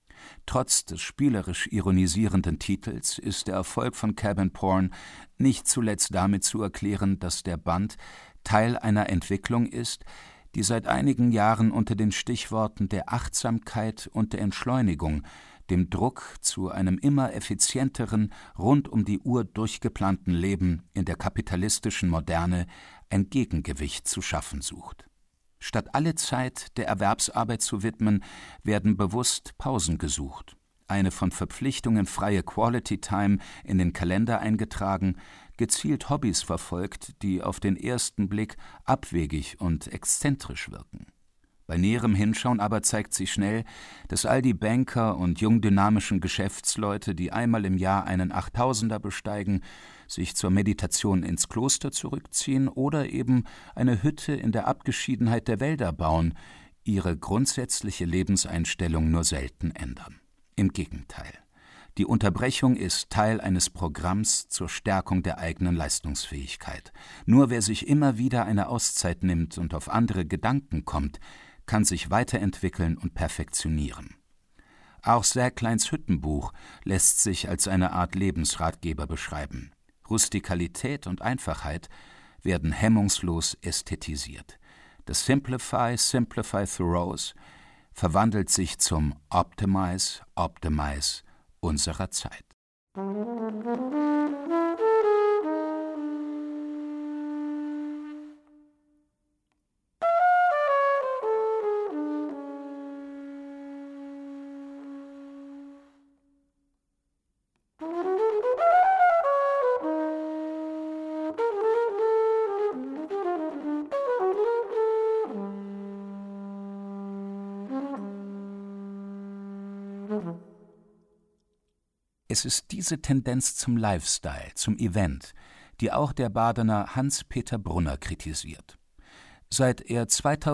Trotz des spielerisch ironisierenden Titels ist der Erfolg von Cabin Porn nicht zuletzt damit zu erklären, dass der Band Teil einer Entwicklung ist, die seit einigen Jahren unter den Stichworten der Achtsamkeit und der Entschleunigung, dem Druck zu einem immer effizienteren, rund um die Uhr durchgeplanten Leben in der kapitalistischen Moderne ein Gegengewicht zu schaffen sucht. Statt alle Zeit der Erwerbsarbeit zu widmen, werden bewusst Pausen gesucht. Eine von Verpflichtungen freie Quality Time in den Kalender eingetragen, gezielt Hobbys verfolgt, die auf den ersten Blick abwegig und exzentrisch wirken. Bei näherem Hinschauen aber zeigt sich schnell, dass all die Banker und jungdynamischen Geschäftsleute, die einmal im Jahr einen 8000er besteigen, sich zur Meditation ins Kloster zurückziehen oder eben eine Hütte in der Abgeschiedenheit der Wälder bauen, ihre grundsätzliche Lebenseinstellung nur selten ändern. Im Gegenteil. Die Unterbrechung ist Teil eines Programms zur Stärkung der eigenen Leistungsfähigkeit. Nur wer sich immer wieder eine Auszeit nimmt und auf andere Gedanken kommt, kann sich weiterentwickeln und perfektionieren. Auch Zach Kleins Hüttenbuch lässt sich als eine Art Lebensratgeber beschreiben. Rustikalität und Einfachheit werden hemmungslos ästhetisiert. Das Simplify Thoreaus verwandelt sich zum Optimize unserer Zeit. Es ist diese Tendenz zum Lifestyle, zum Event, die auch der Badener Hans-Peter Brunner kritisiert. Seit er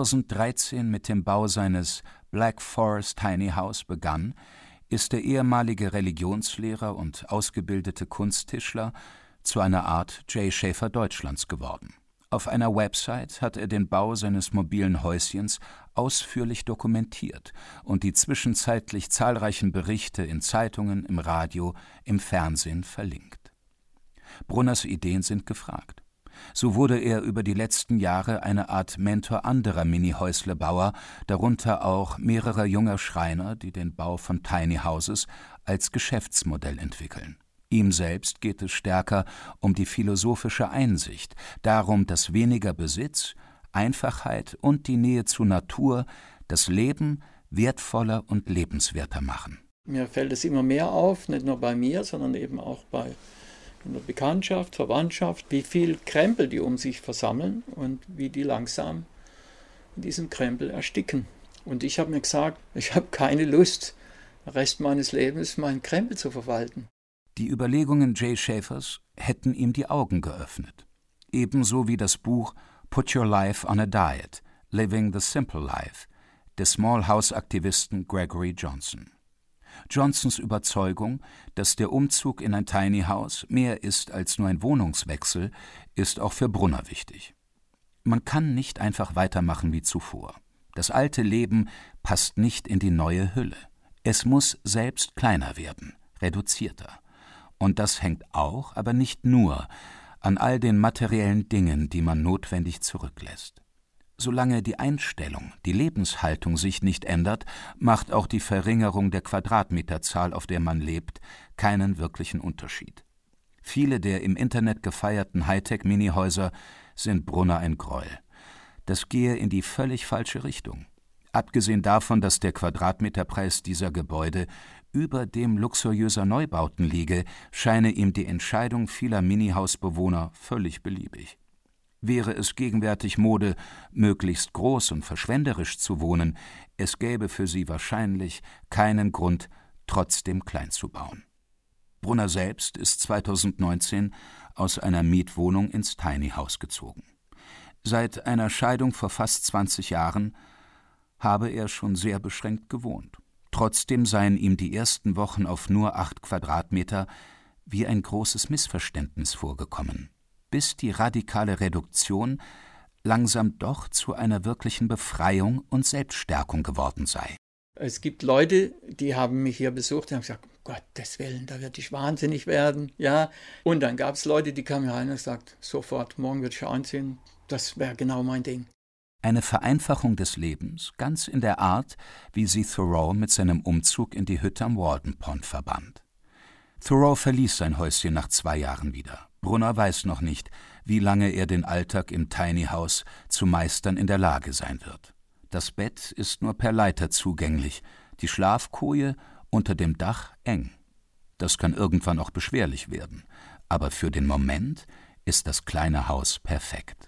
2013 mit dem Bau seines Black Forest Tiny House begann, ist der ehemalige Religionslehrer und ausgebildete Kunsttischler zu einer Art Jay Schäfer Deutschlands geworden. Auf einer Website hat er den Bau seines mobilen Häuschens ausführlich dokumentiert und die zwischenzeitlich zahlreichen Berichte in Zeitungen, im Radio, im Fernsehen verlinkt. Brunners Ideen sind gefragt. So wurde er über die letzten Jahre eine Art Mentor anderer Mini-Häuslebauer, darunter auch mehrerer junger Schreiner, die den Bau von Tiny Houses als Geschäftsmodell entwickeln. Ihm selbst geht es stärker um die philosophische Einsicht, darum, dass weniger Besitz, Einfachheit und die Nähe zur Natur das Leben wertvoller und lebenswerter machen. Mir fällt es immer mehr auf, nicht nur bei mir, sondern eben auch in der Bekanntschaft, Verwandtschaft, wie viel Krempel die um sich versammeln und wie die langsam in diesem Krempel ersticken. Und ich habe mir gesagt, ich habe keine Lust, den Rest meines Lebens meinen Krempel zu verwalten. Die Überlegungen Jay Schäfers hätten ihm die Augen geöffnet. Ebenso wie das Buch Put Your Life on a Diet, Living the Simple Life des Small House-Aktivisten Gregory Johnson. Johnsons Überzeugung, dass der Umzug in ein Tiny House mehr ist als nur ein Wohnungswechsel, ist auch für Brunner wichtig. Man kann nicht einfach weitermachen wie zuvor. Das alte Leben passt nicht in die neue Hülle. Es muss selbst kleiner werden, reduzierter. Und das hängt auch, aber nicht nur, an all den materiellen Dingen, die man notwendig zurücklässt. Solange die Einstellung, die Lebenshaltung sich nicht ändert, macht auch die Verringerung der Quadratmeterzahl, auf der man lebt, keinen wirklichen Unterschied. Viele der im Internet gefeierten Hightech-Minihäuser sind Brunner ein Gräuel. Das gehe in die völlig falsche Richtung. Abgesehen davon, dass der Quadratmeterpreis dieser Gebäude über dem luxuriöser Neubauten liege, scheine ihm die Entscheidung vieler Minihausbewohner völlig beliebig. Wäre es gegenwärtig Mode, möglichst groß und verschwenderisch zu wohnen, es gäbe für sie wahrscheinlich keinen Grund, trotzdem klein zu bauen. Brunner selbst ist 2019 aus einer Mietwohnung ins Tiny House gezogen. Seit einer Scheidung vor fast 20 Jahren habe er schon sehr beschränkt gewohnt. Trotzdem seien ihm die ersten Wochen auf nur 8 Quadratmeter wie ein großes Missverständnis vorgekommen, bis die radikale Reduktion langsam doch zu einer wirklichen Befreiung und Selbststärkung geworden sei. Es gibt Leute, die haben mich hier besucht und haben gesagt, um Gottes Willen, da werde ich wahnsinnig werden. Ja. Und dann gab es Leute, die kamen rein und gesagt, sofort, morgen würde ich einziehen, das wäre genau mein Ding. Eine Vereinfachung des Lebens, ganz in der Art, wie sie Thoreau mit seinem Umzug in die Hütte am Walden Pond verband. Thoreau verließ sein Häuschen nach 2 Jahren wieder. Brunner weiß noch nicht, wie lange er den Alltag im Tiny House zu meistern in der Lage sein wird. Das Bett ist nur per Leiter zugänglich, die Schlafkoje unter dem Dach eng. Das kann irgendwann auch beschwerlich werden, aber für den Moment ist das kleine Haus perfekt.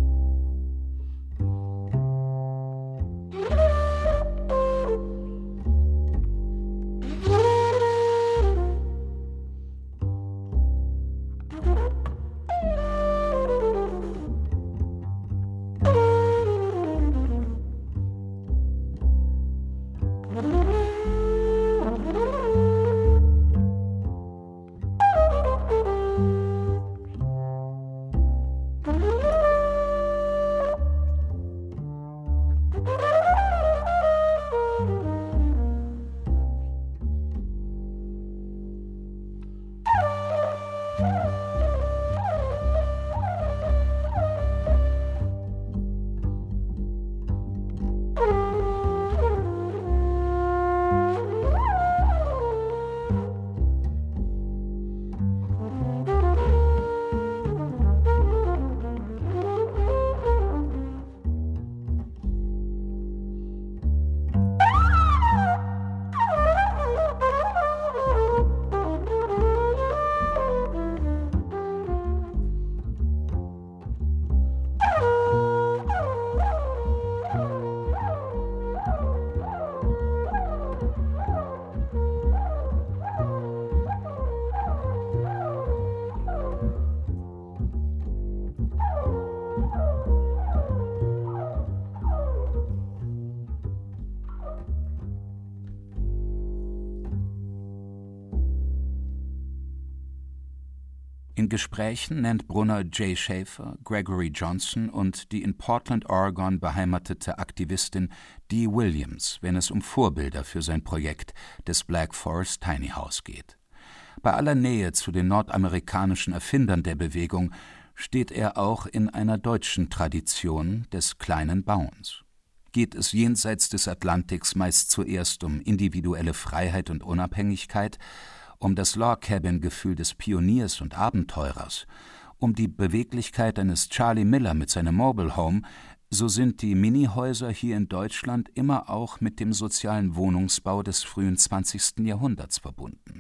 In Gesprächen nennt Brunner Jay Schaefer, Gregory Johnson und die in Portland, Oregon beheimatete Aktivistin Dee Williams, wenn es um Vorbilder für sein Projekt des Black Forest Tiny House geht. Bei aller Nähe zu den nordamerikanischen Erfindern der Bewegung steht er auch in einer deutschen Tradition des kleinen Bauens. Geht es jenseits des Atlantiks meist zuerst um individuelle Freiheit und Unabhängigkeit, um das Log-Cabin-Gefühl des Pioniers und Abenteurers, um die Beweglichkeit eines Charlie Miller mit seinem Mobile Home, so sind die Minihäuser hier in Deutschland immer auch mit dem sozialen Wohnungsbau des frühen 20. Jahrhunderts verbunden.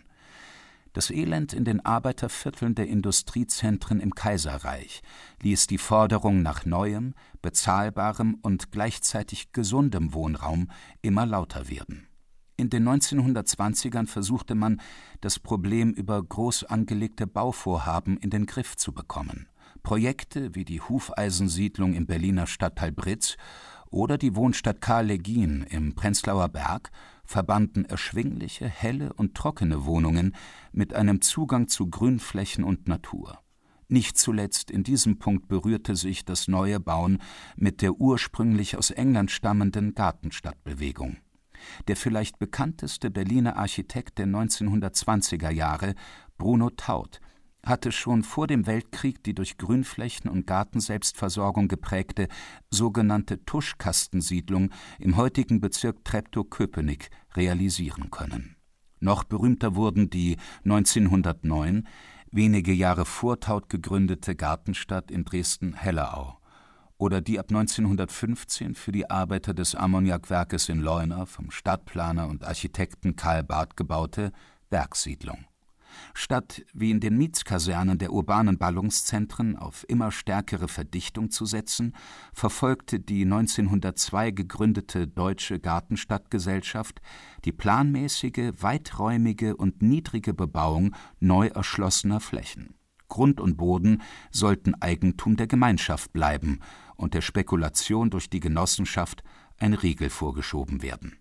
Das Elend in den Arbeitervierteln der Industriezentren im Kaiserreich ließ die Forderung nach neuem, bezahlbarem und gleichzeitig gesundem Wohnraum immer lauter werden. In den 1920ern versuchte man, das Problem über groß angelegte Bauvorhaben in den Griff zu bekommen. Projekte wie die Hufeisensiedlung im Berliner Stadtteil Britz oder die Wohnstadt Karl-Legien im Prenzlauer Berg verbanden erschwingliche, helle und trockene Wohnungen mit einem Zugang zu Grünflächen und Natur. Nicht zuletzt in diesem Punkt berührte sich das neue Bauen mit der ursprünglich aus England stammenden Gartenstadtbewegung. Der vielleicht bekannteste Berliner Architekt der 1920er Jahre, Bruno Taut, hatte schon vor dem Weltkrieg die durch Grünflächen und Gartenselbstversorgung geprägte sogenannte Tuschkastensiedlung im heutigen Bezirk Treptow-Köpenick realisieren können. Noch berühmter wurden die 1909, wenige Jahre vor Taut gegründete Gartenstadt in Dresden-Hellerau oder die ab 1915 für die Arbeiter des Ammoniakwerkes in Leuna vom Stadtplaner und Architekten Karl Barth gebaute Werkssiedlung. Statt wie in den Mietskasernen der urbanen Ballungszentren auf immer stärkere Verdichtung zu setzen, verfolgte die 1902 gegründete Deutsche Gartenstadtgesellschaft die planmäßige, weiträumige und niedrige Bebauung neu erschlossener Flächen. Grund und Boden sollten Eigentum der Gemeinschaft bleiben und der Spekulation durch die Genossenschaft ein Riegel vorgeschoben werden.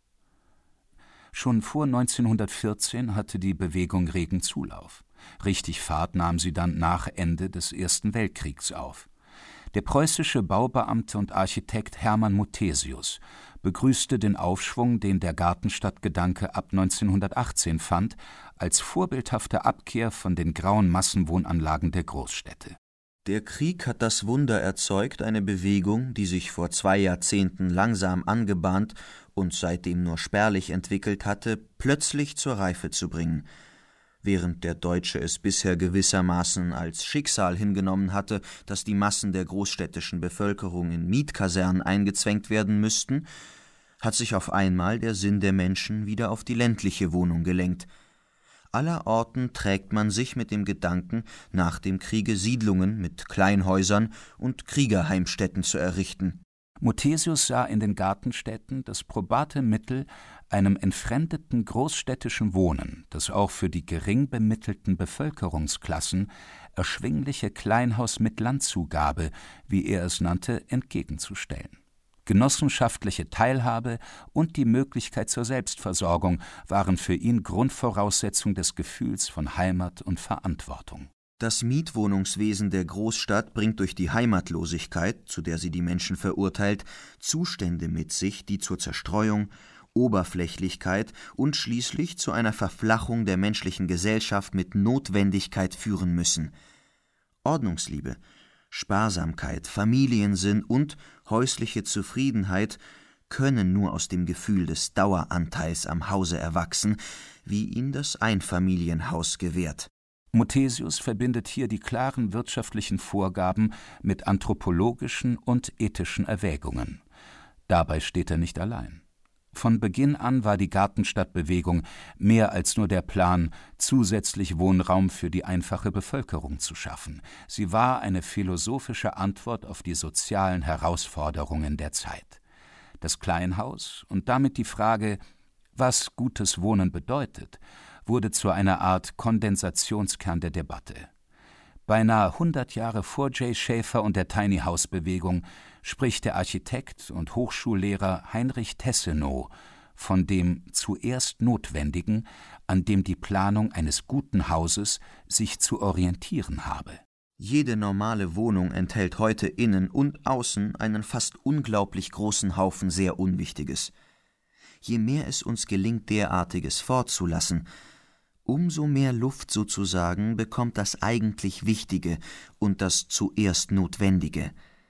Schon vor 1914 hatte die Bewegung regen Zulauf. Richtig Fahrt nahm sie dann nach Ende des Ersten Weltkriegs auf. Der preußische Baubeamte und Architekt Hermann Muthesius begrüßte den Aufschwung, den der Gartenstadtgedanke ab 1918 fand, als vorbildhafte Abkehr von den grauen Massenwohnanlagen der Großstädte. Der Krieg hat das Wunder erzeugt, eine Bewegung, die sich vor 2 Jahrzehnten langsam angebahnt und seitdem nur spärlich entwickelt hatte, plötzlich zur Reife zu bringen. Während der Deutsche es bisher gewissermaßen als Schicksal hingenommen hatte, dass die Massen der großstädtischen Bevölkerung in Mietkasernen eingezwängt werden müssten, hat sich auf einmal der Sinn der Menschen wieder auf die ländliche Wohnung gelenkt. Allerorten trägt man sich mit dem Gedanken, nach dem Kriege Siedlungen mit Kleinhäusern und Kriegerheimstätten zu errichten. Muthesius sah in den Gartenstädten das probate Mittel, einem entfremdeten großstädtischen Wohnen, das auch für die gering bemittelten Bevölkerungsklassen erschwingliche Kleinhaus mit Landzugabe, wie er es nannte, entgegenzustellen. Genossenschaftliche Teilhabe und die Möglichkeit zur Selbstversorgung waren für ihn Grundvoraussetzung des Gefühls von Heimat und Verantwortung. Das Mietwohnungswesen der Großstadt bringt durch die Heimatlosigkeit, zu der sie die Menschen verurteilt, Zustände mit sich, die zur Zerstreuung, Oberflächlichkeit und schließlich zu einer Verflachung der menschlichen Gesellschaft mit Notwendigkeit führen müssen. Ordnungsliebe, Sparsamkeit, Familiensinn und häusliche Zufriedenheit können nur aus dem Gefühl des Daueranteils am Hause erwachsen, wie ihn das Einfamilienhaus gewährt. Muthesius verbindet hier die klaren wirtschaftlichen Vorgaben mit anthropologischen und ethischen Erwägungen. Dabei steht er nicht allein. Von Beginn an war die Gartenstadtbewegung mehr als nur der Plan, zusätzlich Wohnraum für die einfache Bevölkerung zu schaffen. Sie war eine philosophische Antwort auf die sozialen Herausforderungen der Zeit. Das Kleinhaus und damit die Frage, was gutes Wohnen bedeutet, wurde zu einer Art Kondensationskern der Debatte. Beinahe 100 Jahre vor J. Schäfer und der Tiny-House-Bewegung spricht der Architekt und Hochschullehrer Heinrich Tessenow von dem zuerst Notwendigen, an dem die Planung eines guten Hauses sich zu orientieren habe. Jede normale Wohnung enthält heute innen und außen einen fast unglaublich großen Haufen sehr Unwichtiges. Je mehr es uns gelingt, derartiges fortzulassen, umso mehr Luft sozusagen bekommt das eigentlich Wichtige und das zuerst Notwendige.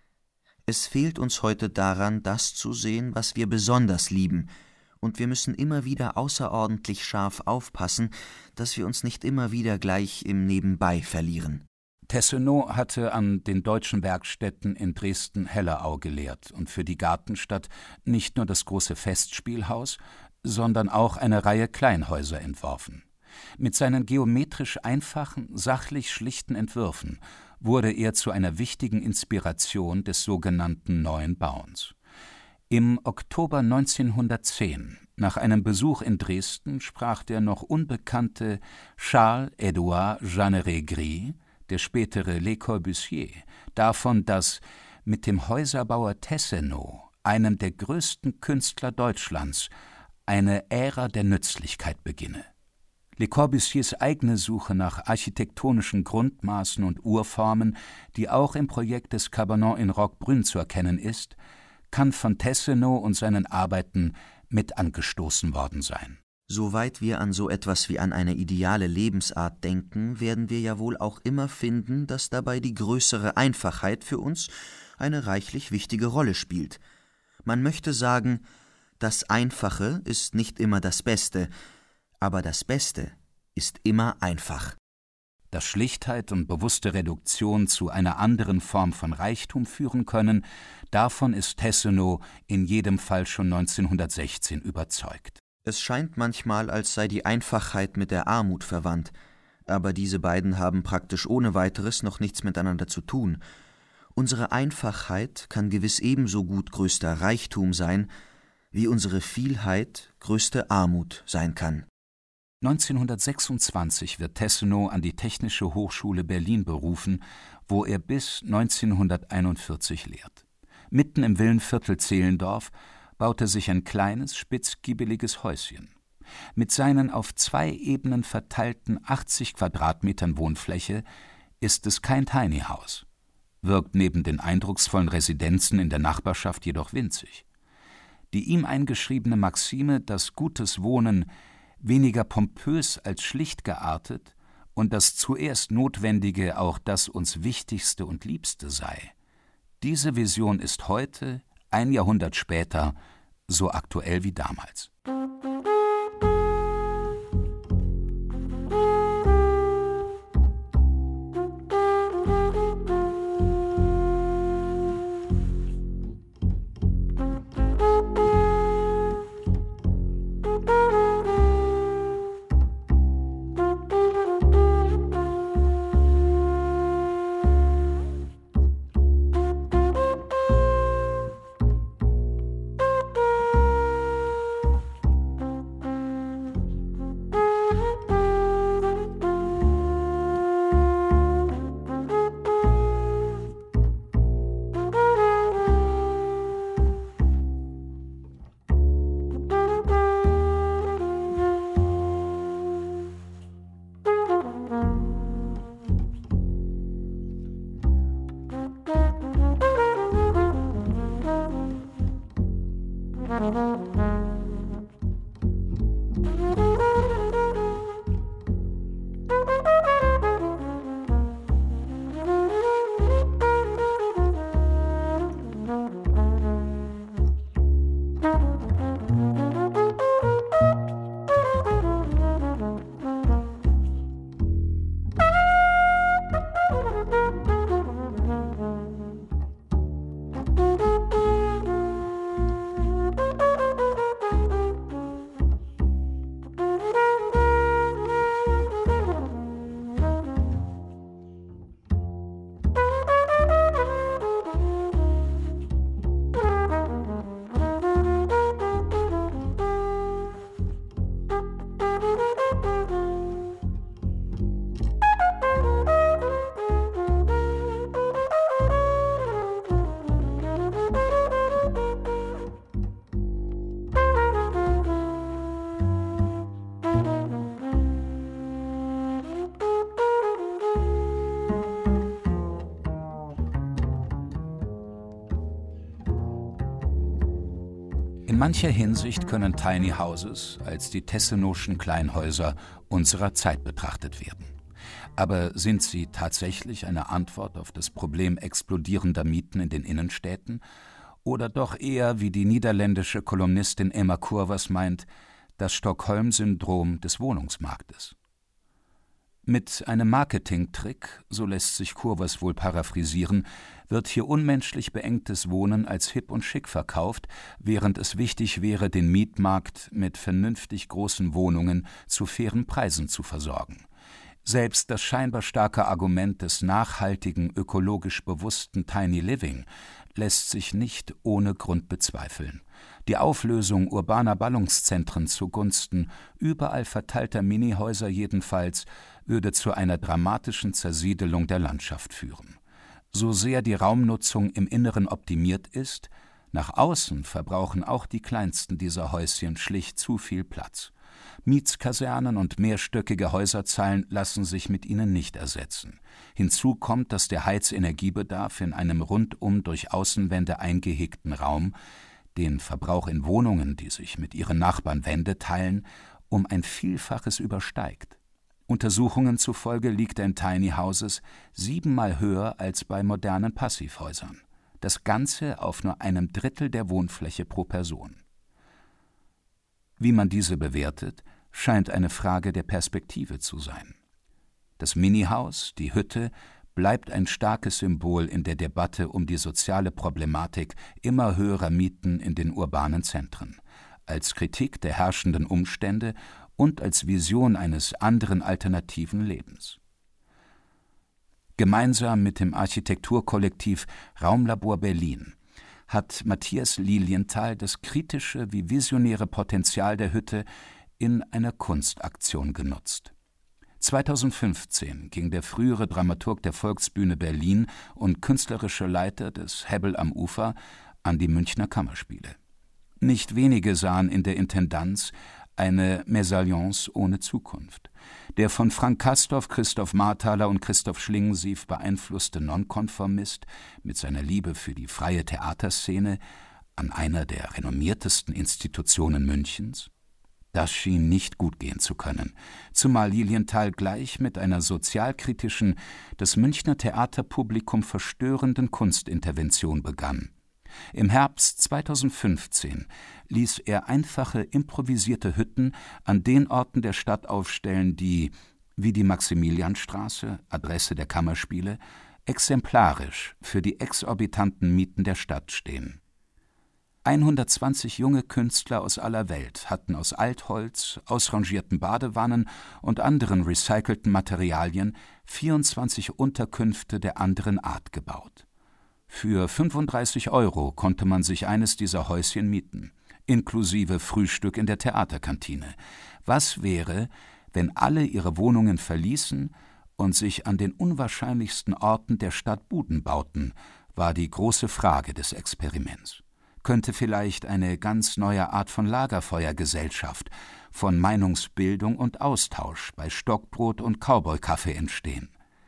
Es fehlt uns heute daran, das zu sehen, was wir besonders lieben, und wir müssen immer wieder außerordentlich scharf aufpassen, dass wir uns nicht immer wieder gleich im Nebenbei verlieren. Tessenow hatte an den deutschen Werkstätten in Dresden-Hellerau gelehrt und für die Gartenstadt nicht nur das große Festspielhaus, sondern auch eine Reihe Kleinhäuser entworfen. Mit seinen geometrisch einfachen, sachlich schlichten Entwürfen wurde er zu einer wichtigen Inspiration des sogenannten Neuen Bauens. Im Oktober 1910, nach einem Besuch in Dresden, sprach der noch unbekannte Charles-Édouard Jeanneret-Gris, der spätere Le Corbusier, davon, dass mit dem Häuserbauer Tessenow, einem der größten Künstler Deutschlands, eine Ära der Nützlichkeit beginne. Le Corbusiers eigene Suche nach architektonischen Grundmaßen und Urformen, die auch im Projekt des Cabanon in Roquebrune zu erkennen ist, kann von Tessenow und seinen Arbeiten mit angestoßen worden sein. Soweit wir an so etwas wie an eine ideale Lebensart denken, werden wir ja wohl auch immer finden, dass dabei die größere Einfachheit für uns eine reichlich wichtige Rolle spielt. Man möchte sagen, das Einfache ist nicht immer das Beste, aber das Beste ist immer einfach. Dass Schlichtheit und bewusste Reduktion zu einer anderen Form von Reichtum führen können, davon ist Tessenow in jedem Fall schon 1916 überzeugt. Es scheint manchmal, als sei die Einfachheit mit der Armut verwandt, aber diese beiden haben praktisch ohne weiteres noch nichts miteinander zu tun. Unsere Einfachheit kann gewiss ebenso gut größter Reichtum sein, wie unsere Vielheit größte Armut sein kann. 1926 wird Tessenow an die Technische Hochschule Berlin berufen, wo er bis 1941 lehrt. Mitten im Villenviertel Zehlendorf baut er sich ein kleines, spitzgiebeliges Häuschen. Mit seinen auf 2 Ebenen verteilten 80 Quadratmetern Wohnfläche ist es kein Tiny House, wirkt neben den eindrucksvollen Residenzen in der Nachbarschaft jedoch winzig. Die ihm eingeschriebene Maxime, dass gutes Wohnen weniger pompös als schlicht geartet und das zuerst Notwendige auch das uns Wichtigste und Liebste sei, diese Vision ist heute, ein Jahrhundert später, so aktuell wie damals. In mancher Hinsicht können Tiny Houses als die Tessenowschen Kleinhäuser unserer Zeit betrachtet werden. Aber sind sie tatsächlich eine Antwort auf das Problem explodierender Mieten in den Innenstädten? Oder doch eher, wie die niederländische Kolumnistin Emma Kurvers meint, das Stockholm-Syndrom des Wohnungsmarktes? Mit einem Marketingtrick, so lässt sich Kurvers wohl paraphrasieren, wird hier unmenschlich beengtes Wohnen als hip und schick verkauft, während es wichtig wäre, den Mietmarkt mit vernünftig großen Wohnungen zu fairen Preisen zu versorgen. Selbst das scheinbar starke Argument des nachhaltigen, ökologisch bewussten Tiny Living lässt sich nicht ohne Grund bezweifeln. Die Auflösung urbaner Ballungszentren zugunsten überall verteilter Minihäuser jedenfalls würde zu einer dramatischen Zersiedelung der Landschaft führen. So sehr die Raumnutzung im Inneren optimiert ist, nach außen verbrauchen auch die kleinsten dieser Häuschen schlicht zu viel Platz. Mietskasernen und mehrstöckige Häuserzeilen lassen sich mit ihnen nicht ersetzen. Hinzu kommt, dass der Heizenergiebedarf in einem rundum durch Außenwände eingehegten Raum den Verbrauch in Wohnungen, die sich mit ihren Nachbarn Wände teilen, um ein Vielfaches übersteigt. Untersuchungen zufolge liegt er in Tiny Houses 7-mal höher als bei modernen Passivhäusern. Das Ganze auf nur einem Drittel der Wohnfläche pro Person. Wie man diese bewertet, scheint eine Frage der Perspektive zu sein. Das Minihaus, die Hütte, bleibt ein starkes Symbol in der Debatte um die soziale Problematik immer höherer Mieten in den urbanen Zentren, als Kritik der herrschenden Umstände und als Vision eines anderen alternativen Lebens. Gemeinsam mit dem Architekturkollektiv Raumlabor Berlin hat Matthias Lilienthal das kritische wie visionäre Potenzial der Hütte in einer Kunstaktion genutzt. 2015 ging der frühere Dramaturg der Volksbühne Berlin und künstlerische Leiter des Hebbel am Ufer an die Münchner Kammerspiele. Nicht wenige sahen in der Intendanz eine Mesalliance ohne Zukunft. Der von Frank Castorf, Christoph Marthaler und Christoph Schlingensief beeinflusste Nonkonformist mit seiner Liebe für die freie Theaterszene an einer der renommiertesten Institutionen Münchens? Das schien nicht gut gehen zu können, zumal Lilienthal gleich mit einer sozialkritischen, das Münchner Theaterpublikum verstörenden Kunstintervention begann. Im Herbst 2015 ließ er einfache improvisierte Hütten an den Orten der Stadt aufstellen, die, wie die Maximilianstraße, Adresse der Kammerspiele, exemplarisch für die exorbitanten Mieten der Stadt stehen. 120 junge Künstler aus aller Welt hatten aus Altholz, ausrangierten Badewannen und anderen recycelten Materialien 24 Unterkünfte der anderen Art gebaut. Für 35 € konnte man sich eines dieser Häuschen mieten, inklusive Frühstück in der Theaterkantine. Was wäre, wenn alle ihre Wohnungen verließen und sich an den unwahrscheinlichsten Orten der Stadt Buden bauten, war die große Frage des Experiments. Könnte vielleicht eine ganz neue Art von Lagerfeuergesellschaft, von Meinungsbildung und Austausch bei Stockbrot und Cowboy-Kaffee entstehen?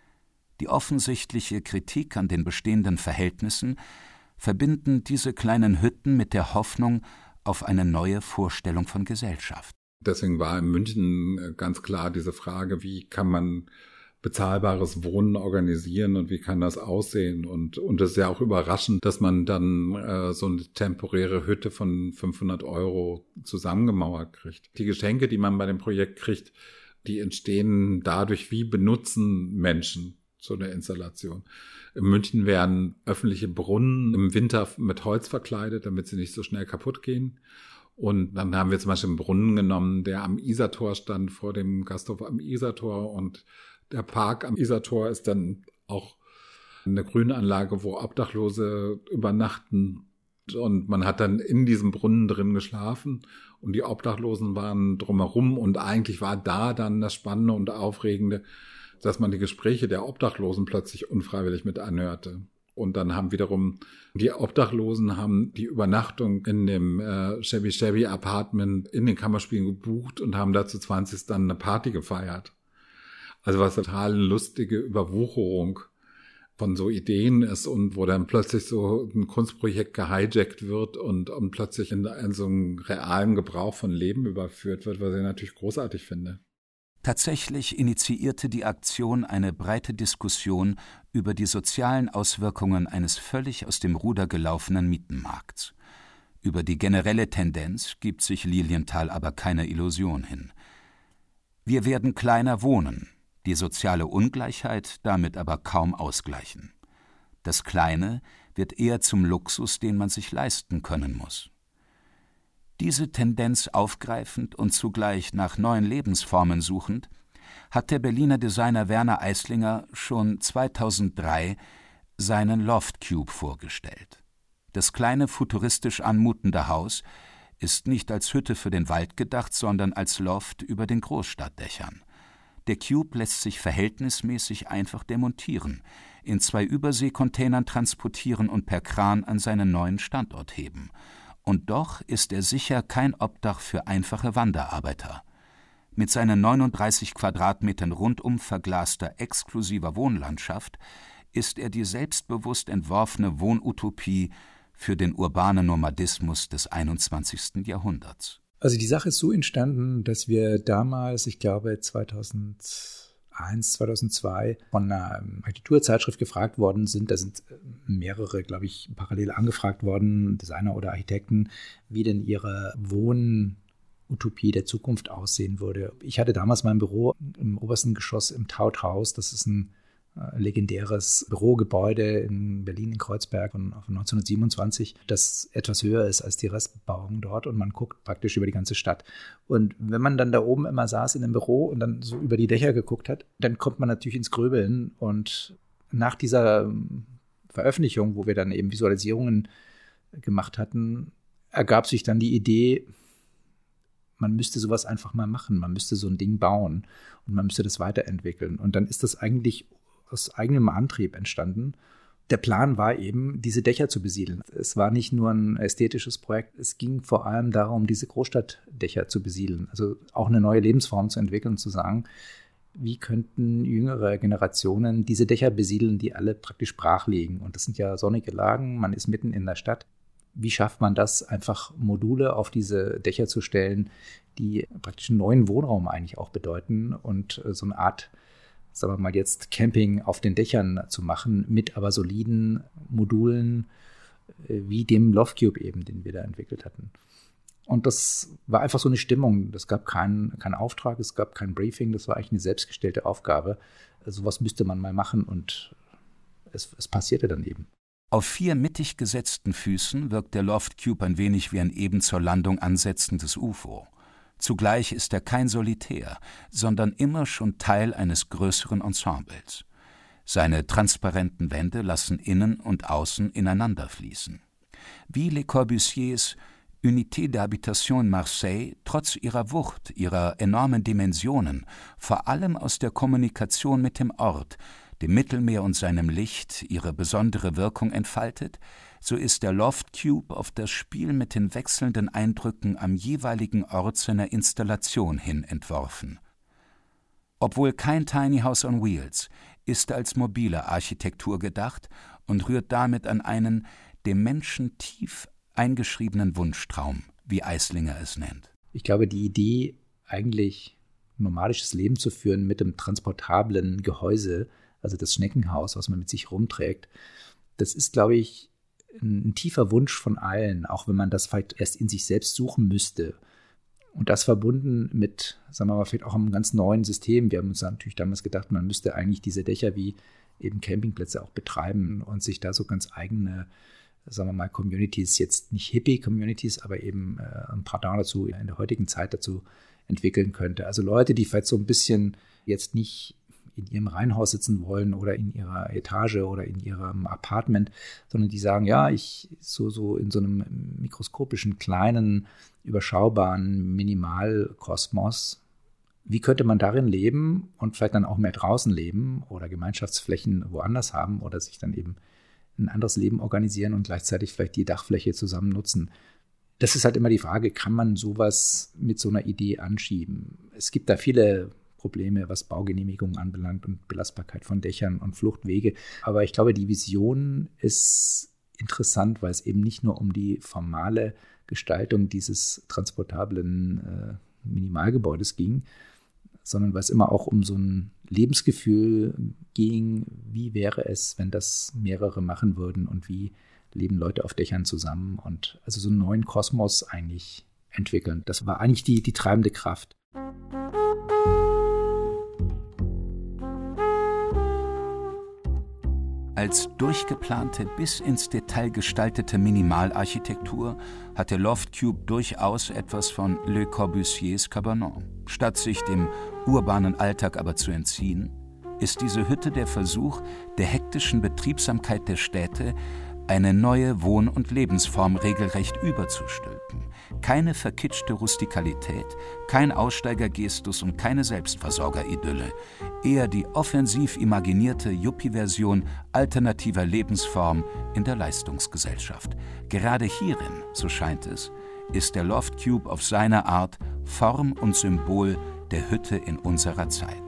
Die offensichtliche Kritik an den bestehenden Verhältnissen verbinden diese kleinen Hütten mit der Hoffnung auf eine neue Vorstellung von Gesellschaft. Deswegen war in München ganz klar diese Frage, wie kann man bezahlbares Wohnen organisieren und wie kann das aussehen? Und es ist ja auch überraschend, dass man dann so eine temporäre Hütte von 500 € zusammengemauert kriegt. Die Geschenke, die man bei dem Projekt kriegt, die entstehen dadurch, wie benutzen Menschen so eine Installation. In München werden öffentliche Brunnen im Winter mit Holz verkleidet, damit sie nicht so schnell kaputt gehen. Und dann haben wir zum Beispiel einen Brunnen genommen, der am Isartor stand, vor dem Gasthof am Isartor. Und der Park am Isartor ist dann auch eine Grünanlage, wo Obdachlose übernachten. Und man hat dann in diesem Brunnen drin geschlafen. Und die Obdachlosen waren drumherum. Und eigentlich war da dann das Spannende und Aufregende, dass man die Gespräche der Obdachlosen plötzlich unfreiwillig mit anhörte. Und dann haben wiederum die Obdachlosen haben die Übernachtung in dem Shabby Apartment in den Kammerspielen gebucht und haben da zu 20 dann eine Party gefeiert. Also was total lustige Überwucherung von so Ideen ist und wo dann plötzlich so ein Kunstprojekt gehijackt wird und plötzlich in so einen realen Gebrauch von Leben überführt wird, was ich natürlich großartig finde. Tatsächlich initiierte die Aktion eine breite Diskussion über die sozialen Auswirkungen eines völlig aus dem Ruder gelaufenen Mietenmarkts. Über die generelle Tendenz gibt sich Lilienthal aber keine Illusion hin. Wir werden kleiner wohnen, die soziale Ungleichheit damit aber kaum ausgleichen. Das Kleine wird eher zum Luxus, den man sich leisten können muss. Diese Tendenz aufgreifend und zugleich nach neuen Lebensformen suchend, hat der Berliner Designer Werner Eislinger schon 2003 seinen Loft Cube vorgestellt. Das kleine, futuristisch anmutende Haus ist nicht als Hütte für den Wald gedacht, sondern als Loft über den Großstadtdächern. Der Cube lässt sich verhältnismäßig einfach demontieren, in 2 Überseekontainern transportieren und per Kran an seinen neuen Standort heben. Und doch ist er sicher kein Obdach für einfache Wanderarbeiter. Mit seinen 39 Quadratmetern rundum verglaster exklusiver Wohnlandschaft ist er die selbstbewusst entworfene Wohnutopie für den urbanen Nomadismus des 21. Jahrhunderts. Also die Sache ist so entstanden, dass wir damals, ich glaube 2001, 2002, von einer Architekturzeitschrift gefragt worden sind. Da sind mehrere, glaube ich, parallel angefragt worden, Designer oder Architekten, wie denn ihre Wohnutopie der Zukunft aussehen würde. Ich hatte damals mein Büro im obersten Geschoss im Tauthaus. Das ist ein legendäres Bürogebäude in Berlin in Kreuzberg von 1927, das etwas höher ist als die Restbebauung dort und man guckt praktisch über die ganze Stadt. Und wenn man dann da oben immer saß in dem Büro und dann so über die Dächer geguckt hat, dann kommt man natürlich ins Grübeln. Und nach dieser Veröffentlichung, wo wir dann eben Visualisierungen gemacht hatten, ergab sich dann die Idee, man müsste sowas einfach mal machen, man müsste so ein Ding bauen und man müsste das weiterentwickeln. Und dann ist das eigentlich aus eigenem Antrieb entstanden. Der Plan war eben, diese Dächer zu besiedeln. Es war nicht nur ein ästhetisches Projekt, es ging vor allem darum, diese Großstadtdächer zu besiedeln. Also auch eine neue Lebensform zu entwickeln und zu sagen, wie könnten jüngere Generationen diese Dächer besiedeln, die alle praktisch brach liegen. Und das sind ja sonnige Lagen, man ist mitten in der Stadt. Wie schafft man das, einfach Module auf diese Dächer zu stellen, die praktisch einen neuen Wohnraum eigentlich auch bedeuten und so eine Art, sagen wir mal jetzt, Camping auf den Dächern zu machen, mit aber soliden Modulen wie dem Loftcube eben, den wir da entwickelt hatten. Und das war einfach so eine Stimmung. Es gab keinen Auftrag, es gab kein Briefing, das war eigentlich eine selbstgestellte Aufgabe. Sowas müsste man mal machen und es passierte dann eben. Auf 4 mittig gesetzten Füßen wirkt der Loftcube ein wenig wie ein eben zur Landung ansetzendes UFO. Zugleich ist er kein Solitär, sondern immer schon Teil eines größeren Ensembles. Seine transparenten Wände lassen innen und außen ineinander fließen. Wie Le Corbusiers Unité d'Habitation Marseille trotz ihrer Wucht, ihrer enormen Dimensionen, vor allem aus der Kommunikation mit dem Ort, dem Mittelmeer und seinem Licht, ihre besondere Wirkung entfaltet, so ist der Loftcube auf das Spiel mit den wechselnden Eindrücken am jeweiligen Ort seiner Installation hin entworfen. Obwohl kein Tiny House on Wheels, ist er als mobile Architektur gedacht und rührt damit an einen dem Menschen tief eingeschriebenen Wunschtraum, wie Eislinger es nennt. Ich glaube, die Idee, eigentlich nomadisches Leben zu führen mit dem transportablen Gehäuse, also das Schneckenhaus, was man mit sich rumträgt, das ist, glaube ich, ein tiefer Wunsch von allen, auch wenn man das vielleicht erst in sich selbst suchen müsste. Und das verbunden mit, sagen wir mal, vielleicht auch einem ganz neuen System. Wir haben uns natürlich damals gedacht, man müsste eigentlich diese Dächer wie eben Campingplätze auch betreiben und sich da so ganz eigene, sagen wir mal, Communities, jetzt nicht Hippie-Communities, aber eben ein Pardon dazu, in der heutigen Zeit dazu entwickeln könnte. Also Leute, die vielleicht so ein bisschen jetzt nicht in ihrem Reihenhaus sitzen wollen oder in ihrer Etage oder in ihrem Apartment, sondern die sagen, ja, ich so in so einem mikroskopischen, kleinen, überschaubaren Minimalkosmos, wie könnte man darin leben und vielleicht dann auch mehr draußen leben oder Gemeinschaftsflächen woanders haben oder sich dann eben ein anderes Leben organisieren und gleichzeitig vielleicht die Dachfläche zusammen nutzen. Das ist halt immer die Frage, kann man sowas mit so einer Idee anschieben? Es gibt da viele Probleme, was Baugenehmigungen anbelangt und Belastbarkeit von Dächern und Fluchtwege. Aber ich glaube, die Vision ist interessant, weil es eben nicht nur um die formale Gestaltung dieses transportablen Minimalgebäudes ging, sondern weil es immer auch um so ein Lebensgefühl ging, wie wäre es, wenn das mehrere machen würden und wie leben Leute auf Dächern zusammen und also so einen neuen Kosmos eigentlich entwickeln. Das war eigentlich die treibende Kraft. Als durchgeplante, bis ins Detail gestaltete Minimalarchitektur hat der Loftcube durchaus etwas von Le Corbusiers Cabanon. Statt sich dem urbanen Alltag aber zu entziehen, ist diese Hütte der Versuch, der hektischen Betriebsamkeit der Städte eine neue Wohn- und Lebensform regelrecht überzustülpen. Keine verkitschte Rustikalität, kein Aussteigergestus und keine Selbstversorgeridylle. Eher die offensiv imaginierte Yuppie-Version alternativer Lebensform in der Leistungsgesellschaft. Gerade hierin, so scheint es, ist der Loftcube auf seine Art Form und Symbol der Hütte in unserer Zeit.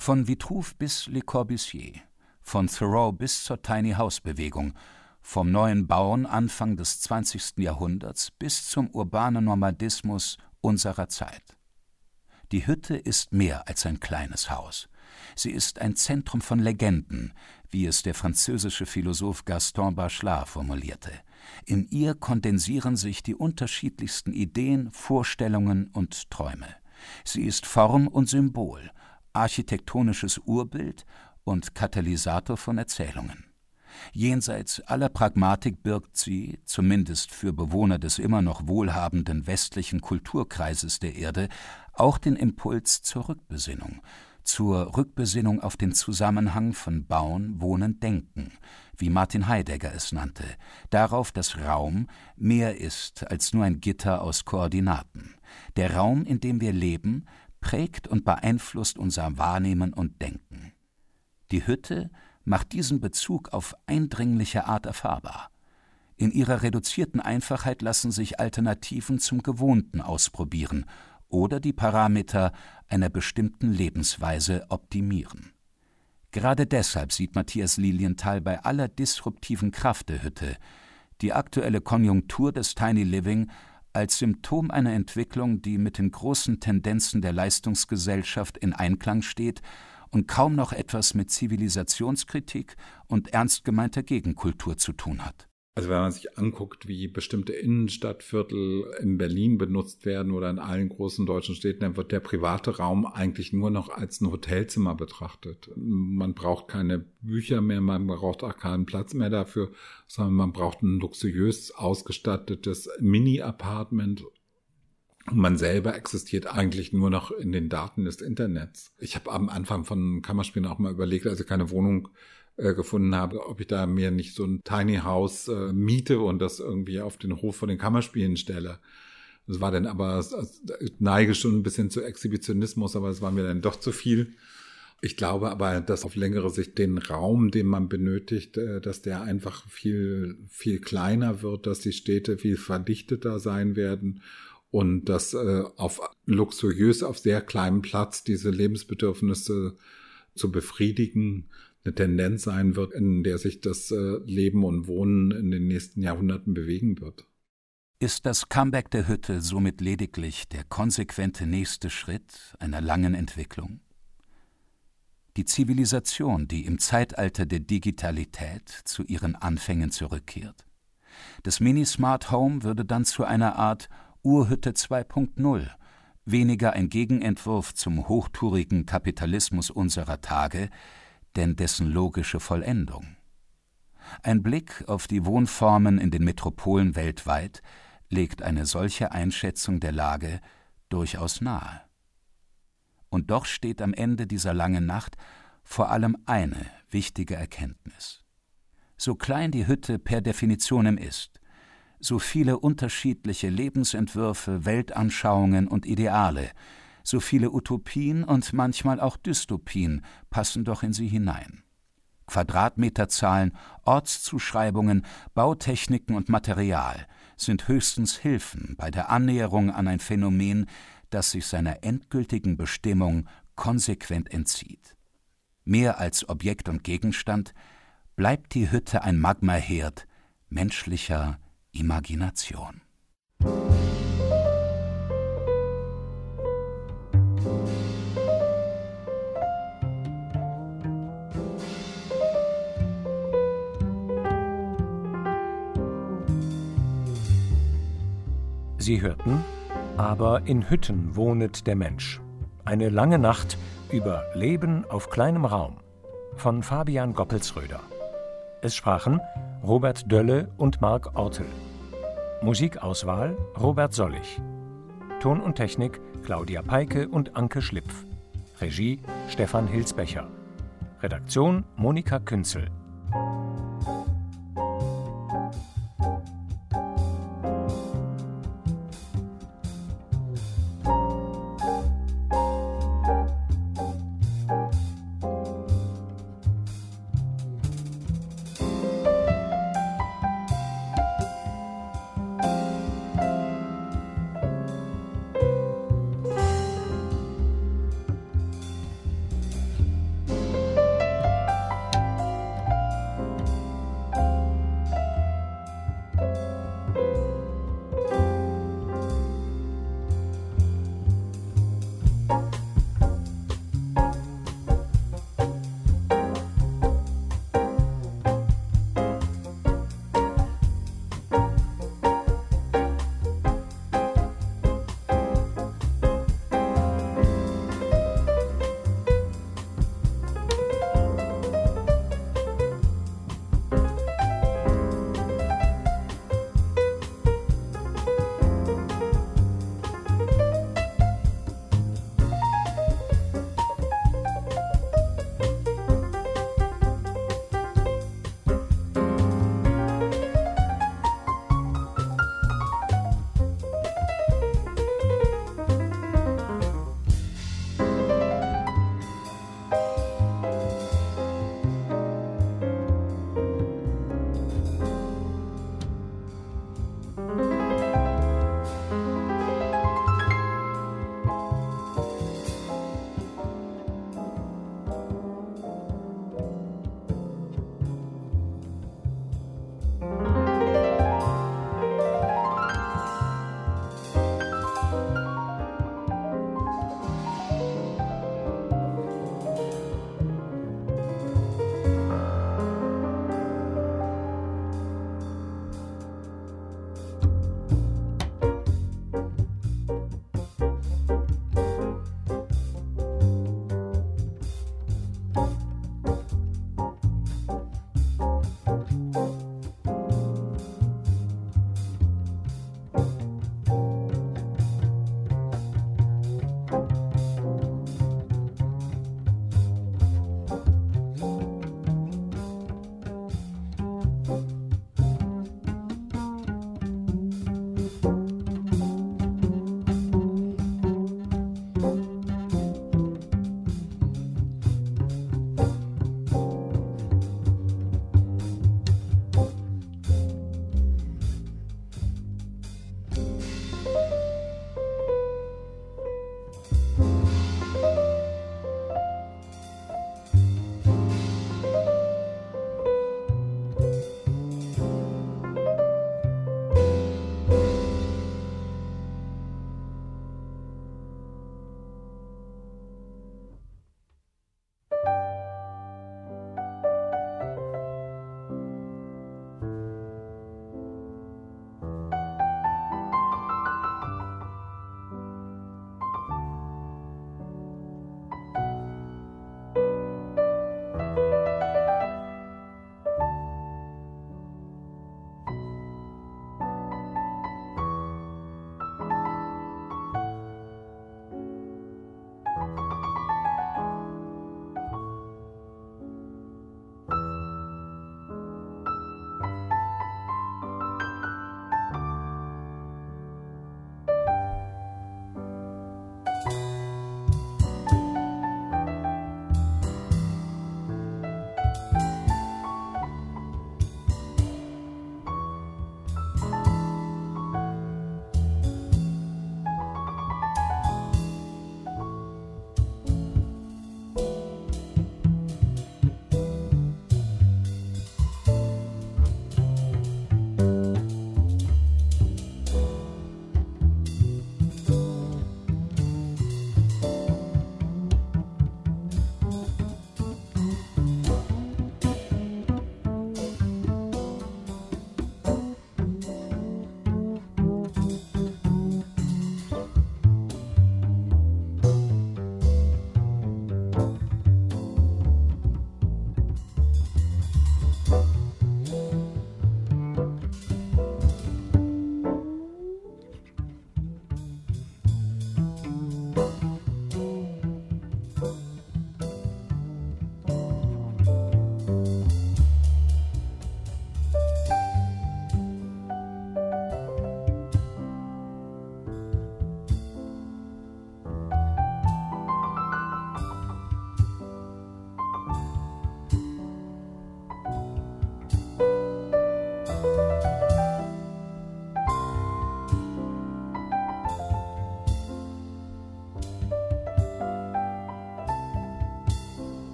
Von Vitruve bis Le Corbusier, von Thoreau bis zur Tiny-House-Bewegung, vom neuen Bauen Anfang des 20. Jahrhunderts bis zum urbanen Nomadismus unserer Zeit. Die Hütte ist mehr als ein kleines Haus. Sie ist ein Zentrum von Legenden, wie es der französische Philosoph Gaston Bachelard formulierte. In ihr kondensieren sich die unterschiedlichsten Ideen, Vorstellungen und Träume. Sie ist Form und Symbol, architektonisches Urbild und Katalysator von Erzählungen. Jenseits aller Pragmatik birgt sie, zumindest für Bewohner des immer noch wohlhabenden westlichen Kulturkreises der Erde, auch den Impuls zur Rückbesinnung auf den Zusammenhang von Bauen, Wohnen, Denken, wie Martin Heidegger es nannte, darauf, dass Raum mehr ist als nur ein Gitter aus Koordinaten. Der Raum, in dem wir leben, prägt und beeinflusst unser Wahrnehmen und Denken. Die Hütte macht diesen Bezug auf eindringliche Art erfahrbar. In ihrer reduzierten Einfachheit lassen sich Alternativen zum Gewohnten ausprobieren oder die Parameter einer bestimmten Lebensweise optimieren. Gerade deshalb sieht Matthias Lilienthal bei aller disruptiven Kraft der Hütte die aktuelle Konjunktur des Tiny Living als Symptom einer Entwicklung, die mit den großen Tendenzen der Leistungsgesellschaft in Einklang steht und kaum noch etwas mit Zivilisationskritik und ernst gemeinter Gegenkultur zu tun hat. Also wenn man sich anguckt, wie bestimmte Innenstadtviertel in Berlin benutzt werden oder in allen großen deutschen Städten, dann wird der private Raum eigentlich nur noch als ein Hotelzimmer betrachtet. Man braucht keine Bücher mehr, man braucht auch keinen Platz mehr dafür, sondern man braucht ein luxuriös ausgestattetes Mini-Apartment. Und man selber existiert eigentlich nur noch in den Daten des Internets. Ich habe am Anfang von Kammerspielen auch mal überlegt, als ich keine Wohnung gefunden habe, ob ich da mir nicht so ein Tiny House miete und das irgendwie auf den Hof von den Kammerspielen stelle. Das war dann aber, neige schon ein bisschen zu Exhibitionismus, aber es war mir dann doch zu viel. Ich glaube aber, dass auf längere Sicht den Raum, den man benötigt, dass der einfach viel, viel kleiner wird, dass die Städte viel verdichteter sein werden und dass auf sehr kleinem Platz diese Lebensbedürfnisse zu befriedigen eine Tendenz sein wird, in der sich das Leben und Wohnen in den nächsten Jahrhunderten bewegen wird. Ist das Comeback der Hütte somit lediglich der konsequente nächste Schritt einer langen Entwicklung? Die Zivilisation, die im Zeitalter der Digitalität zu ihren Anfängen zurückkehrt. Das Mini-Smart Home würde dann zu einer Art Urhütte 2.0, weniger ein Gegenentwurf zum hochtourigen Kapitalismus unserer Tage, denn dessen logische Vollendung. Ein Blick auf die Wohnformen in den Metropolen weltweit legt eine solche Einschätzung der Lage durchaus nahe. Und doch steht am Ende dieser langen Nacht vor allem eine wichtige Erkenntnis. So klein die Hütte per Definition ist, so viele unterschiedliche Lebensentwürfe, Weltanschauungen und Ideale, so viele Utopien und manchmal auch Dystopien passen doch in sie hinein. Quadratmeterzahlen, Ortszuschreibungen, Bautechniken und Material sind höchstens Hilfen bei der Annäherung an ein Phänomen, das sich seiner endgültigen Bestimmung konsequent entzieht. Mehr als Objekt und Gegenstand bleibt die Hütte ein Magmaherd menschlicher Imagination. Sie hörten »Aber in Hütten wohnet der Mensch«. Eine lange Nacht über Leben auf kleinem Raum von Fabian Goppelsröder. Es sprachen Robert Dölle und Marc Ortel. Musikauswahl Robert Sollig. Ton und Technik Claudia Peike und Anke Schlipf. Regie Stefan Hilsbecher. Redaktion Monika Künzel.